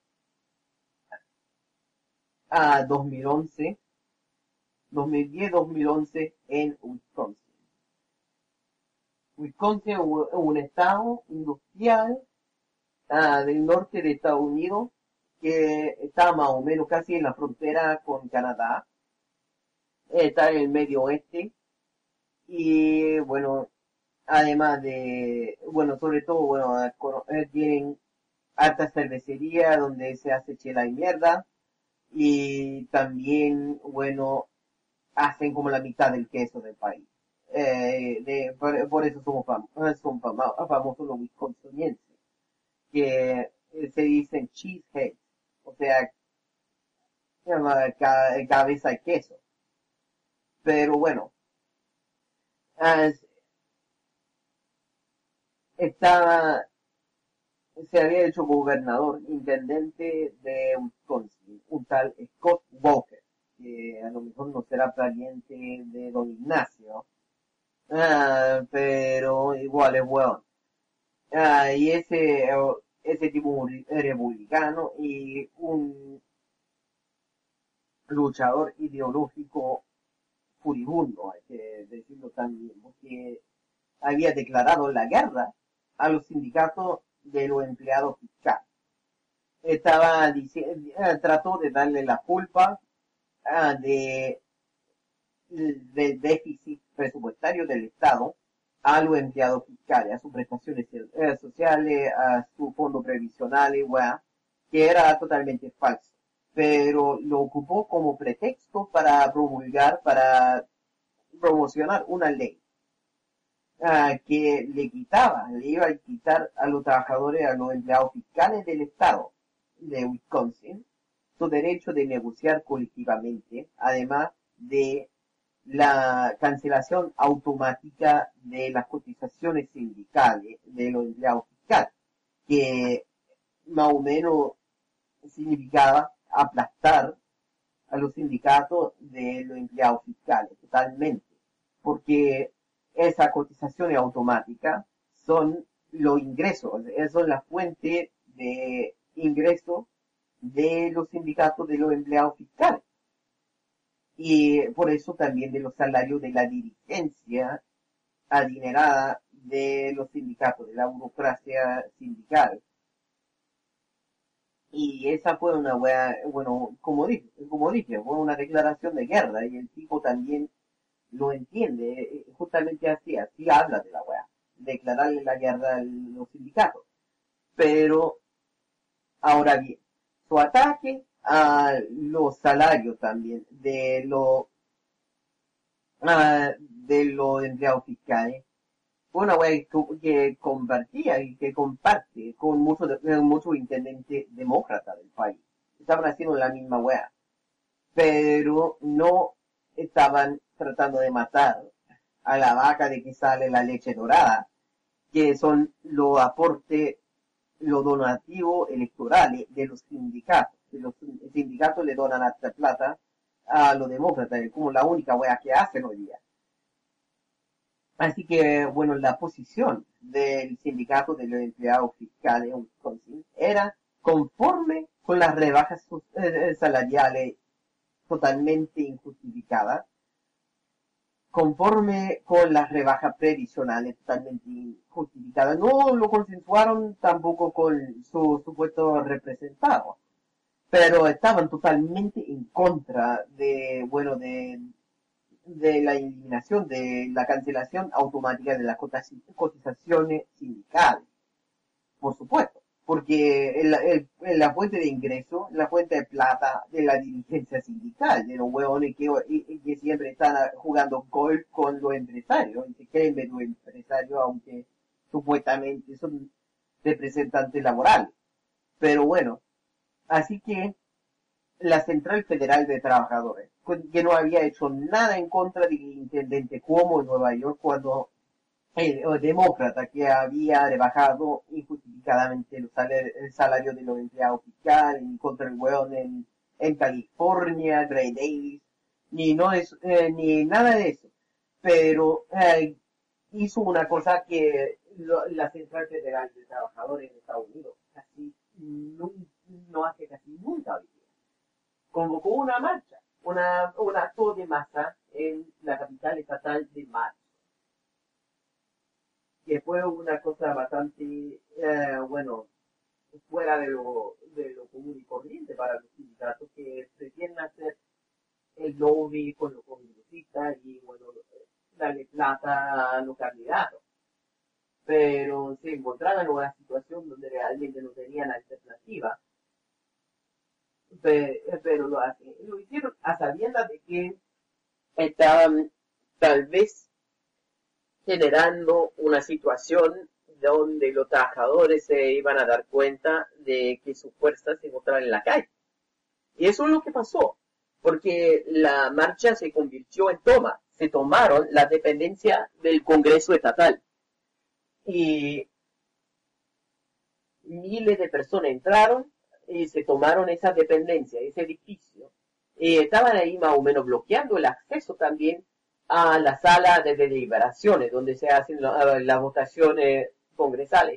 a dos mil once, dos mil diez dos mil once en Wisconsin. Wisconsin es un, un estado industrial uh, del norte de Estados Unidos que está más o menos casi en la frontera con Canadá. Está en el medio oeste y, bueno, además de, bueno, sobre todo, bueno, tienen harta cervecería donde se hace chela y mierda y también, bueno, hacen como la mitad del queso del país. Eh, de, por, por eso somos fam son fam famosos los wisconsinienses, que se dicen cheeseheads, o sea, ca cabeza de queso. Pero bueno, as, estaba, se había hecho gobernador, intendente de Wisconsin, un tal Scott Walker, que a lo mejor no será pariente de don Ignacio, ah, pero igual es bueno. Ah, y ese, ese tipo republicano y un luchador ideológico furibundo, hay que decirlo también, porque había declarado la guerra a los sindicatos de los empleados fiscales. Estaba diciendo, trató de darle la culpa uh, de del déficit presupuestario del Estado a los empleados fiscales, a sus prestaciones eh, sociales, a su fondo previsional, y que era totalmente falso. Pero lo ocupó como pretexto para promulgar, para promocionar una ley uh, que le quitaba, le iba a quitar a los trabajadores, a los empleados fiscales del Estado de Wisconsin, su derecho de negociar colectivamente, además de la cancelación automática de las cotizaciones sindicales de los empleados fiscales, que más o menos significaba aplastar a los sindicatos de los empleados fiscales totalmente, porque esas cotizaciones automáticas son los ingresos, son la fuente de ingresos de los sindicatos de los empleados fiscales. Y por eso también de los salarios de la dirigencia adinerada de los sindicatos, de la burocracia sindical. Y esa fue una wea, bueno, como dije, como dije, fue una declaración de guerra y el tipo también lo entiende, justamente así, así habla de la wea, declararle la guerra a los sindicatos. Pero, ahora bien, su ataque a los salarios también de los uh, de los empleados fiscales fue una wea que compartía y que comparte con muchos muchos intendentes demócratas del país. Estaban haciendo la misma wea, pero no estaban tratando de matar a la vaca de que sale la leche dorada, que son los aportes, los donativos electorales de los sindicatos. Que los sindicatos le donan hasta plata a los demócratas, es como la única wea que hacen hoy día. Así que, bueno, la posición del sindicato de los empleados fiscales en Wisconsin era conforme con las rebajas salariales totalmente injustificadas, conforme con las rebajas previsionales totalmente injustificadas. No lo consensuaron tampoco con su supuesto representado, pero estaban totalmente en contra de, bueno, de, de la eliminación, de la cancelación automática de las cotizaciones sindicales, por supuesto, porque el, el, la fuente de ingreso, la fuente de plata de la dirigencia sindical, de los huevones que, que siempre están jugando golf con los empresarios, y se creen de los empresarios, aunque supuestamente son representantes laborales. Pero bueno, así que la Central Federal de Trabajadores, que no había hecho nada en contra del intendente Cuomo en Nueva York cuando el, el demócrata que había rebajado injustificadamente el salario, el salario de los empleados fiscales, ni contra el hueón en, en California, Gray Davis, ni no es, eh, ni nada de eso. Pero eh, hizo una cosa que lo, la Central Federal de Trabajadores en Estados Unidos casi no, no hace casi nunca hoy día. Convocó una marcha, una, un acto de masa en la capital estatal de marzo, que fue una cosa bastante, eh, bueno, fuera de lo, de lo común y corriente para los sindicatos que prefieren hacer el lobby con los congresistas y, bueno, darle plata a los candidatos. Pero se encontraban en una situación donde realmente no tenían alternativa. Pero lo, lo hicieron a sabiendas de que estaban tal vez generando una situación donde los trabajadores se iban a dar cuenta de que sus fuerzas se encontraban en la calle. Y eso es lo que pasó, porque la marcha se convirtió en toma. Se tomaron la dependencia del Congreso Estatal. Y miles de personas entraron y se tomaron esa dependencia, ese edificio. Y estaban ahí más o menos bloqueando el acceso también a la sala de deliberaciones, donde se hacen la, las votaciones congresales.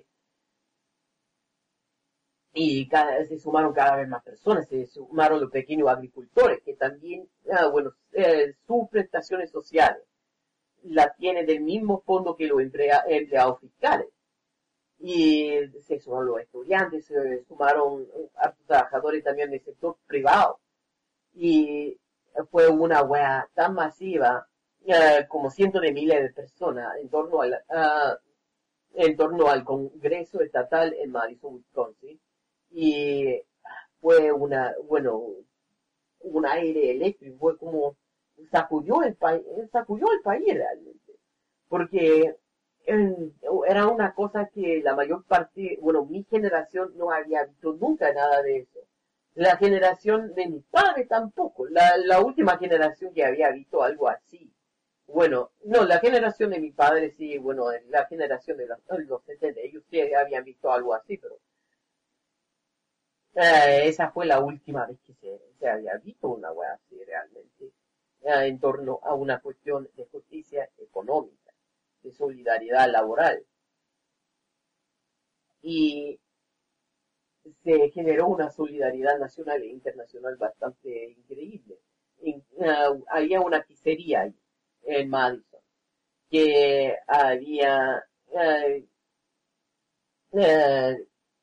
Y cada, se sumaron cada vez más personas, se sumaron los pequeños agricultores, que también, ah, bueno, eh, sus prestaciones sociales la tienen del mismo fondo que los emplea, empleados fiscales. Y se sumaron los estudiantes, se sumaron a trabajadores también del sector privado. Y fue una wea tan masiva, uh, como cientos de miles de personas en torno al, uh, en torno al Congreso Estatal en Madison, Wisconsin. Y fue una, bueno, un aire eléctrico, fue como sacudió el país, sacudió el país realmente. Porque era una cosa que la mayor parte, bueno, mi generación no había visto nunca nada de eso. La generación de mis padres tampoco. La, la última generación que había visto algo así. Bueno, no, la generación de mis padres sí, bueno, la generación de los, los setenta, ellos sí habían visto algo así, pero eh, esa fue la última vez que se, se había visto una wea así realmente, eh, en torno a una cuestión de justicia económica, de solidaridad laboral. Y se generó una solidaridad nacional e internacional bastante increíble. En, uh, había una pizzería ahí, en Madison, que había uh, uh,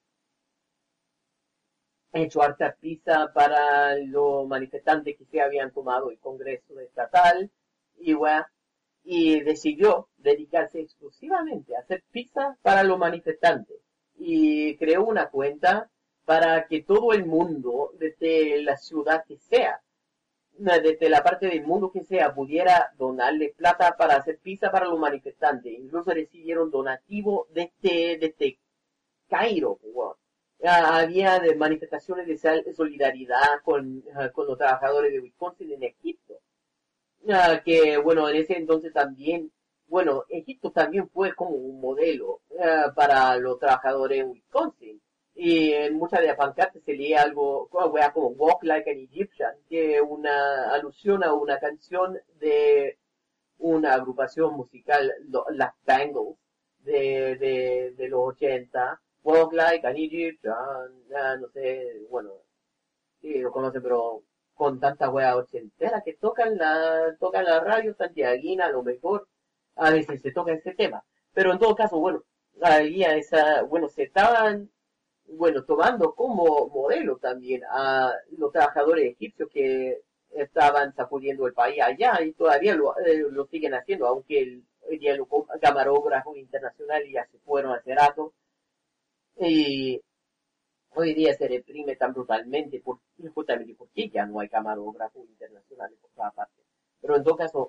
hecho harta pizza para los manifestantes que se habían tomado el Congreso Estatal, y bueno, y decidió dedicarse exclusivamente a hacer pizza para los manifestantes. Y creó una cuenta para que todo el mundo, desde la ciudad que sea, desde la parte del mundo que sea, pudiera donarle plata para hacer pizza para los manifestantes. Incluso recibieron donativos desde, desde Cairo. Wow. Había de manifestaciones de solidaridad con, con los trabajadores de Wisconsin en Egipto. ah, que bueno, en ese entonces también, bueno, Egipto también fue como un modelo ah, para los trabajadores en Wisconsin. Y en muchas de las pancartas se leía algo como, wea, como Walk Like an Egyptian, que es una alusión a una canción de una agrupación musical, lo- las Bangles, de, de, de los ochenta. Walk Like an Egyptian, ah, no sé, bueno, sí, lo conocen, pero con tanta wea ochentera que tocan la, tocan la radio santiaguina, a lo mejor, a veces se toca ese tema. Pero en todo caso, bueno, había esa, bueno, se estaban, bueno, tomando como modelo también a los trabajadores egipcios que estaban sacudiendo el país allá y todavía lo, eh, lo siguen haciendo, aunque el, el día los camarógrafos internacionales ya se fueron hace rato. Y hoy día se reprime tan brutalmente por, justamente porque ya no hay camarógrafos internacionales por todas partes. Pero en todo caso,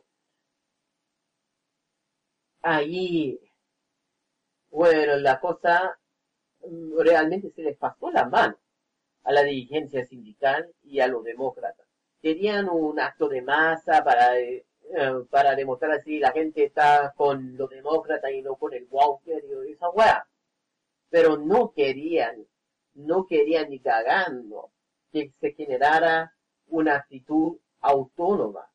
ahí, bueno, la cosa mm, realmente se les pasó la mano a la dirigencia sindical y a los demócratas. Querían un acto de masa para, eh, eh, para demostrar así la gente está con los demócratas y no con el Walker y esa weá. Pero no querían, no querían ni cagando que se generara una actitud autónoma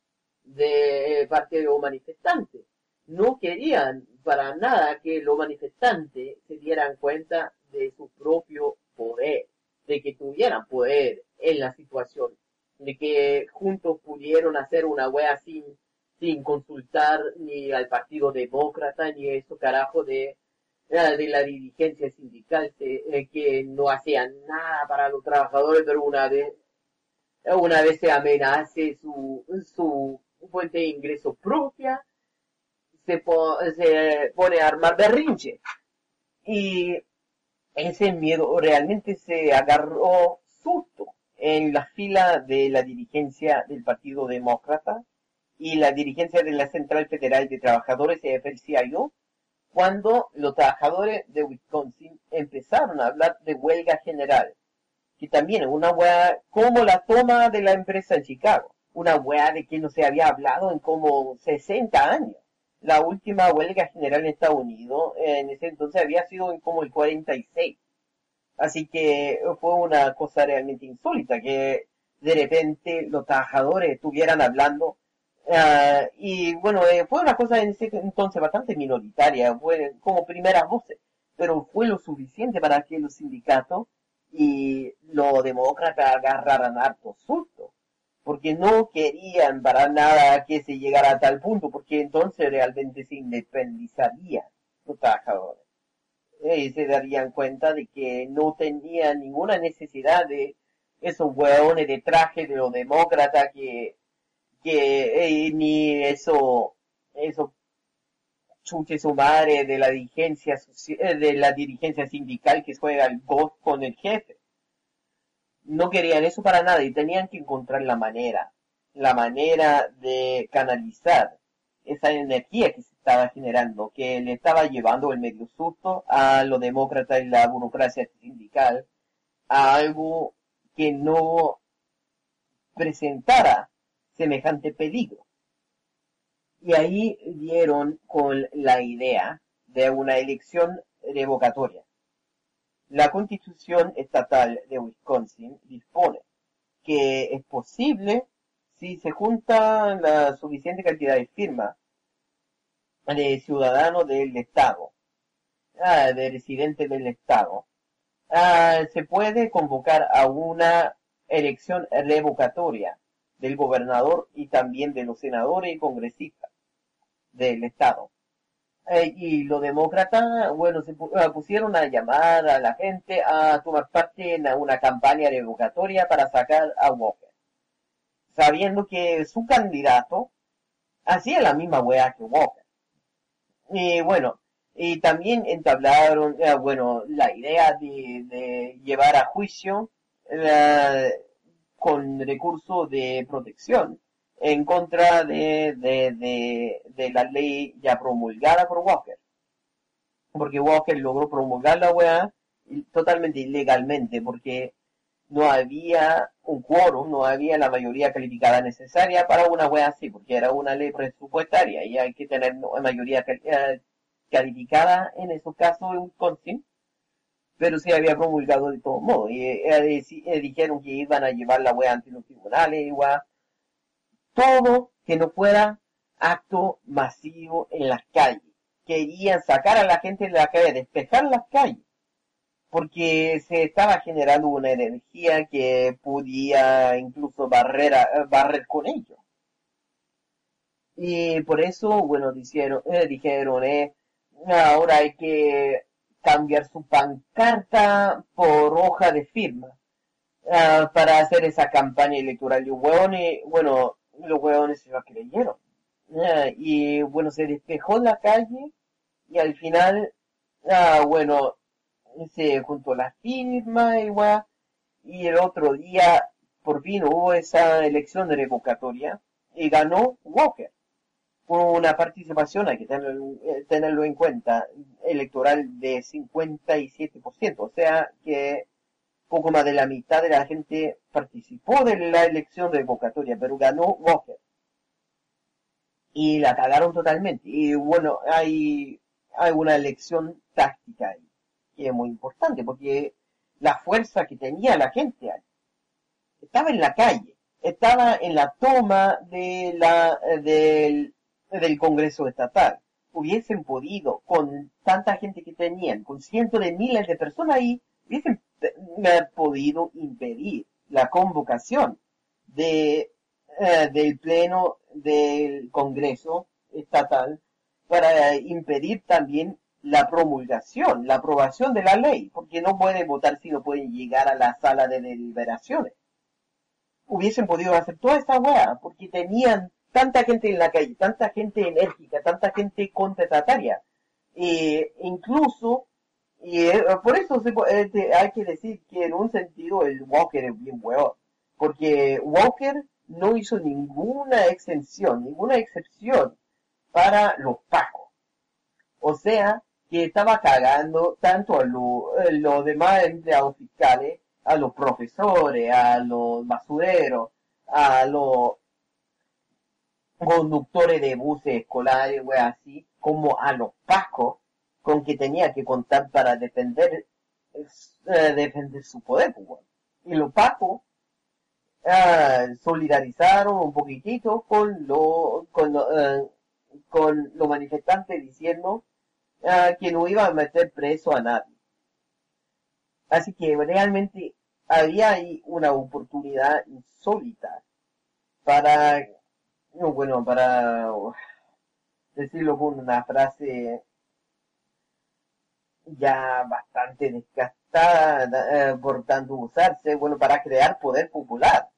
de parte de los manifestantes. No querían para nada que los manifestantes se dieran cuenta de su propio poder, de que tuvieran poder en la situación, de que juntos pudieron hacer una wea sin, sin consultar ni al Partido Demócrata ni eso carajo de, de la dirigencia sindical eh, que no hacían nada para los trabajadores, pero una vez una vez se amenace su, su fuente de ingreso propia, se, po, se pone a armar berrinche. Y ese miedo realmente se agarró susto en la fila de la dirigencia del Partido Demócrata y la dirigencia de la Central Federal de Trabajadores, A F L C I O, cuando los trabajadores de Wisconsin empezaron a hablar de huelga general, que también es una hueá como la toma de la empresa en Chicago, una hueá de que no se había hablado en como sesenta años. La última huelga general en Estados Unidos en ese entonces había sido en como el cuarenta y seis. Así que fue una cosa realmente insólita que de repente los trabajadores estuvieran hablando. Uh, y bueno, eh, fue una cosa en ese entonces bastante minoritaria, fue como primeras voces, pero fue lo suficiente para que los sindicatos y los demócratas agarraran harto susto, porque no querían para nada que se llegara a tal punto, porque entonces realmente se independizarían los trabajadores. Y se darían cuenta de que no tenían ninguna necesidad de esos hueones de traje de los demócratas que, que eh, ni eso, eso chuche su madre de la dirigencia de la dirigencia sindical que juega al golf con el jefe. No querían eso para nada y tenían que encontrar la manera, la manera de canalizar esa energía que se estaba generando, que le estaba llevando el medio susto a los demócratas y la burocracia sindical, a algo que no presentara semejante peligro. Y ahí dieron con la idea de una elección revocatoria. La Constitución Estatal de Wisconsin dispone que es posible, si se junta la suficiente cantidad de firmas de ciudadanos del Estado, ah, de residentes del Estado, ah, se puede convocar a una elección revocatoria del gobernador y también de los senadores y congresistas del Estado. Eh, y los demócratas, bueno, se pusieron a llamar a la gente a tomar parte en una campaña revocatoria para sacar a Walker, sabiendo que su candidato hacía la misma wea que Walker. Y bueno, y también entablaron, eh, bueno, la idea de, de llevar a juicio eh, con recurso de protección en contra de, de, de, de la ley ya promulgada por Walker. Porque Walker logró promulgar la weá totalmente ilegalmente, porque no había un quórum, no había la mayoría calificada necesaria para una wea así, porque era una ley presupuestaria y hay que tener una mayoría calificada en esos casos en Wisconsin, pero se había promulgado de todos modos. Y eh, eh, dijeron que iban a llevar la wea ante los tribunales, igual. Todo que no fuera acto masivo en las calles. Querían sacar a la gente de la calle, despejar las calles, porque se estaba generando una energía que podía incluso barrer, a, barrer con ellos. Y por eso, bueno, dijeron, eh, dijeron eh, ahora hay que cambiar su pancarta por hoja de firma uh, para hacer esa campaña electoral. Y los hueones, bueno, los hueones se lo creyeron. Uh, y bueno, se despejó la calle y al final, uh, bueno, se juntó la firma igual, y el otro día por fin hubo esa elección revocatoria y ganó Walker con una participación, hay que tenerlo, tenerlo en cuenta, electoral de cincuenta y siete por ciento, o sea que poco más de la mitad de la gente participó de la elección revocatoria, pero ganó Walker y la cagaron totalmente. Y bueno, hay, hay una elección táctica ahí que es muy importante, porque la fuerza que tenía la gente estaba en la calle, estaba en la toma de la del, del Congreso Estatal. Hubiesen podido, con tanta gente que tenían, con cientos de miles de personas ahí, hubiesen podido impedir la convocación de eh, del Pleno del Congreso Estatal para impedir también la promulgación, la aprobación de la ley, porque no pueden votar si no pueden llegar a la sala de deliberaciones. Hubiesen podido hacer toda esta weá, porque tenían tanta gente en la calle, tanta gente enérgica, tanta gente contestataria. E incluso, y eh, por eso se, eh, hay que decir que en un sentido el Walker es bien weón, porque Walker no hizo ninguna exención, ninguna excepción para los pacos. O sea, que estaba cagando tanto a los lo demás empleados fiscales, a los profesores, a los basureros, a los conductores de buses escolares, wey, así, como a los pacos con que tenía que contar para defender eh, defender su poder, pues. Y los pacos eh, solidarizaron un poquitito con lo, con lo, eh, con los manifestantes diciendo Uh, que no iba a meter preso a nadie. Así que realmente había ahí una oportunidad insólita para, no, bueno, para uh, decirlo con una frase ya bastante desgastada, uh, por tanto usarse, bueno, para crear poder popular.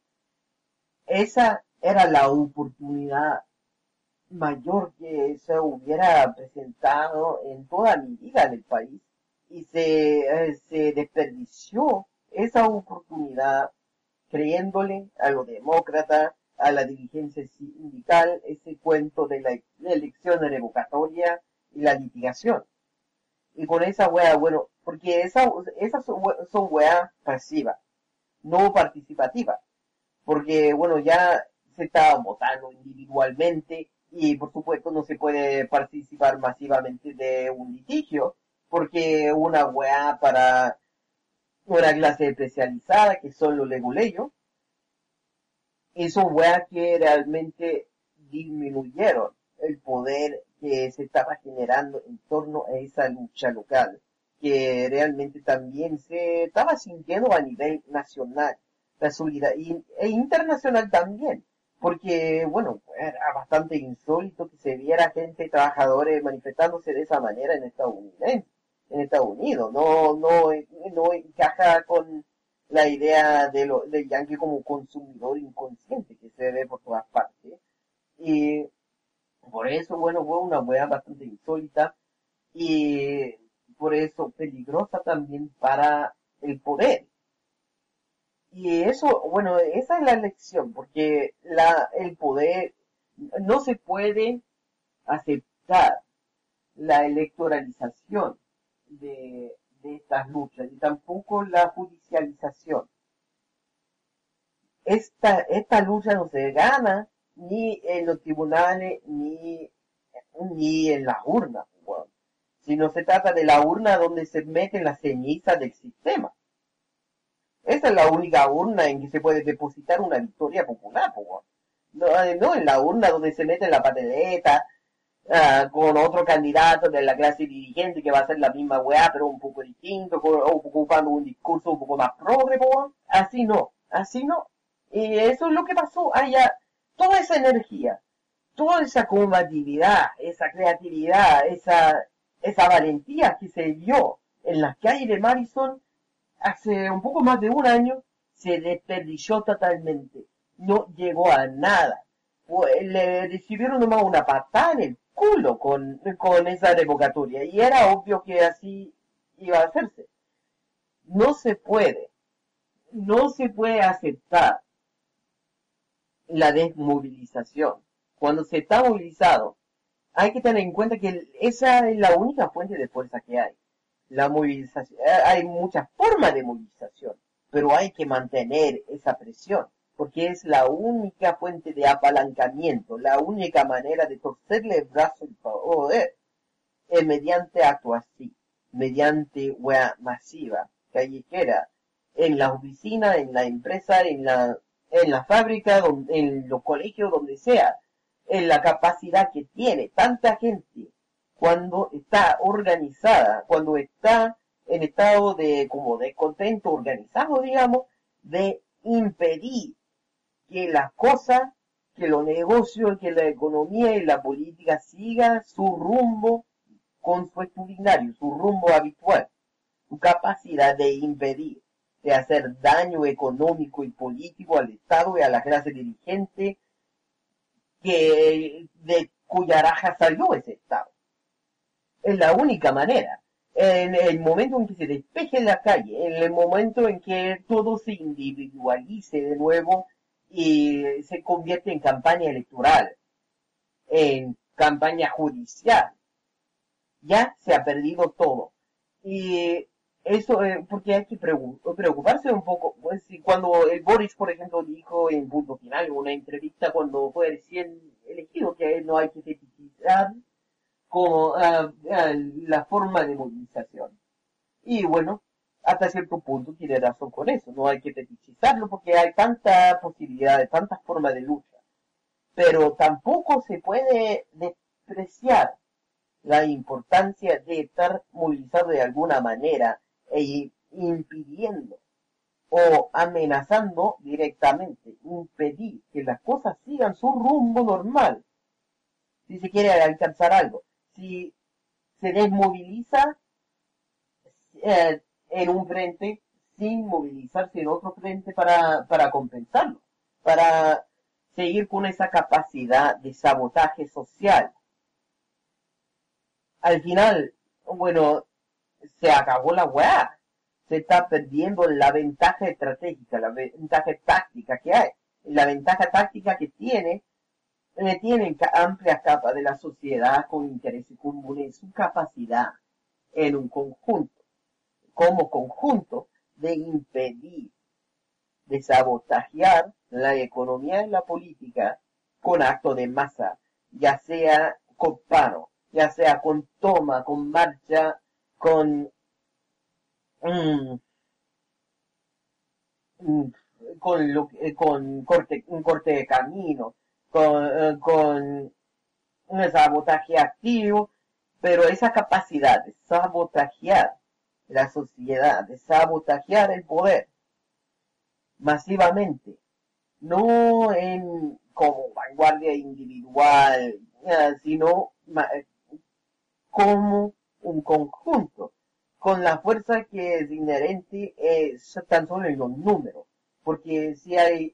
Esa era la oportunidad mayor que se hubiera presentado en toda mi vida en el país, y se, eh, se desperdició esa oportunidad creyéndole a los demócratas, a la dirigencia sindical, ese cuento de la, la elección revocatoria y la litigación. Y con esa wea, bueno, porque esa, esas son, son weas pasivas, no participativas, porque bueno, ya se estaba votando individualmente, y por supuesto no se puede participar masivamente de un litigio, porque una weá para una clase especializada que son los leguleyos, y son weas que realmente disminuyeron el poder que se estaba generando en torno a esa lucha local, que realmente también se estaba sintiendo a nivel nacional, la solidaridad, e internacional también. Porque, bueno, era bastante insólito que se viera gente, trabajadores, manifestándose de esa manera en Estados Unidos. En Estados Unidos. No, no, no encaja con la idea de lo, del yankee como consumidor inconsciente que se ve por todas partes. Y por eso, bueno, fue una hueá bastante insólita y por eso peligrosa también para el poder. Y eso, bueno, esa es la lección, porque la, el poder, no se puede aceptar la electoralización de, de estas luchas, y tampoco la judicialización. esta, esta lucha no se gana ni en los tribunales ni, ni en las urnas, bueno, sino se trata de la urna donde se meten las cenizas del sistema. Esa es la única urna en que se puede depositar una victoria popular, bueno. No, no en la urna donde se mete la papeleta uh, con otro candidato de la clase dirigente que va a hacer la misma weá, pero un poco distinto, con, ocupando un discurso un poco más progre, bueno. Así no, así no. Y eso es lo que pasó allá. Toda esa energía, toda esa combatividad, esa creatividad, esa, esa valentía que se vio en las calles de Madison hace un poco más de un año, se desperdició totalmente. No llegó a nada. Pues, le recibieron nomás una patada en el culo con, con esa revocatoria. Y era obvio que así iba a hacerse. No se puede. No se puede aceptar la desmovilización. Cuando se está movilizado, hay que tener en cuenta que esa es la única fuente de fuerza que hay. La movilización, hay muchas formas de movilización, pero hay que mantener esa presión, porque es la única fuente de apalancamiento, la única manera de torcerle el brazo al poder, es mediante actos así, mediante wea masiva, callejera, en la oficina, en la empresa, en la en la fábrica, donde, en los colegios, donde sea, en la capacidad que tiene tanta gente cuando está organizada, cuando está en estado de como descontento organizado, digamos, de impedir que las cosas, que los negocios, que la economía y la política sigan su rumbo consuetudinario, su rumbo habitual, su capacidad de impedir, de hacer daño económico y político al Estado y a la clase dirigente que de cuya raja salió ese Estado. Es la única manera. En el momento en que se despeje la calle, en el momento en que todo se individualice de nuevo y se convierte en campaña electoral, en campaña judicial, ya se ha perdido todo. Y eso, eh, porque hay que preocuparse un poco, pues, cuando el Boris, por ejemplo, dijo en Punto Final, en una entrevista cuando fue recién elegido, que no hay que fetichizar como uh, uh, la forma de movilización. Y bueno, hasta cierto punto tiene razón con eso, no hay que fetichizarlo porque hay tantas posibilidades, tantas formas de lucha. Pero tampoco se puede despreciar la importancia de estar movilizado de alguna manera e impidiendo o amenazando directamente, impedir que las cosas sigan su rumbo normal. Si se quiere alcanzar algo, si se desmoviliza eh, en un frente sin movilizarse en otro frente para, para compensarlo, para seguir con esa capacidad de sabotaje social. Al final, bueno, se acabó la weá. Se está perdiendo la ventaja estratégica, la ventaja táctica que hay. La ventaja táctica que tiene, eh, tienen amplias capas de la sociedad con intereses comunes, su capacidad en un conjunto, como conjunto, de impedir, de sabotajear la economía y la política con actos de masa, ya sea con paro, ya sea con toma, con marcha, con mm, mm, con lo, eh, con corte un corte de camino, con eh, con un sabotaje activo, pero esa capacidad de sabotajear la sociedad, de sabotajear el poder masivamente, no en como vanguardia individual, eh, sino eh, como un conjunto, con la fuerza que es inherente es tan solo en los números, porque si hay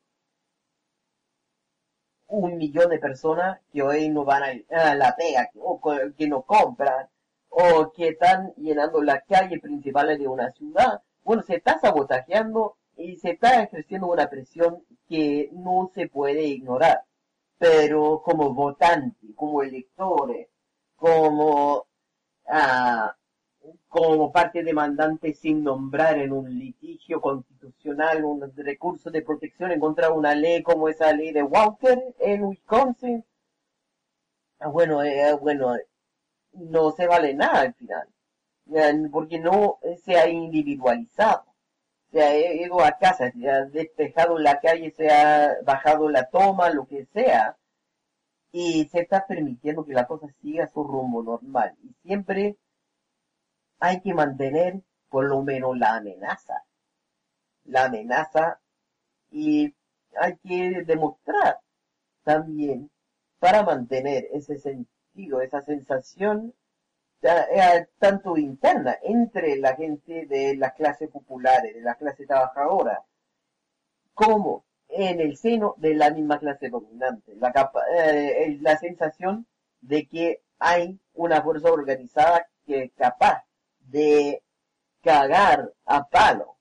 un millón de personas que hoy no van a, a la pega, o que no compran, o que están llenando las calles principales de una ciudad, bueno, se está sabotajeando y se está ejerciendo una presión que no se puede ignorar. Pero como votantes, como electores, como uh, como parte demandante sin nombrar en un litigio constitucional, un recurso de protección en contra de una ley como esa ley de Walker en Wisconsin, bueno, eh, bueno, no se vale nada al final, eh, porque no se ha individualizado, se ha ido a casa, se ha despejado la calle, se ha bajado la toma, lo que sea, y se está permitiendo que la cosa siga su rumbo normal, y siempre hay que mantener por lo menos la amenaza, la amenaza, y hay que demostrar también para mantener ese sentido, esa sensación eh, tanto interna entre la gente de las clases populares, de la clase trabajadora, como en el seno de la misma clase dominante, la, capa- eh, la sensación de que hay una fuerza organizada que es capaz de cagar a palo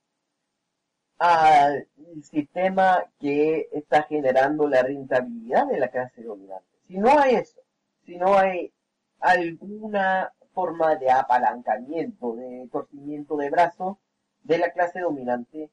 al sistema que está generando la rentabilidad de la clase dominante. Si no hay eso, si no hay alguna forma de apalancamiento, de torcimiento de brazo de la clase dominante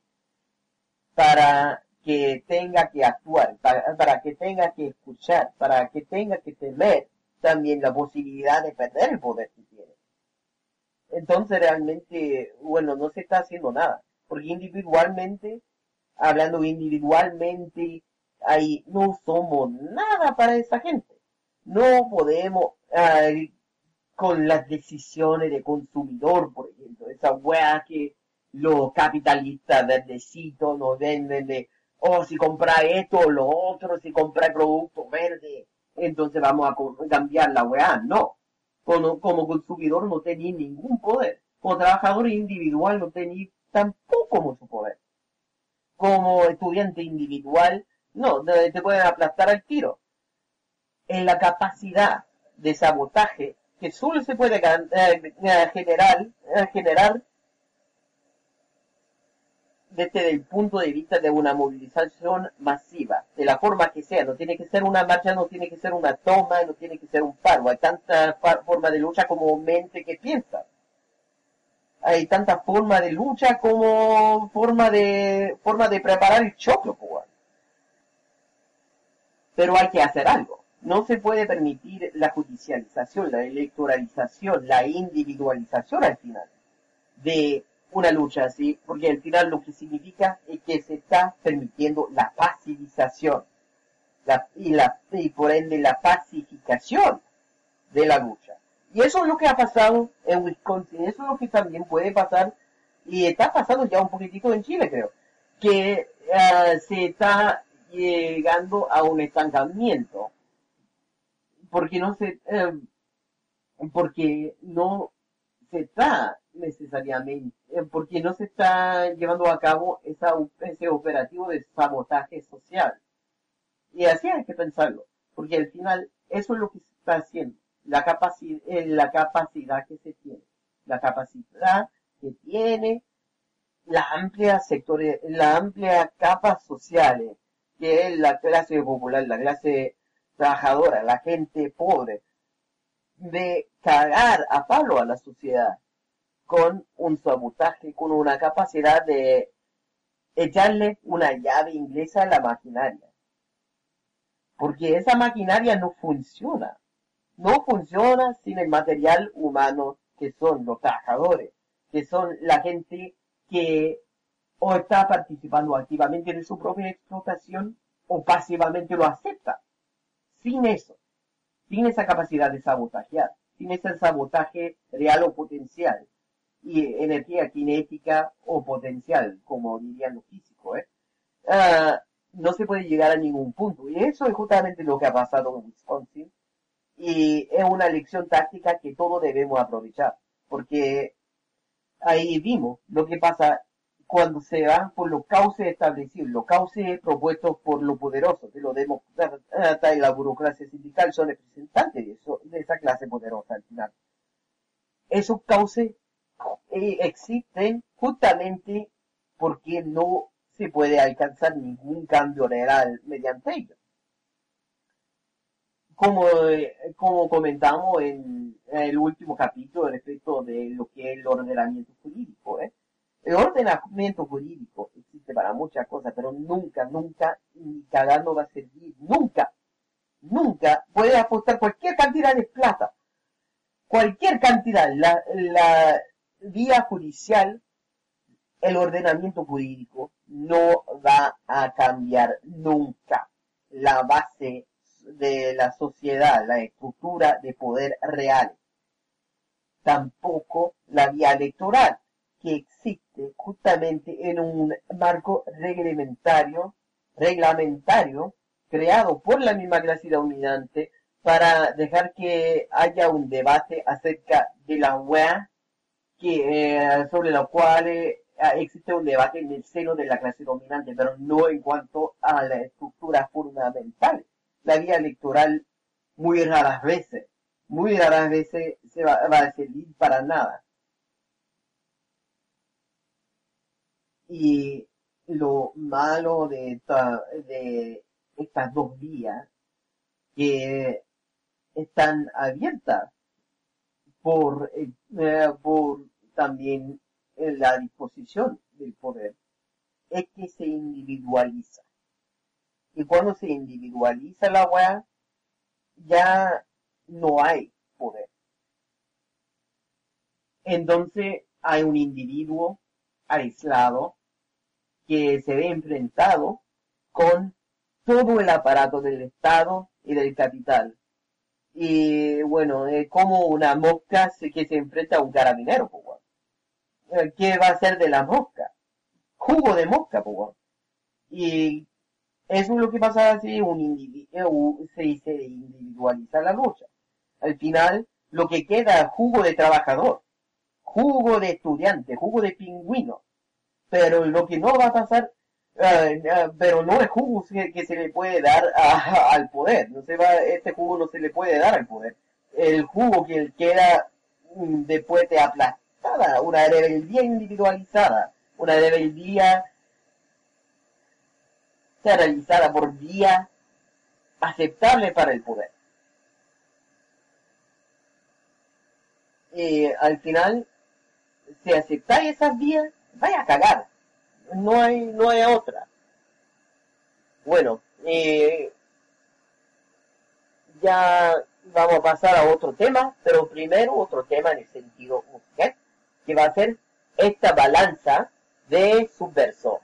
para que tenga que actuar, para, para que tenga que escuchar, para que tenga que temer también la posibilidad de perder el poder que tiene. Entonces realmente, bueno, no se está haciendo nada, porque individualmente, hablando individualmente, ahí no somos nada para esa gente. No podemos, eh, con las decisiones de consumidor, por ejemplo, esa weá que los capitalistas verdecitos nos venden de, oh, si compra esto o lo otro, si compra producto verde, entonces vamos a cambiar la weá. No. Como, como consumidor no tenía ningún poder. Como trabajador individual no tenía tampoco mucho poder. Como estudiante individual, no, te pueden aplastar al tiro. En la capacidad de sabotaje que solo se puede eh, generar, eh, generar desde el punto de vista de una movilización masiva, de la forma que sea. No tiene que ser una marcha, no tiene que ser una toma, no tiene que ser un paro. Hay tanta forma de lucha como mente que piensa. Hay tanta forma de lucha como forma de forma de preparar el choclo, pues. Pero hay que hacer algo. No se puede permitir la judicialización, la electoralización, la individualización al final de una lucha así, porque al final lo que significa es que se está permitiendo la pacificación la, y, la, y por ende la pacificación de la lucha. Y eso es lo que ha pasado en Wisconsin, eso es lo que también puede pasar, y está pasando ya un poquitito en Chile, creo, que uh, se está llegando a un estancamiento, porque no se, eh, porque no se está necesariamente, eh, porque no se está llevando a cabo esa, ese operativo de sabotaje social. Y así hay que pensarlo, porque al final eso es lo que se está haciendo, la capacidad, eh, la capacidad que se tiene, la capacidad que tiene la amplia sectores, la amplia capas sociales, que es la clase popular, la clase trabajadora, la gente pobre, de cagar a palo a la sociedad con un sabotaje, con una capacidad de echarle una llave inglesa a la maquinaria. Porque esa maquinaria no funciona. No funciona sin el material humano que son los trabajadores, que son la gente que o está participando activamente en su propia explotación o pasivamente lo acepta. Sin eso, sin esa capacidad de sabotajear, sin ese sabotaje real o potencial, y energía cinética o potencial, como dirían los físicos, ¿eh? Uh, no se puede llegar a ningún punto. Y eso es justamente lo que ha pasado en Wisconsin, y es una lección táctica que todos debemos aprovechar, porque ahí vimos lo que pasa cuando se van por los cauces establecidos, los cauces propuestos por los poderosos, que los demócratas y la burocracia sindical son representantes de, eso, de esa clase poderosa al final. Esos cauces eh, existen justamente porque no se puede alcanzar ningún cambio real mediante ellos. como, como comentamos en el último capítulo respecto de lo que es el ordenamiento jurídico, ¿eh? El ordenamiento jurídico existe para muchas cosas, pero nunca, nunca, ni cagando va a servir, nunca, nunca puede apostar cualquier cantidad de plata, cualquier cantidad, la, la vía judicial, el ordenamiento jurídico no va a cambiar nunca la base de la sociedad, la estructura de poder real. Tampoco la vía electoral, que existe justamente en un marco reglamentario, reglamentario creado por la misma clase dominante para dejar que haya un debate acerca de la wea que eh, sobre la cual eh, existe un debate en el seno de la clase dominante, pero no en cuanto a la estructura fundamental. La vía electoral muy raras veces, muy raras veces se va, va a servir para nada. Y lo malo de, esta, de estas dos vías que están abiertas por, eh, por también la disposición del poder es que se individualiza. Y cuando se individualiza la weá, ya no hay poder. Entonces hay un individuo aislado que se ve enfrentado con todo el aparato del Estado y del capital. Y bueno, es como una mosca que se enfrenta a un carabinero, pues, ¿qué va a hacer de la mosca? Jugo de mosca, pues. Y eso es lo que pasa si un individuo se, se individualiza la lucha. Al final, lo que queda es jugo de trabajador, jugo de estudiante, jugo de pingüino. Pero lo que no va a pasar, uh, uh, pero no es jugo que, que se le puede dar a, al poder. No se va, este jugo no se le puede dar al poder. El jugo que queda um, después de aplastada, una rebeldía individualizada, una rebeldía realizada por vía aceptable para el poder. Y al final, si aceptáis esas vías, vaya a cagar. No hay, no hay otra. Bueno, eh, ya vamos a pasar a otro tema, pero primero otro tema en el sentido musical, que va a ser esta balanza de Subverso.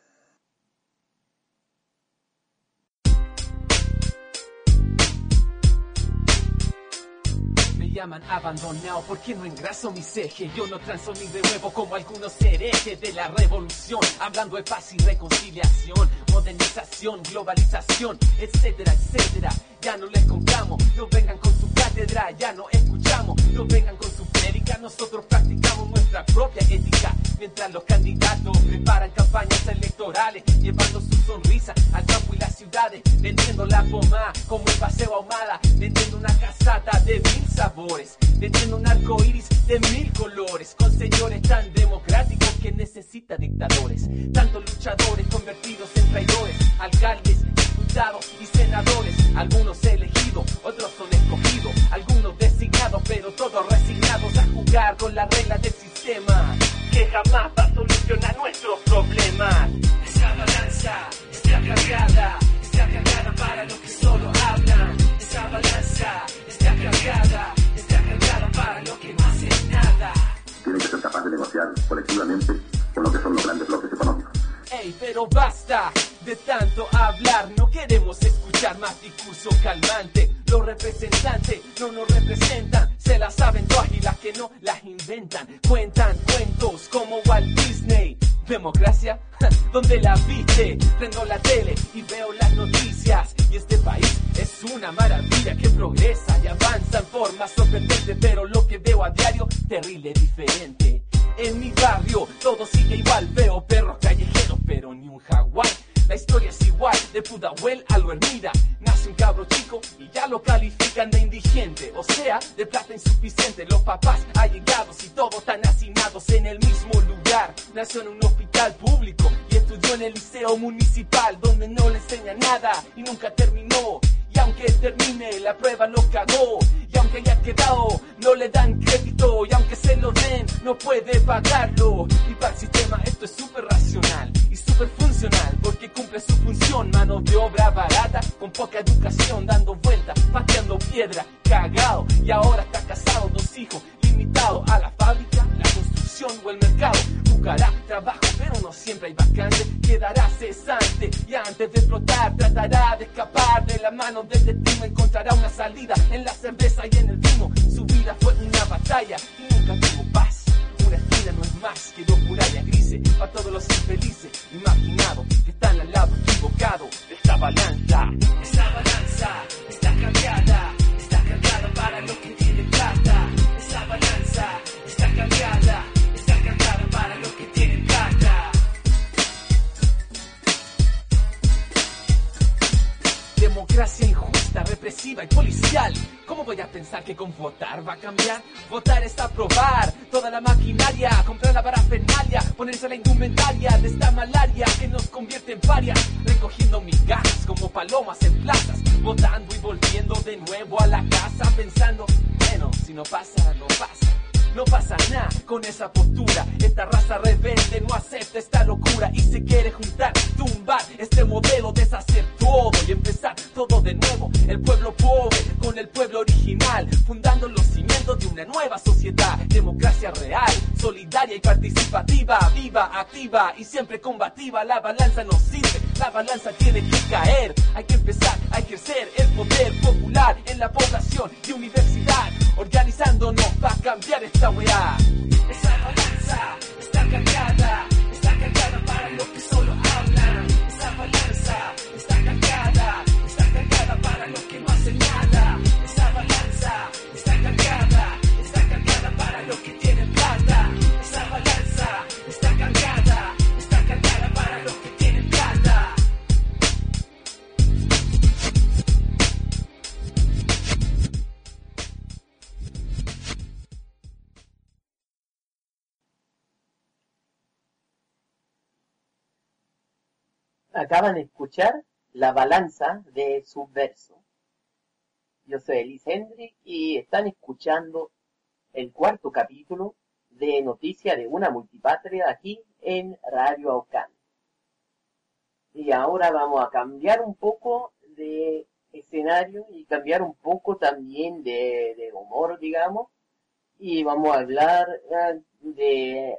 Llaman abandonado porque no engraso mis ejes. Yo no transo ni de nuevo como algunos herejes de la revolución, hablando de paz y reconciliación, modernización, globalización, etcétera, etcétera. Ya no les contamos, no vengan con su cátedra, ya no escuchamos, no vengan con su prédica, nosotros practicamos nuestra propia ética, mientras los candidatos preparan campañas electorales, llevando su sonrisa al campo y las ciudades, vendiendo la pomada como el paseo ahumada, vendiendo una casata de mil sabores, vendiendo un arco iris de mil colores, con señores tan democráticos que necesitan dictadores, tantos luchadores convertidos en traidores, alcaldes, diputados y senadores, algunos elegidos, otros son escogidos, algunos designados, pero todos resignados a jugar con las reglas del sistema, que jamás va a solucionar nuestros problemas. Esa balanza está cargada, está cargada para los que solo hablan. Esa balanza está cargada, está cargada para los que no hacen nada. Tienen que ser capaces de negociar colectivamente con lo que son los grandes bloques económicos. Ey, pero basta de tanto hablar, no queremos escuchar más discurso calmante. Los representantes no nos representan, se las saben todas y las que no las inventan. Cuentan cuentos como Walt Disney. Democracia, ¿dónde la viste? Prendo la tele y veo las noticias. Y este país es una maravilla que progresa y avanza en forma sorprendente. Pero lo que veo a diario, terrible diferente. En mi barrio todo sigue igual, veo perros callejeros pero ni un jaguar. La historia es igual, de Pudahuel a Lo Hermida. Nace un cabro chico y ya lo califican de indigente, o sea, de plata insuficiente. Los papás allegados y todos están hacinados en el mismo lugar. Nació en un hospital público y estudió en el liceo municipal, donde no le enseña nada y nunca terminó. Y aunque que termine la prueba lo cagó. Y aunque haya quedado, no le dan crédito. Y aunque se lo den, no puede pagarlo. Y para el sistema esto es súper racional y súper funcional, porque cumple su función. Mano de obra barata, con poca educación, dando vueltas, pateando piedra, cagado. Y ahora está casado, dos hijos, limitado a la fábrica, la construcción o el mercado. Buscará trabajo, pero no siempre hay vacante. Quedará cesante y antes de explotar tratará de escapar de la mano del destino. Encontrará una salida en la cerveza y en el vino. Su vida fue una batalla y nunca tuvo paz. Una esquina no es más que dos murallas grises para todos los infelices imaginados que están al lado equivocado de esta balanza. Esa balanza está cambiada, está cargada para los que tienen plata. Esa balanza está cambiada, está cargada para los que tienen plata. Democracia injusta, represiva y policial. ¿Cómo voy a pensar que con votar va a cambiar? Votar es aprobar toda la maquinaria, comprar la parafernalia, ponerse la indumentaria de esta malaria que nos convierte en parias, recogiendo migajas como palomas en plazas, votando y volviendo de nuevo a la casa, pensando, bueno, si no pasa, no pasa. No pasa nada con esa postura. Esta raza rebelde no acepta esta locura y se quiere juntar, tumbar este modelo, deshacer todo y empezar todo de nuevo. El pueblo pobre con el pueblo original, fundando los cimientos de una nueva sociedad. Democracia real, solidaria y participativa, viva, activa y siempre combativa. La balanza no sirve, la balanza tiene que caer. Hay que empezar a ejercer el poder popular en la población y universidad, organizándonos para cambiar esta weá. Esa balanza está cargada, está cargada para los que solo hablan. Esa balanza está cargada, está cargada para los que no hacen nada. Esa balanza está cargada, está cargada para los que tienen plata. Esa balanza está cargada, está cargada para los que tienen plata. Acaban de escuchar La Balanza de Subverso. Yo soy Elise Hendrick y están escuchando el cuarto capítulo de Noticia de una Multipatria aquí en Radio Aucán. Y ahora vamos a cambiar un poco de escenario y cambiar un poco también de, de humor, digamos. Y vamos a hablar eh, de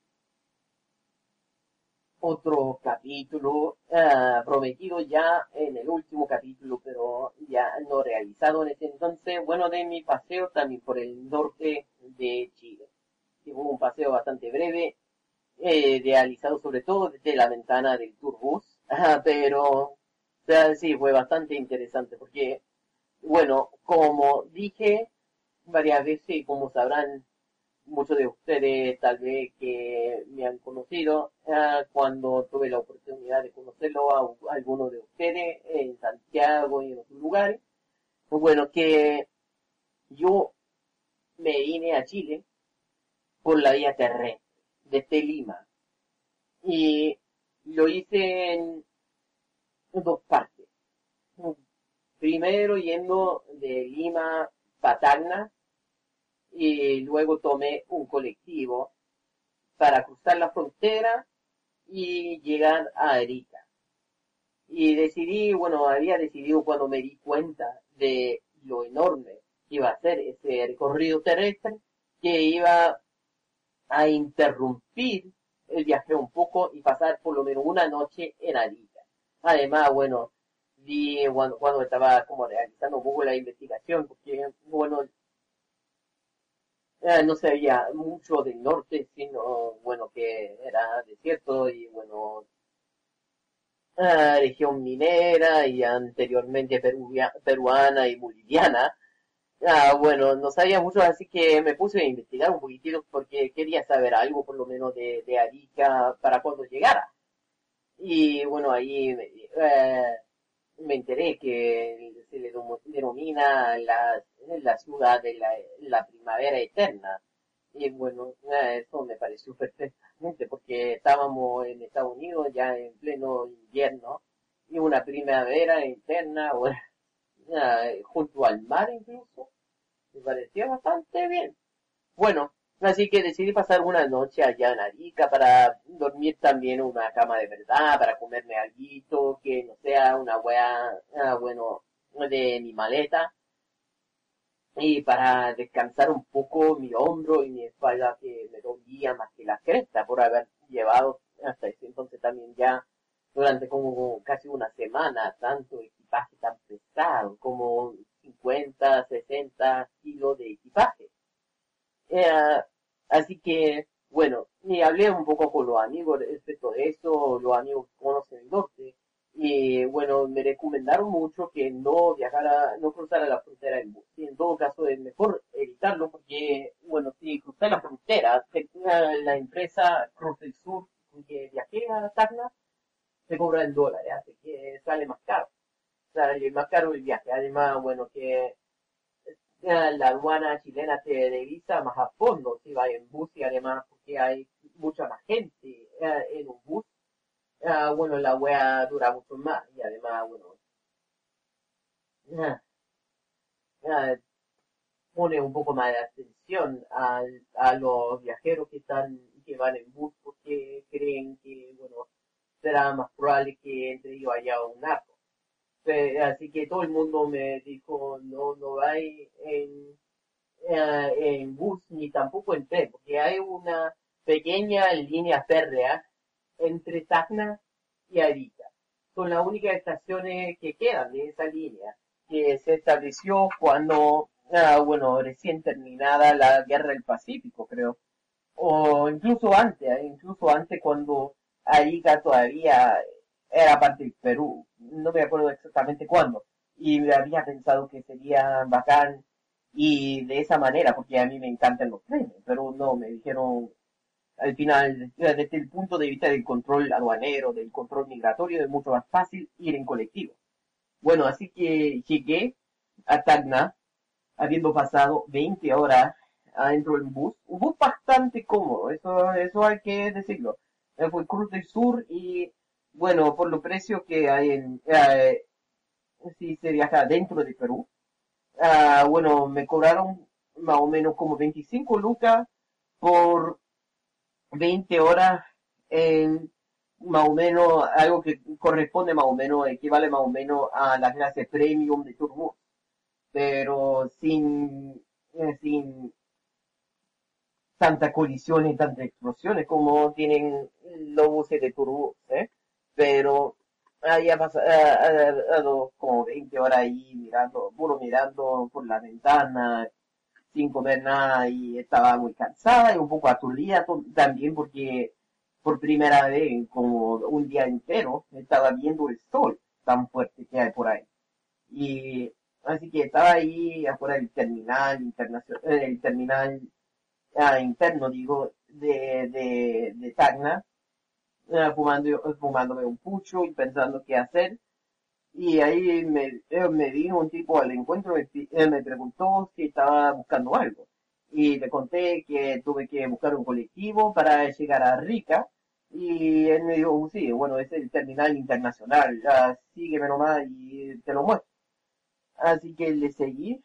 otro capítulo uh, prometido ya en el último capítulo, pero ya no realizado en ese entonces. Bueno, de mi paseo también por el norte de Chile. Fue un paseo bastante breve, eh, realizado sobre todo desde la ventana del Tourbus, uh, pero o sea, sí, fue bastante interesante porque, bueno, como dije varias veces y como sabrán muchos de ustedes tal vez que me han conocido, eh, cuando tuve la oportunidad de conocerlo a, a algunos de ustedes en Santiago y en otros lugares, pues bueno, que yo me vine a Chile por la vía terrestre, desde Lima, y lo hice en dos partes. Primero yendo de Lima a Tacna, y luego tomé un colectivo para cruzar la frontera y llegar a Arica. Y decidí, bueno, había decidido cuando me di cuenta de lo enorme que iba a ser ese recorrido terrestre, que iba a interrumpir el viaje un poco y pasar por lo menos una noche en Arica. Además, bueno, vi cuando, cuando estaba como realizando un poco la investigación, porque, bueno, Eh, no sabía mucho del norte, sino, bueno, que era desierto y, bueno, eh, región minera y anteriormente peruvia, peruana y boliviana. Ah, bueno, no sabía mucho, así que me puse a investigar un poquitito porque quería saber algo por lo menos de, de Arica para cuando llegara. Y, bueno, ahí eh, me enteré que se le denomina la, la ciudad de la, la primavera eterna. Y bueno, eso me pareció perfectamente porque estábamos en Estados Unidos ya en pleno invierno y una primavera eterna, bueno, eh, junto al mar incluso. Me parecía bastante bien. Bueno, así que decidí pasar una noche allá en Arica para dormir también en una cama de verdad, para comerme alguito, que no sea una wea, ah, bueno, de mi maleta. Y para descansar un poco mi hombro y mi espalda que me dolía más que la cresta por haber llevado hasta ese entonces también ya durante como casi una semana tanto equipaje tan pesado como cincuenta, sesenta kilos de equipaje. Eh, así que, bueno, y hablé un poco con los amigos respecto de eso, los amigos que conocen el norte, y bueno, me recomendaron mucho que no viajara, no cruzara la frontera en bus. Y en todo caso es mejor evitarlo porque, bueno, si cruzar la frontera, te- la empresa Cruz del Sur que viajé a Tacna, se cobra en dólares, así que sale más caro. Sale más caro el viaje. Además, bueno, que eh, la aduana chilena te revisa más a fondo si vas en bus y además porque hay mucha más gente eh, en un bus. Ah, bueno, la wea dura mucho más y además, bueno, ah, ah, pone un poco más de atención al, a los viajeros que están, que van en bus porque creen que, bueno, será más probable que entre ellos haya un narco. Pe- Así que todo el mundo me dijo, no, no hay en, eh, en bus ni tampoco en tren, porque hay una pequeña línea férrea entre Tacna y Arica. Son las únicas estaciones que quedan de esa línea, que se estableció cuando, ah, bueno, recién terminada la Guerra del Pacífico, creo. O incluso antes, eh, incluso antes cuando Arica todavía era parte del Perú. No me acuerdo exactamente cuándo. Y me había pensado que sería bacán y de esa manera, porque a mí me encantan los trenes, pero no, me dijeron al final, desde el punto de vista del control aduanero, del control migratorio, es mucho más fácil ir en colectivo. Bueno, así que llegué a Tacna, habiendo pasado veinte horas adentro del bus, un bus bastante cómodo, eso, eso hay que decirlo. Eh, Fue Cruz del Sur y, bueno, por los precios que hay en, eh, si se viaja dentro de Perú, ah, bueno, me cobraron más o menos como veinticinco lucas por veinte horas en más o menos algo que corresponde más o menos, equivale más o menos a la clase premium de Turbo, pero sin, eh, sin tantas colisiones y tantas explosiones como tienen los buses de Turbo, ¿eh? Pero ahí ha pasado, ha- ha dado como veinte horas ahí mirando, puro mirando por la ventana, sin comer nada y estaba muy cansada y un poco aturdida to- también porque por primera vez en como un día entero estaba viendo el sol tan fuerte que hay por ahí. Y así que estaba ahí afuera del terminal internacional, el terminal ah, interno, digo, de, de, de Tacna, ah, fumando, fumándome un pucho y pensando qué hacer. Y ahí me, eh, me vino un tipo al encuentro, me, pi- eh, me preguntó si estaba buscando algo. Y le conté que tuve que buscar un colectivo para llegar a Rica. Y él me dijo, sí, bueno, es el terminal internacional, ya, sígueme nomás y te lo muestro. Así que le seguí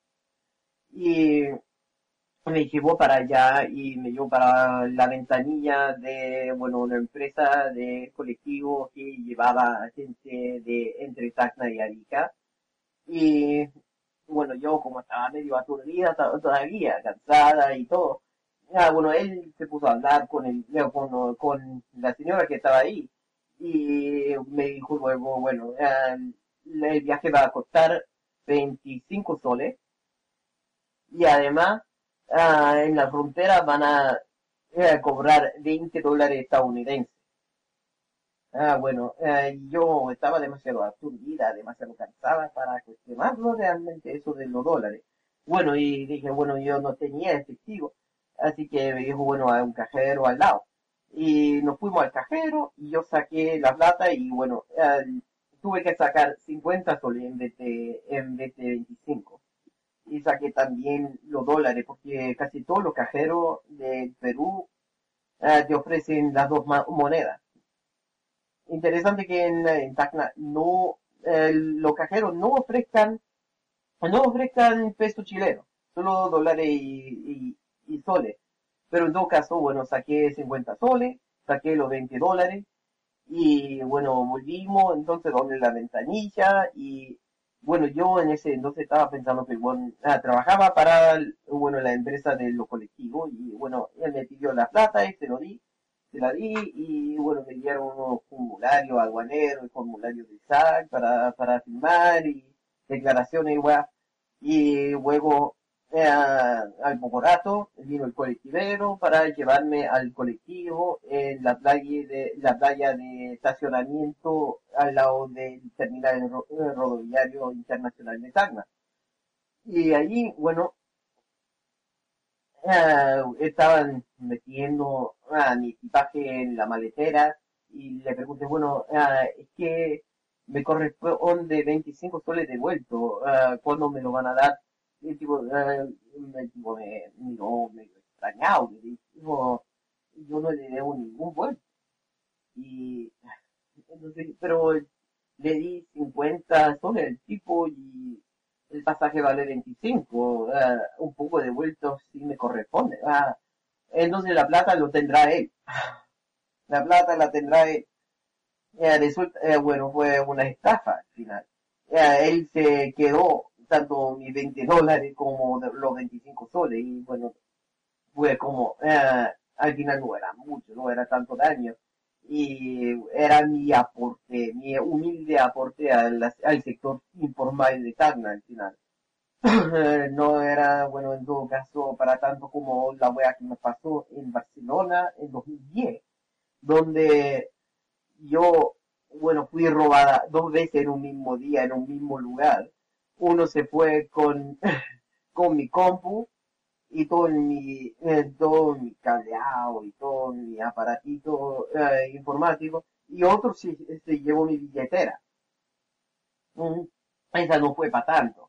y me llevó para allá y me llevó para la ventanilla de, bueno, una empresa de colectivo que llevaba gente de entre Tacna y Arica. Y bueno, yo como estaba medio aturdida to- todavía, cansada y todo, ah, bueno, él se puso a hablar con el, eh, con, con la señora que estaba ahí y me dijo luego, bueno, ah, el viaje va a costar veinticinco soles y además ah, en la frontera van a eh, cobrar veinte dólares estadounidenses. Ah, bueno, eh, yo estaba demasiado aturdida, demasiado cansada para cuestionarlo realmente eso de los dólares. Bueno, y dije, bueno, yo no tenía efectivo, así que me dijo, bueno, a un cajero al lado. Y nos fuimos al cajero y yo saqué la plata y bueno, eh, tuve que sacar cincuenta soles en vez de, en vez de veinticinco. Y saqué también los dólares, porque casi todos los cajeros del Perú eh, te ofrecen las dos ma- monedas. Interesante que en, en Tacna no, eh, los cajeros no ofrezcan no ofrezcan peso chileno, solo dólares y, y, y soles. Pero en todo caso, bueno, saqué cincuenta soles, saqué los veinte dólares, y bueno, volvimos entonces donde la ventanilla, y bueno, yo en ese entonces estaba pensando que, bueno, ah, trabajaba para, bueno, la empresa de los colectivos, y bueno, él me pidió la plata y se lo di, se la di, y bueno, me dieron unos formularios aduaneros, formularios de S A C para, para firmar, y declaraciones igual, y luego, eh, al poco rato, vino el colectivero para llevarme al colectivo en la playa de, la playa de estacionamiento al lado del terminal ro- eh, rodoviario internacional de Tacna. Y allí, bueno, eh, estaban metiendo ah, mi equipaje en la maletera y le pregunté, bueno, ah, es que me corresponde veinticinco soles devuelto, ah, ¿cuándo me lo van a dar? Y el tipo, ah, me, tipo, me miró medio extrañado, me dijo, yo no le debo ningún vuelto. Y entonces, pero le di cincuenta soles al tipo y el pasaje vale veinticinco, ah, un poco de vuelto sí me corresponde. Ah, entonces la plata lo tendrá él, la plata la tendrá él. Eh, resulta, eh, bueno, fue una estafa al final. Eh, él se quedó tanto mis veinte dólares como de- los veinticinco soles y bueno, fue como, eh, al final no era mucho, no era tanto daño. Y era mi aporte, mi humilde aporte al, al sector informal de Tacna al final. No era, bueno, en todo caso, para tanto como la wea que me pasó en Barcelona en dos mil diez, donde yo, bueno, fui robada dos veces en un mismo día, en un mismo lugar. Uno se fue con, con mi compu y todo mi, eh, todo mi cableado y todo mi aparatito eh, informático, y otro se, se llevó mi billetera. Mm, Esa no fue para tanto.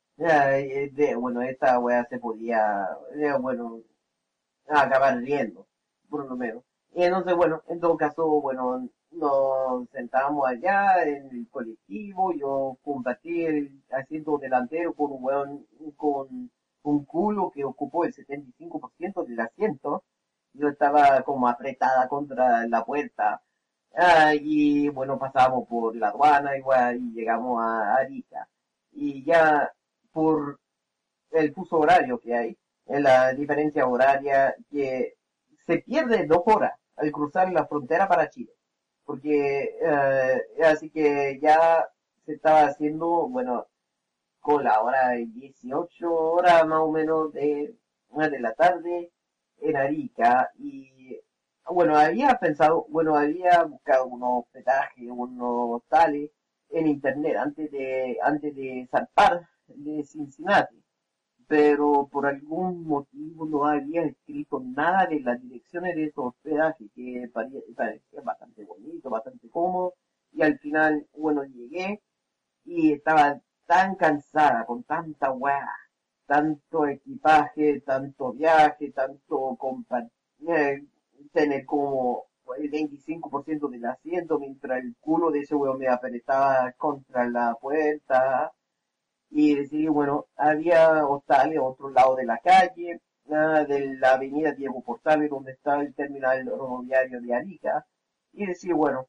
Eh, de, bueno, esta wea se podía, eh, bueno, acabar riendo, por lo menos. Y entonces, bueno, en todo caso, bueno, nos sentamos allá en el colectivo, yo compartí el asiento delantero con un weón con un culo que ocupó el setenta y cinco por ciento del asiento. Yo estaba como apretada contra la puerta. Ah, y bueno, pasamos por la aduana igual y llegamos a Arica. Y ya por el fuso horario que hay, en la diferencia horaria, que se pierde dos horas al cruzar la frontera para Chile. Porque, eh, así que ya se estaba haciendo, bueno, con la hora de dieciocho horas más o menos de, de la tarde en Arica. Y bueno, había pensado, bueno, había buscado unos hospedajes, unos tales en internet antes de, antes de zarpar de Cincinnati, pero por algún motivo no había escrito nada de las direcciones de esos hospedajes, que parecía, parecía bastante bonito, bastante cómodo, y al final, bueno, llegué y estaba tan cansada con tanta weá, tanto equipaje, tanto viaje, tanto compa- eh, tener como el veinticinco por ciento del asiento mientras el culo de ese weón me apretaba contra la puerta. Y decidí, bueno, había hostales a otro lado de la calle, ah, de la avenida Diego Portales, donde está el terminal rodoviario de Arica, y decidí, bueno,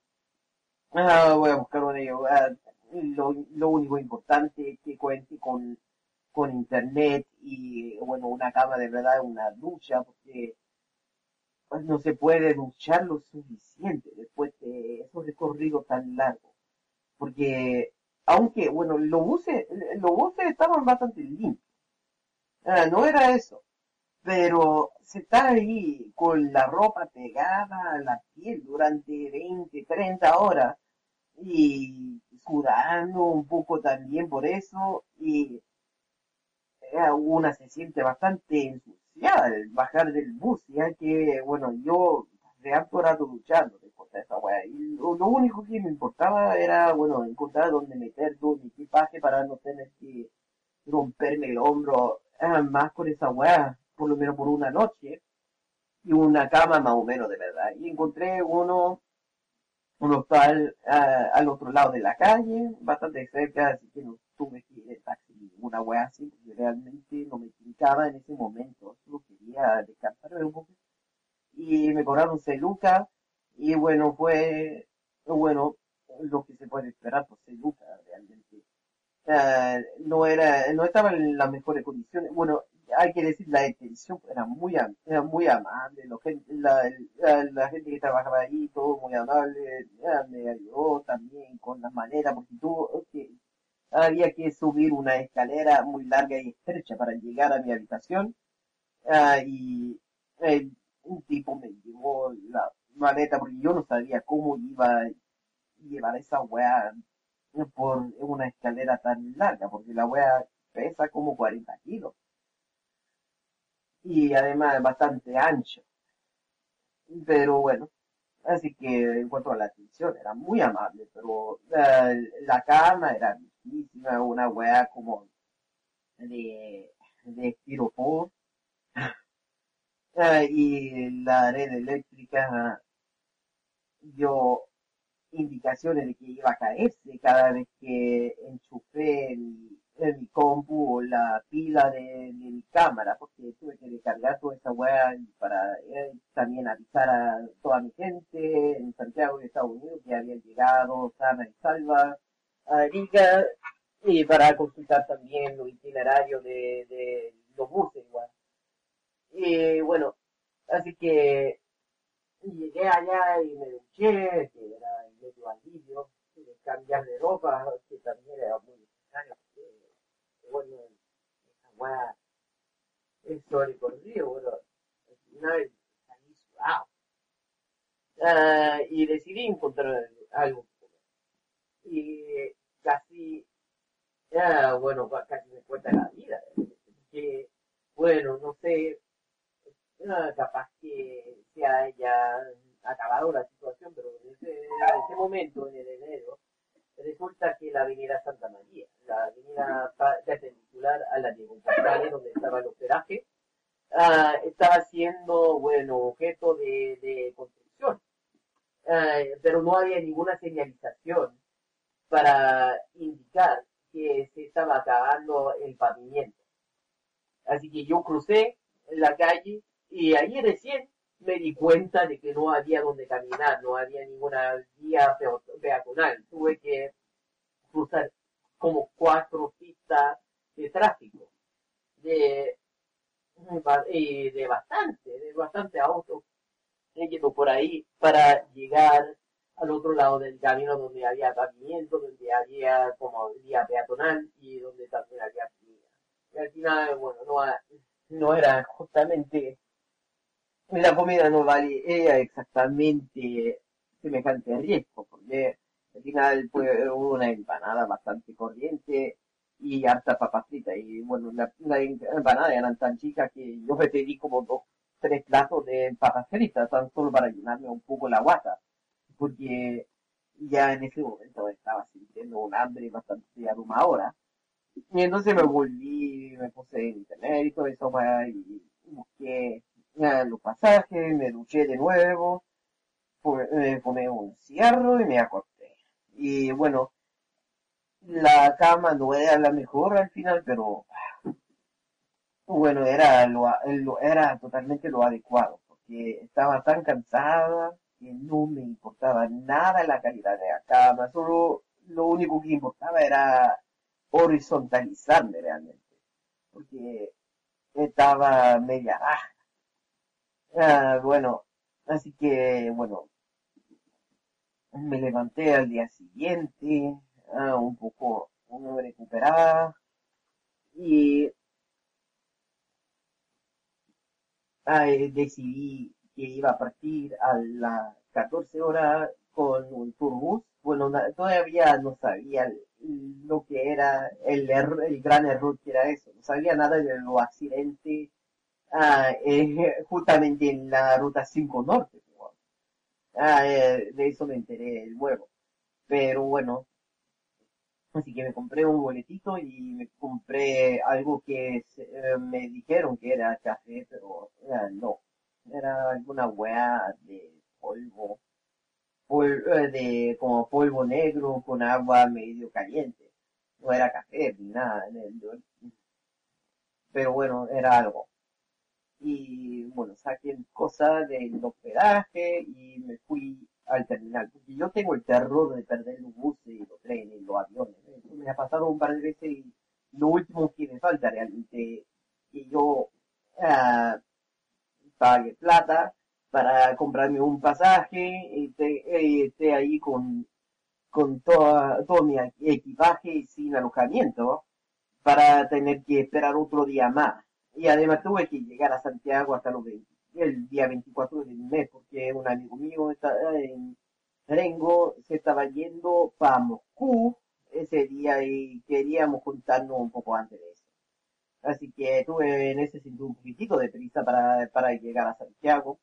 ah, voy a buscar uno de ellos. Ah, lo, lo único importante es que cuente con, con internet y, bueno, una cama de verdad, una ducha, porque pues, no se puede duchar lo suficiente después de esos recorridos tan largos. Porque, aunque, bueno, los buses, los buses estaban bastante limpios. Ah, no era eso. Pero se está ahí con la ropa pegada a la piel durante veinte, treinta horas y sudando un poco también por eso y eh, una se siente bastante ensuciada al bajar del bus, ya que, bueno, yo de harto rato duchando después de esa weá, y lo, lo único que me importaba era, bueno, encontrar dónde meter todo mi equipaje para no tener que romperme el hombro ah, más con esa weá, por lo menos por una noche, y una cama más o menos de verdad. Y encontré uno un hostal ah, al otro lado de la calle, bastante cerca, así que no tuve que ir en taxi ninguna wea así, porque realmente no me tincaba en ese momento, solo quería descansarme un poco. Y me cobraron seis lucas, y bueno, fue, bueno, lo que se puede esperar por seis lucas, realmente. Ah, no era, no estaba en las mejores condiciones. Bueno, hay que decir, la atención era muy, am- era muy amable, lo gen- la, la, la gente que trabajaba ahí, todo muy amable, ah, me ayudó también con la manera, porque tuvo, que había que subir una escalera muy larga y estrecha para llegar a mi habitación, ah, y eh, un tipo me llevó la maleta, porque yo no sabía cómo iba a llevar esa weá por una escalera tan larga, porque la wea pesa como cuarenta kilos y además es bastante ancho. Pero bueno, así que en cuanto a la atención era muy amable, pero eh, la cama era viejísima, una wea como de, de estiropor, eh, y la red eléctrica dio indicaciones de que iba a caerse cada vez que enchufé mi, en mi compu o la pila de, de mi cámara, porque tuve que descargar toda esa weá para eh, también avisar a toda mi gente en Santiago de Estados Unidos que habían llegado sana y salva a Arica, y para consultar también los itinerarios de, de los buses igual. Y bueno, así que y llegué allá y me duché, que era el medio alivio, y de cambiar de ropa, que también era muy necesario, porque, bueno, esa weá es sobre corrido, bueno, al final salí sudado. Ah, y decidí encontrar algo que comer. Y casi, ah, bueno, ca- casi me cuesta la vida, que, bueno, no sé, ah, capaz que se haya acabado la situación, pero en ese, en ese momento, en el enero, resulta que la avenida Santa María, la avenida pa- perpendicular a la Diego Portales, donde estaba el hospedaje, ah, estaba siendo, bueno, objeto de, de construcción. Ah, pero no había ninguna señalización para indicar que se estaba acabando el pavimento. Así que yo crucé en la calle y ahí recién me di cuenta de que no había donde caminar, no había ninguna vía peo- peatonal. Tuve que cruzar como cuatro pistas de tráfico, de, y de bastante, de bastante autos yendo por ahí para llegar al otro lado del camino donde había pavimento, donde había como vía peatonal y donde también había comida. Y al final, bueno, no, ha- no era justamente, la comida no valía exactamente semejante riesgo, porque al final fue una empanada bastante corriente y harta papa frita. Y bueno, la, la empanada eran tan chicas que yo me pedí como dos, tres platos de papas fritas, tan solo para llenarme un poco la guata, porque ya en ese momento estaba sintiendo un hambre bastante abrumadora. Y entonces me volví, me puse en internet y todo eso, para, y busqué eh, los pasajes, me duché de nuevo, fu- me fumé un cigarro y me acosté. Y bueno, la cama no era la mejor al final, pero bueno, era lo, a- lo- era totalmente lo adecuado, porque estaba tan cansada que no me importaba nada la calidad de la cama, solo lo único que importaba era horizontalizarme realmente, porque estaba media baja. Ah, bueno, así que, bueno, me levanté al día siguiente, ah, un poco no recuperada, y ah, eh, decidí que iba a partir a las catorce horas con un turbus. Bueno, na- todavía no sabía el- lo que era el, erro- el gran error que era eso. No sabía nada de los accidentes, ah, eh, justamente en la ruta cinco Norte. Pues. Ah, eh, de eso me enteré luego. Pero bueno, así que me compré un boletito y me compré algo que se- eh, me dijeron que era café, pero eh, no. Era alguna weá de polvo. polvo, de como polvo negro con agua medio caliente. No era café ni nada, pero bueno, era algo. Y bueno, saqué cosas del hospedaje y me fui al terminal, porque yo tengo el terror de perder los buses, los trenes, los aviones. Eso me ha pasado un par de veces y lo último que me falta realmente que yo uh, pague plata para comprarme un pasaje y esté, esté ahí con, con toda, todo mi equipaje sin alojamiento para tener que esperar otro día más. Y además tuve que llegar a Santiago hasta los veinte, el día veinticuatro del mes, porque un amigo mío está en Rengo, se estaba yendo para Moscú ese día y queríamos juntarnos un poco antes de eso. Así que tuve en ese sentido un poquitito de prisa para, para llegar a Santiago.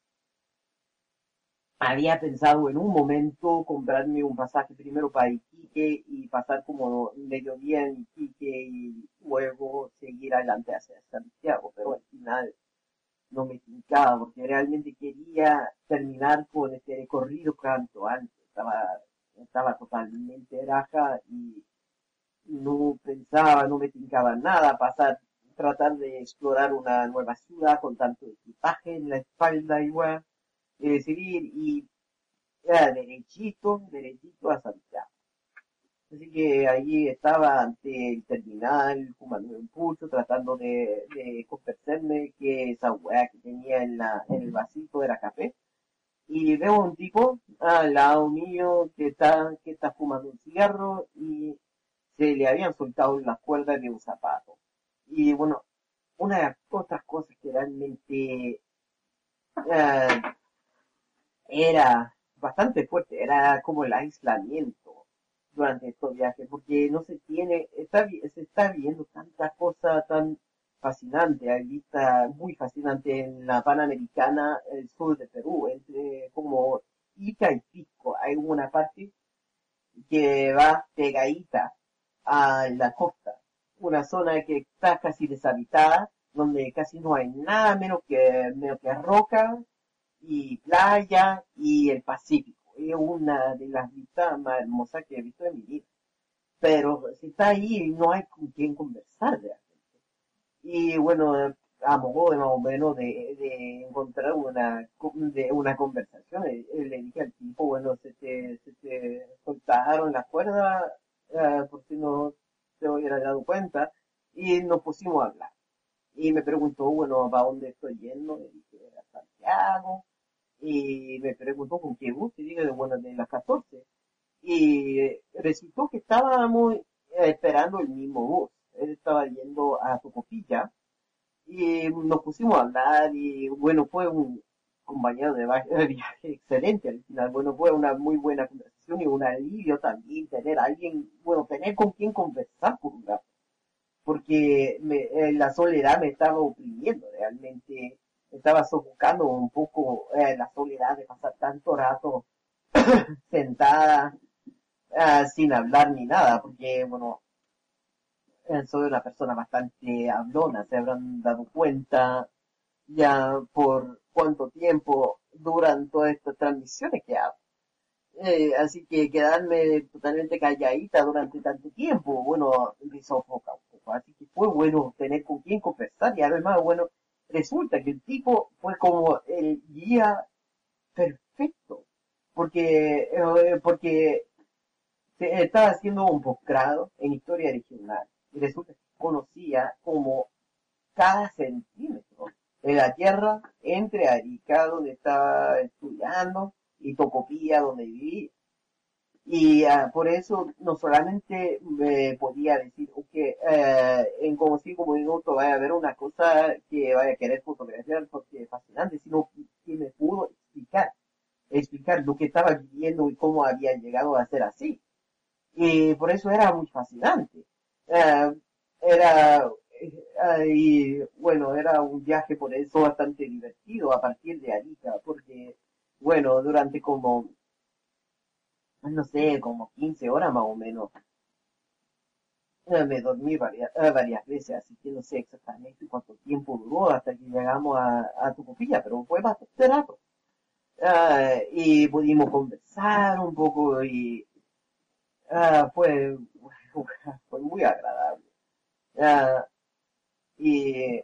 Había pensado en un momento comprarme un pasaje primero para Iquique y pasar como medio día en Iquique y luego seguir adelante hacia Santiago, pero al final no me tincaba porque realmente quería terminar con este recorrido cuanto antes. Estaba, estaba totalmente raja y no pensaba, no me tincaba nada pasar, tratar de explorar una nueva ciudad con tanto equipaje en la espalda igual. Y decidir y era derechito, derechito a Santiago. Así que allí estaba ante el terminal, fumando un pucho, tratando de, de convencerme que esa weá que tenía en, la, en el vasito era café. Y veo a un tipo al lado mío que está, que está fumando un cigarro y se le habían soltado las cuerdas de un zapato. Y bueno, una de las otras cosas que realmente uh, era bastante fuerte, era como el aislamiento durante estos viajes, porque no se tiene, está, se está viendo tanta cosa tan fascinante, hay vista muy fascinante en la Panamericana, el sur de Perú, entre como Ica y Pisco, hay una parte que va pegadita a la costa, una zona que está casi deshabitada, donde casi no hay nada menos que, menos que roca, y playa y el Pacífico. Es una de las vistas más hermosas que he visto en mi vida. Pero si está ahí, no hay con quién conversar realmente. Y bueno, a modo de más o menos de, de encontrar una, de una conversación, le, le dije al tipo, bueno, se te, se te soltaron las cuerdas, uh, por si no te hubiera dado cuenta, y nos pusimos a hablar. Y me preguntó, bueno, ¿para dónde estoy yendo? Le dije, a Santiago. Y me preguntó con qué bus, y dije, bueno, de las catorce. Y resultó que estábamos esperando el mismo bus. Él estaba yendo a Tocopilla y nos pusimos a hablar y bueno, fue un compañero de viaje excelente al final. Bueno, fue una muy buena conversación y un alivio también tener a alguien, bueno, tener con quien conversar por un rato. Porque me, eh, la soledad me estaba oprimiendo realmente. Estaba sofocando un poco eh, la soledad de pasar tanto rato sentada uh, sin hablar ni nada, porque bueno, eh, soy una persona bastante hablona, se habrán dado cuenta ya por cuánto tiempo duran todas estas transmisiones que hago. Eh, así que quedarme totalmente calladita durante tanto tiempo, bueno, me sofoca un poco, así que fue bueno tener con quien conversar y además, bueno, resulta que el tipo fue como el guía perfecto, porque, eh, porque se estaba haciendo un posgrado en historia regional y resulta que conocía como cada centímetro de la tierra entre Arica, donde estaba estudiando, y Tocopilla, donde vivía. Y uh, por eso no solamente me podía decir, ok, uh, en como cinco minutos vaya a haber una cosa que vaya a querer fotografiar porque es fascinante, sino que me pudo explicar, explicar lo que estaba viviendo y cómo había llegado a ser así. Y por eso era muy fascinante. Uh, era, uh, y bueno, era un viaje por eso bastante divertido a partir de Arica, porque bueno, durante como no sé, como quince horas más o menos. Eh, me dormí varias, eh, varias veces, así que no sé exactamente cuánto tiempo duró hasta que llegamos a, a Tocopilla, pero fue bastante rato. ah, y pudimos conversar un poco y ah, fue, fue muy agradable. Ah, y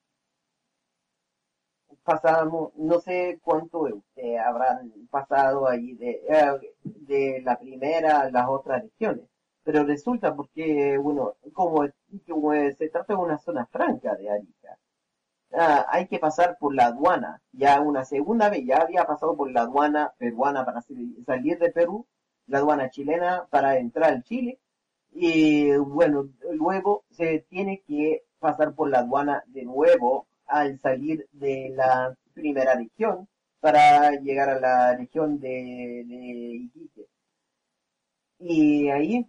pasamos, no sé cuánto de ustedes habrán pasado allí de, eh, de la primera a las otras regiones, pero resulta porque, bueno, como, como se trata de una zona franca de Arica, ah, hay que pasar por la aduana, ya una segunda vez, ya había pasado por la aduana peruana para salir de Perú, la aduana chilena para entrar al Chile, y bueno, luego se tiene que pasar por la aduana de nuevo al salir de la primera región para llegar a la región de, de Iquique. Y ahí,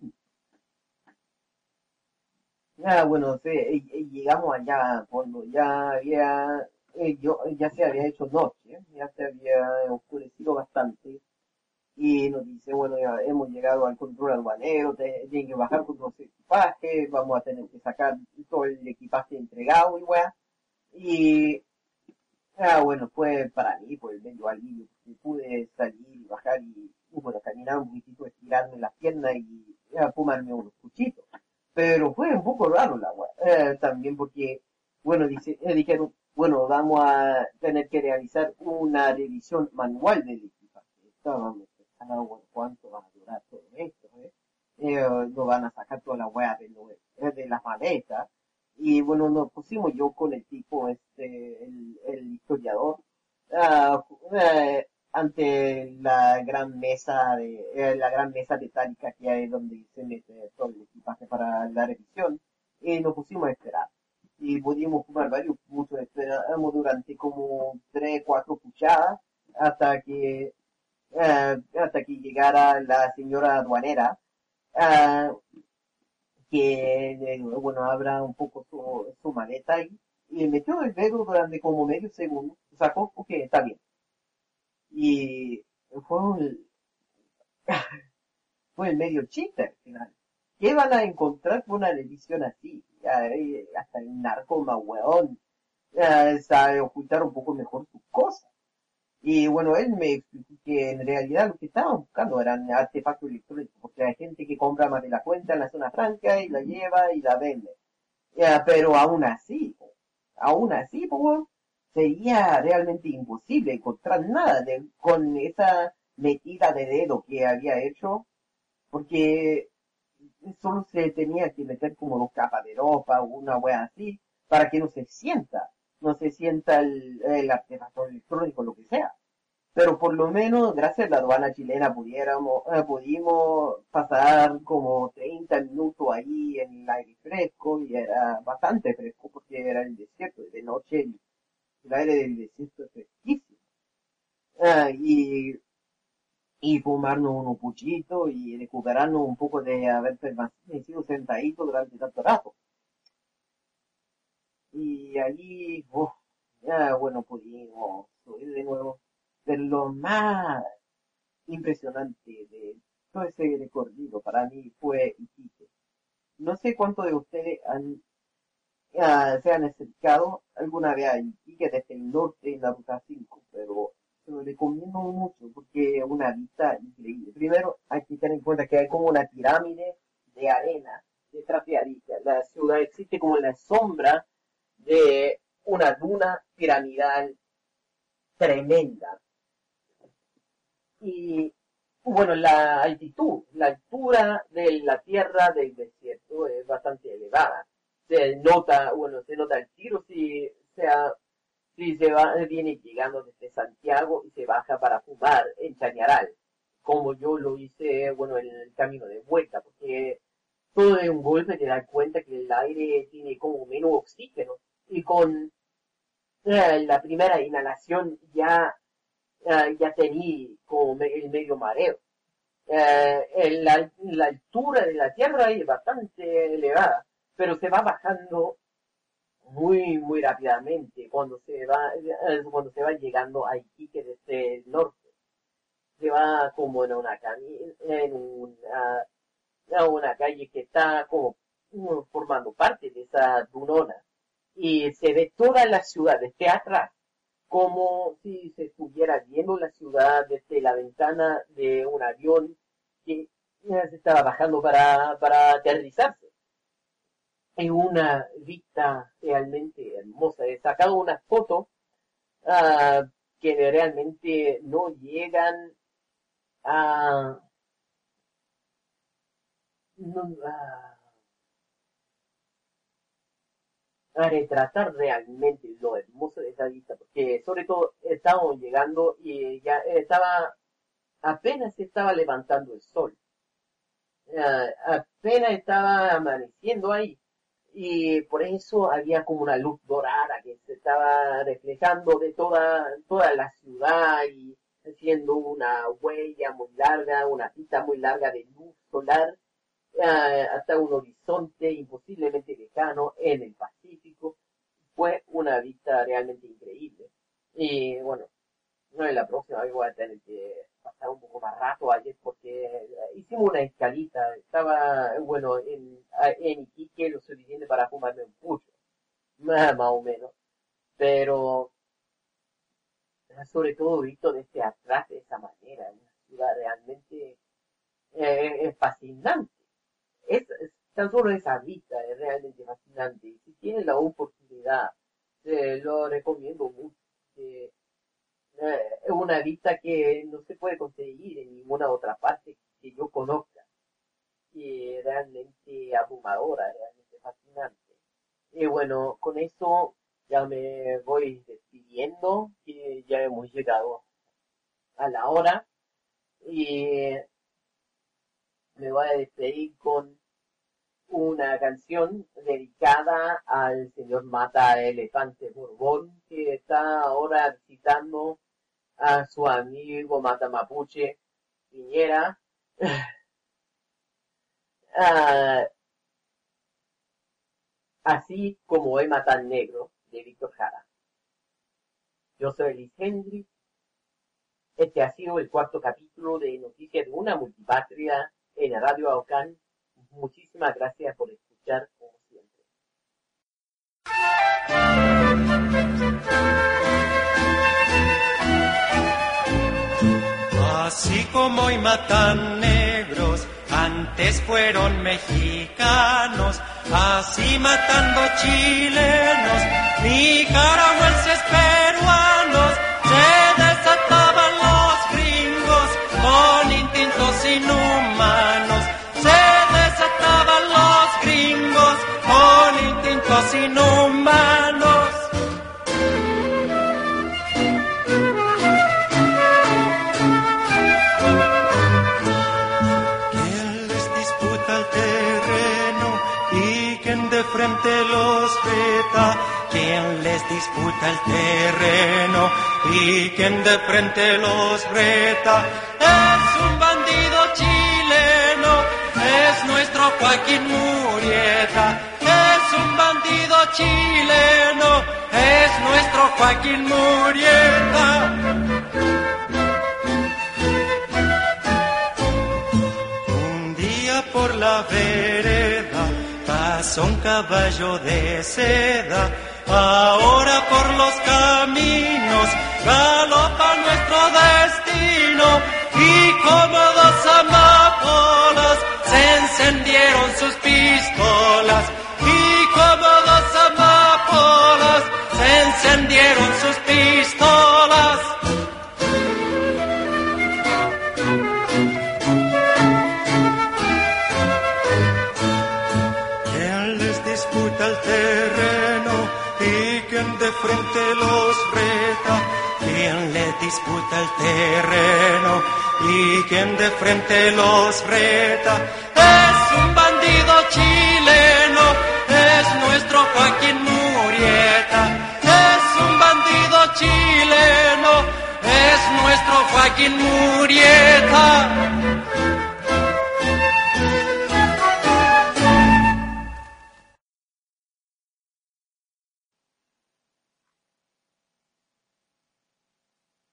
ah, bueno, se, eh, eh, llegamos allá cuando ya había, eh, yo, ya se había hecho noche, ya se había oscurecido bastante. Y nos dice, bueno, ya hemos llegado al control aduanero, te- tienen que bajar con los equipajes, vamos a tener que sacar todo el equipaje entregado y weá. Y ah, bueno, fue para mí, pues medio alivio, porque pude salir y bajar y, y, bueno, caminar un poquitito, estirarme las piernas y ah, fumarme unos cuchitos. Pero fue un poco raro la weá, eh, también porque, bueno, dice, eh, dijeron, bueno, vamos a tener que realizar una revisión manual del equipaje. Estábamos pensando, bueno, ¿cuánto va a durar todo esto? Eh? Eh, nos van a sacar toda la weá de, lo- eh, de las maletas. Y bueno, nos pusimos yo con el tipo, este, el, el historiador, ah, eh, ante la gran mesa de, eh, la gran mesa metálica que hay donde se mete todo el equipaje para la revisión, y nos pusimos a esperar. Y pudimos fumar varios puchos, esperamos durante como tres, cuatro puchadas, hasta que, eh, hasta que llegara la señora aduanera, ah, que, eh, bueno, abra un poco su, su maleta ahí, y metió el dedo durante como medio segundo, sacó, ok, está bien. Y fue un, fue el medio chiste al final. ¿Qué van a encontrar con una revisión así? Ya, eh, hasta el narco más hueón eh, sabe ocultar un poco mejor sus cosas. Y bueno, él me explicó que en realidad lo que estaban buscando eran artefactos electrónicos, porque hay gente que compra más de la cuenta en la zona franca y la lleva y la vende. Ya, pero aún así, po, aún así, po, weón, sería realmente imposible encontrar nada de, con esa metida de dedo que había hecho, porque solo se tenía que meter como dos capas de ropa o una wea así, para que no se sienta, no se sienta el, el artefacto electrónico, lo que sea. Pero por lo menos, gracias a la aduana chilena, pudiéramos, eh, pudimos pasar como treinta minutos ahí en el aire fresco, y era bastante fresco porque era el desierto, y de noche el, el aire del desierto es fresquísimo. Ah, y, y fumarnos unos puchitos y recuperarnos un poco de haber permanecido sentaditos durante tanto rato. Y allí, uf, ya bueno, pudimos subir de nuevo. Pero lo más impresionante de todo ese recorrido para mí fue Iquique. No sé cuántos de ustedes han, ah, se han acercado alguna vez a Iquique desde el norte en la ruta cinco, pero se lo recomiendo mucho porque es una vista increíble. Primero hay que tener en cuenta que hay como una pirámide de arena detrás de Arica. La ciudad existe como en la sombra de una duna piramidal tremenda. Y bueno, la altitud, la altura de la tierra del desierto es bastante elevada. Se nota, bueno, se nota el tiro si, sea, si se va, viene llegando desde Santiago y se baja para fumar en Chañaral, como yo lo hice, bueno, en el camino de vuelta, porque todo de un golpe te das cuenta que el aire tiene como menos oxígeno, y con eh, la primera inhalación ya eh, ya tenía como me- el medio mareo. Eh, en la, la altura de la Tierra es bastante elevada, pero se va bajando muy, muy rápidamente cuando se va, eh, cuando se va llegando a Iquique desde el norte. Se va como en una cami- en una, a una calle que está como mm, formando parte de esa dunona, y se ve toda la ciudad desde atrás, como si se estuviera viendo la ciudad desde la ventana de un avión que se estaba bajando para, para aterrizarse. Es una vista realmente hermosa. He sacado unas fotos uh, que realmente no llegan a, no, a, a retratar realmente lo hermoso de esa vista, porque sobre todo estábamos llegando y ya estaba, apenas se estaba levantando el sol, uh, apenas estaba amaneciendo ahí. Y por eso había como una luz dorada que se estaba reflejando de toda, toda la ciudad y haciendo una huella muy larga, una pista muy larga de luz solar eh, hasta un horizonte imposiblemente lejano en el Pacífico. Fue una vista realmente increíble. Y bueno, no en la próxima vez voy a tener que pasar un poco más rato ayer porque hicimos una escalita, estaba, bueno, en, en Iquique lo suficiente para fumarme un pucho, más, más o menos, pero sobre todo visto desde atrás de esa manera, una ciudad realmente eh, es fascinante, es, es, tan solo esa vista es realmente fascinante, y si tienen la oportunidad, eh, lo recomiendo mucho. Eh, Es una vista que no se puede conseguir en ninguna otra parte que yo conozca. Y realmente abrumadora, realmente fascinante. Y bueno, con eso ya me voy despidiendo, que ya hemos llegado a la hora. Y me voy a despedir con una canción dedicada al señor Mata Elefante Borbón, que está ahora visitando a su amigo Mata Mapuche Piñera, uh, así como el Mata Negro de Víctor Jara. Yo soy Liz Hendrix. Este ha sido el cuarto capítulo de Noticias de una Multipatria en Radio Aucán. Muchísimas gracias por escuchar, como siempre. Así como hoy matan negros, antes fueron mexicanos, así matando chilenos, nicaragüenses, peruanos, se desataban los gringos con instintos inhumanos, se desataban los gringos con instintos inhumanos. Frente los reta, quien les disputa el terreno y quien de frente los reta es un bandido chileno, es nuestro Joaquín Murieta, es un bandido chileno, es nuestro Joaquín Murieta. Un día por la vereda pasó un caballo de seda, ahora por los caminos galopa nuestro destino, y como dos amapolas se encendieron sus pistolas, y como dos amapolas se encendieron sus pistolas. El terreno y quien de frente los reta, quien le disputa el terreno y quien de frente los reta es un bandido chileno, es nuestro Joaquín Murieta, es un bandido chileno, es nuestro Joaquín Murieta.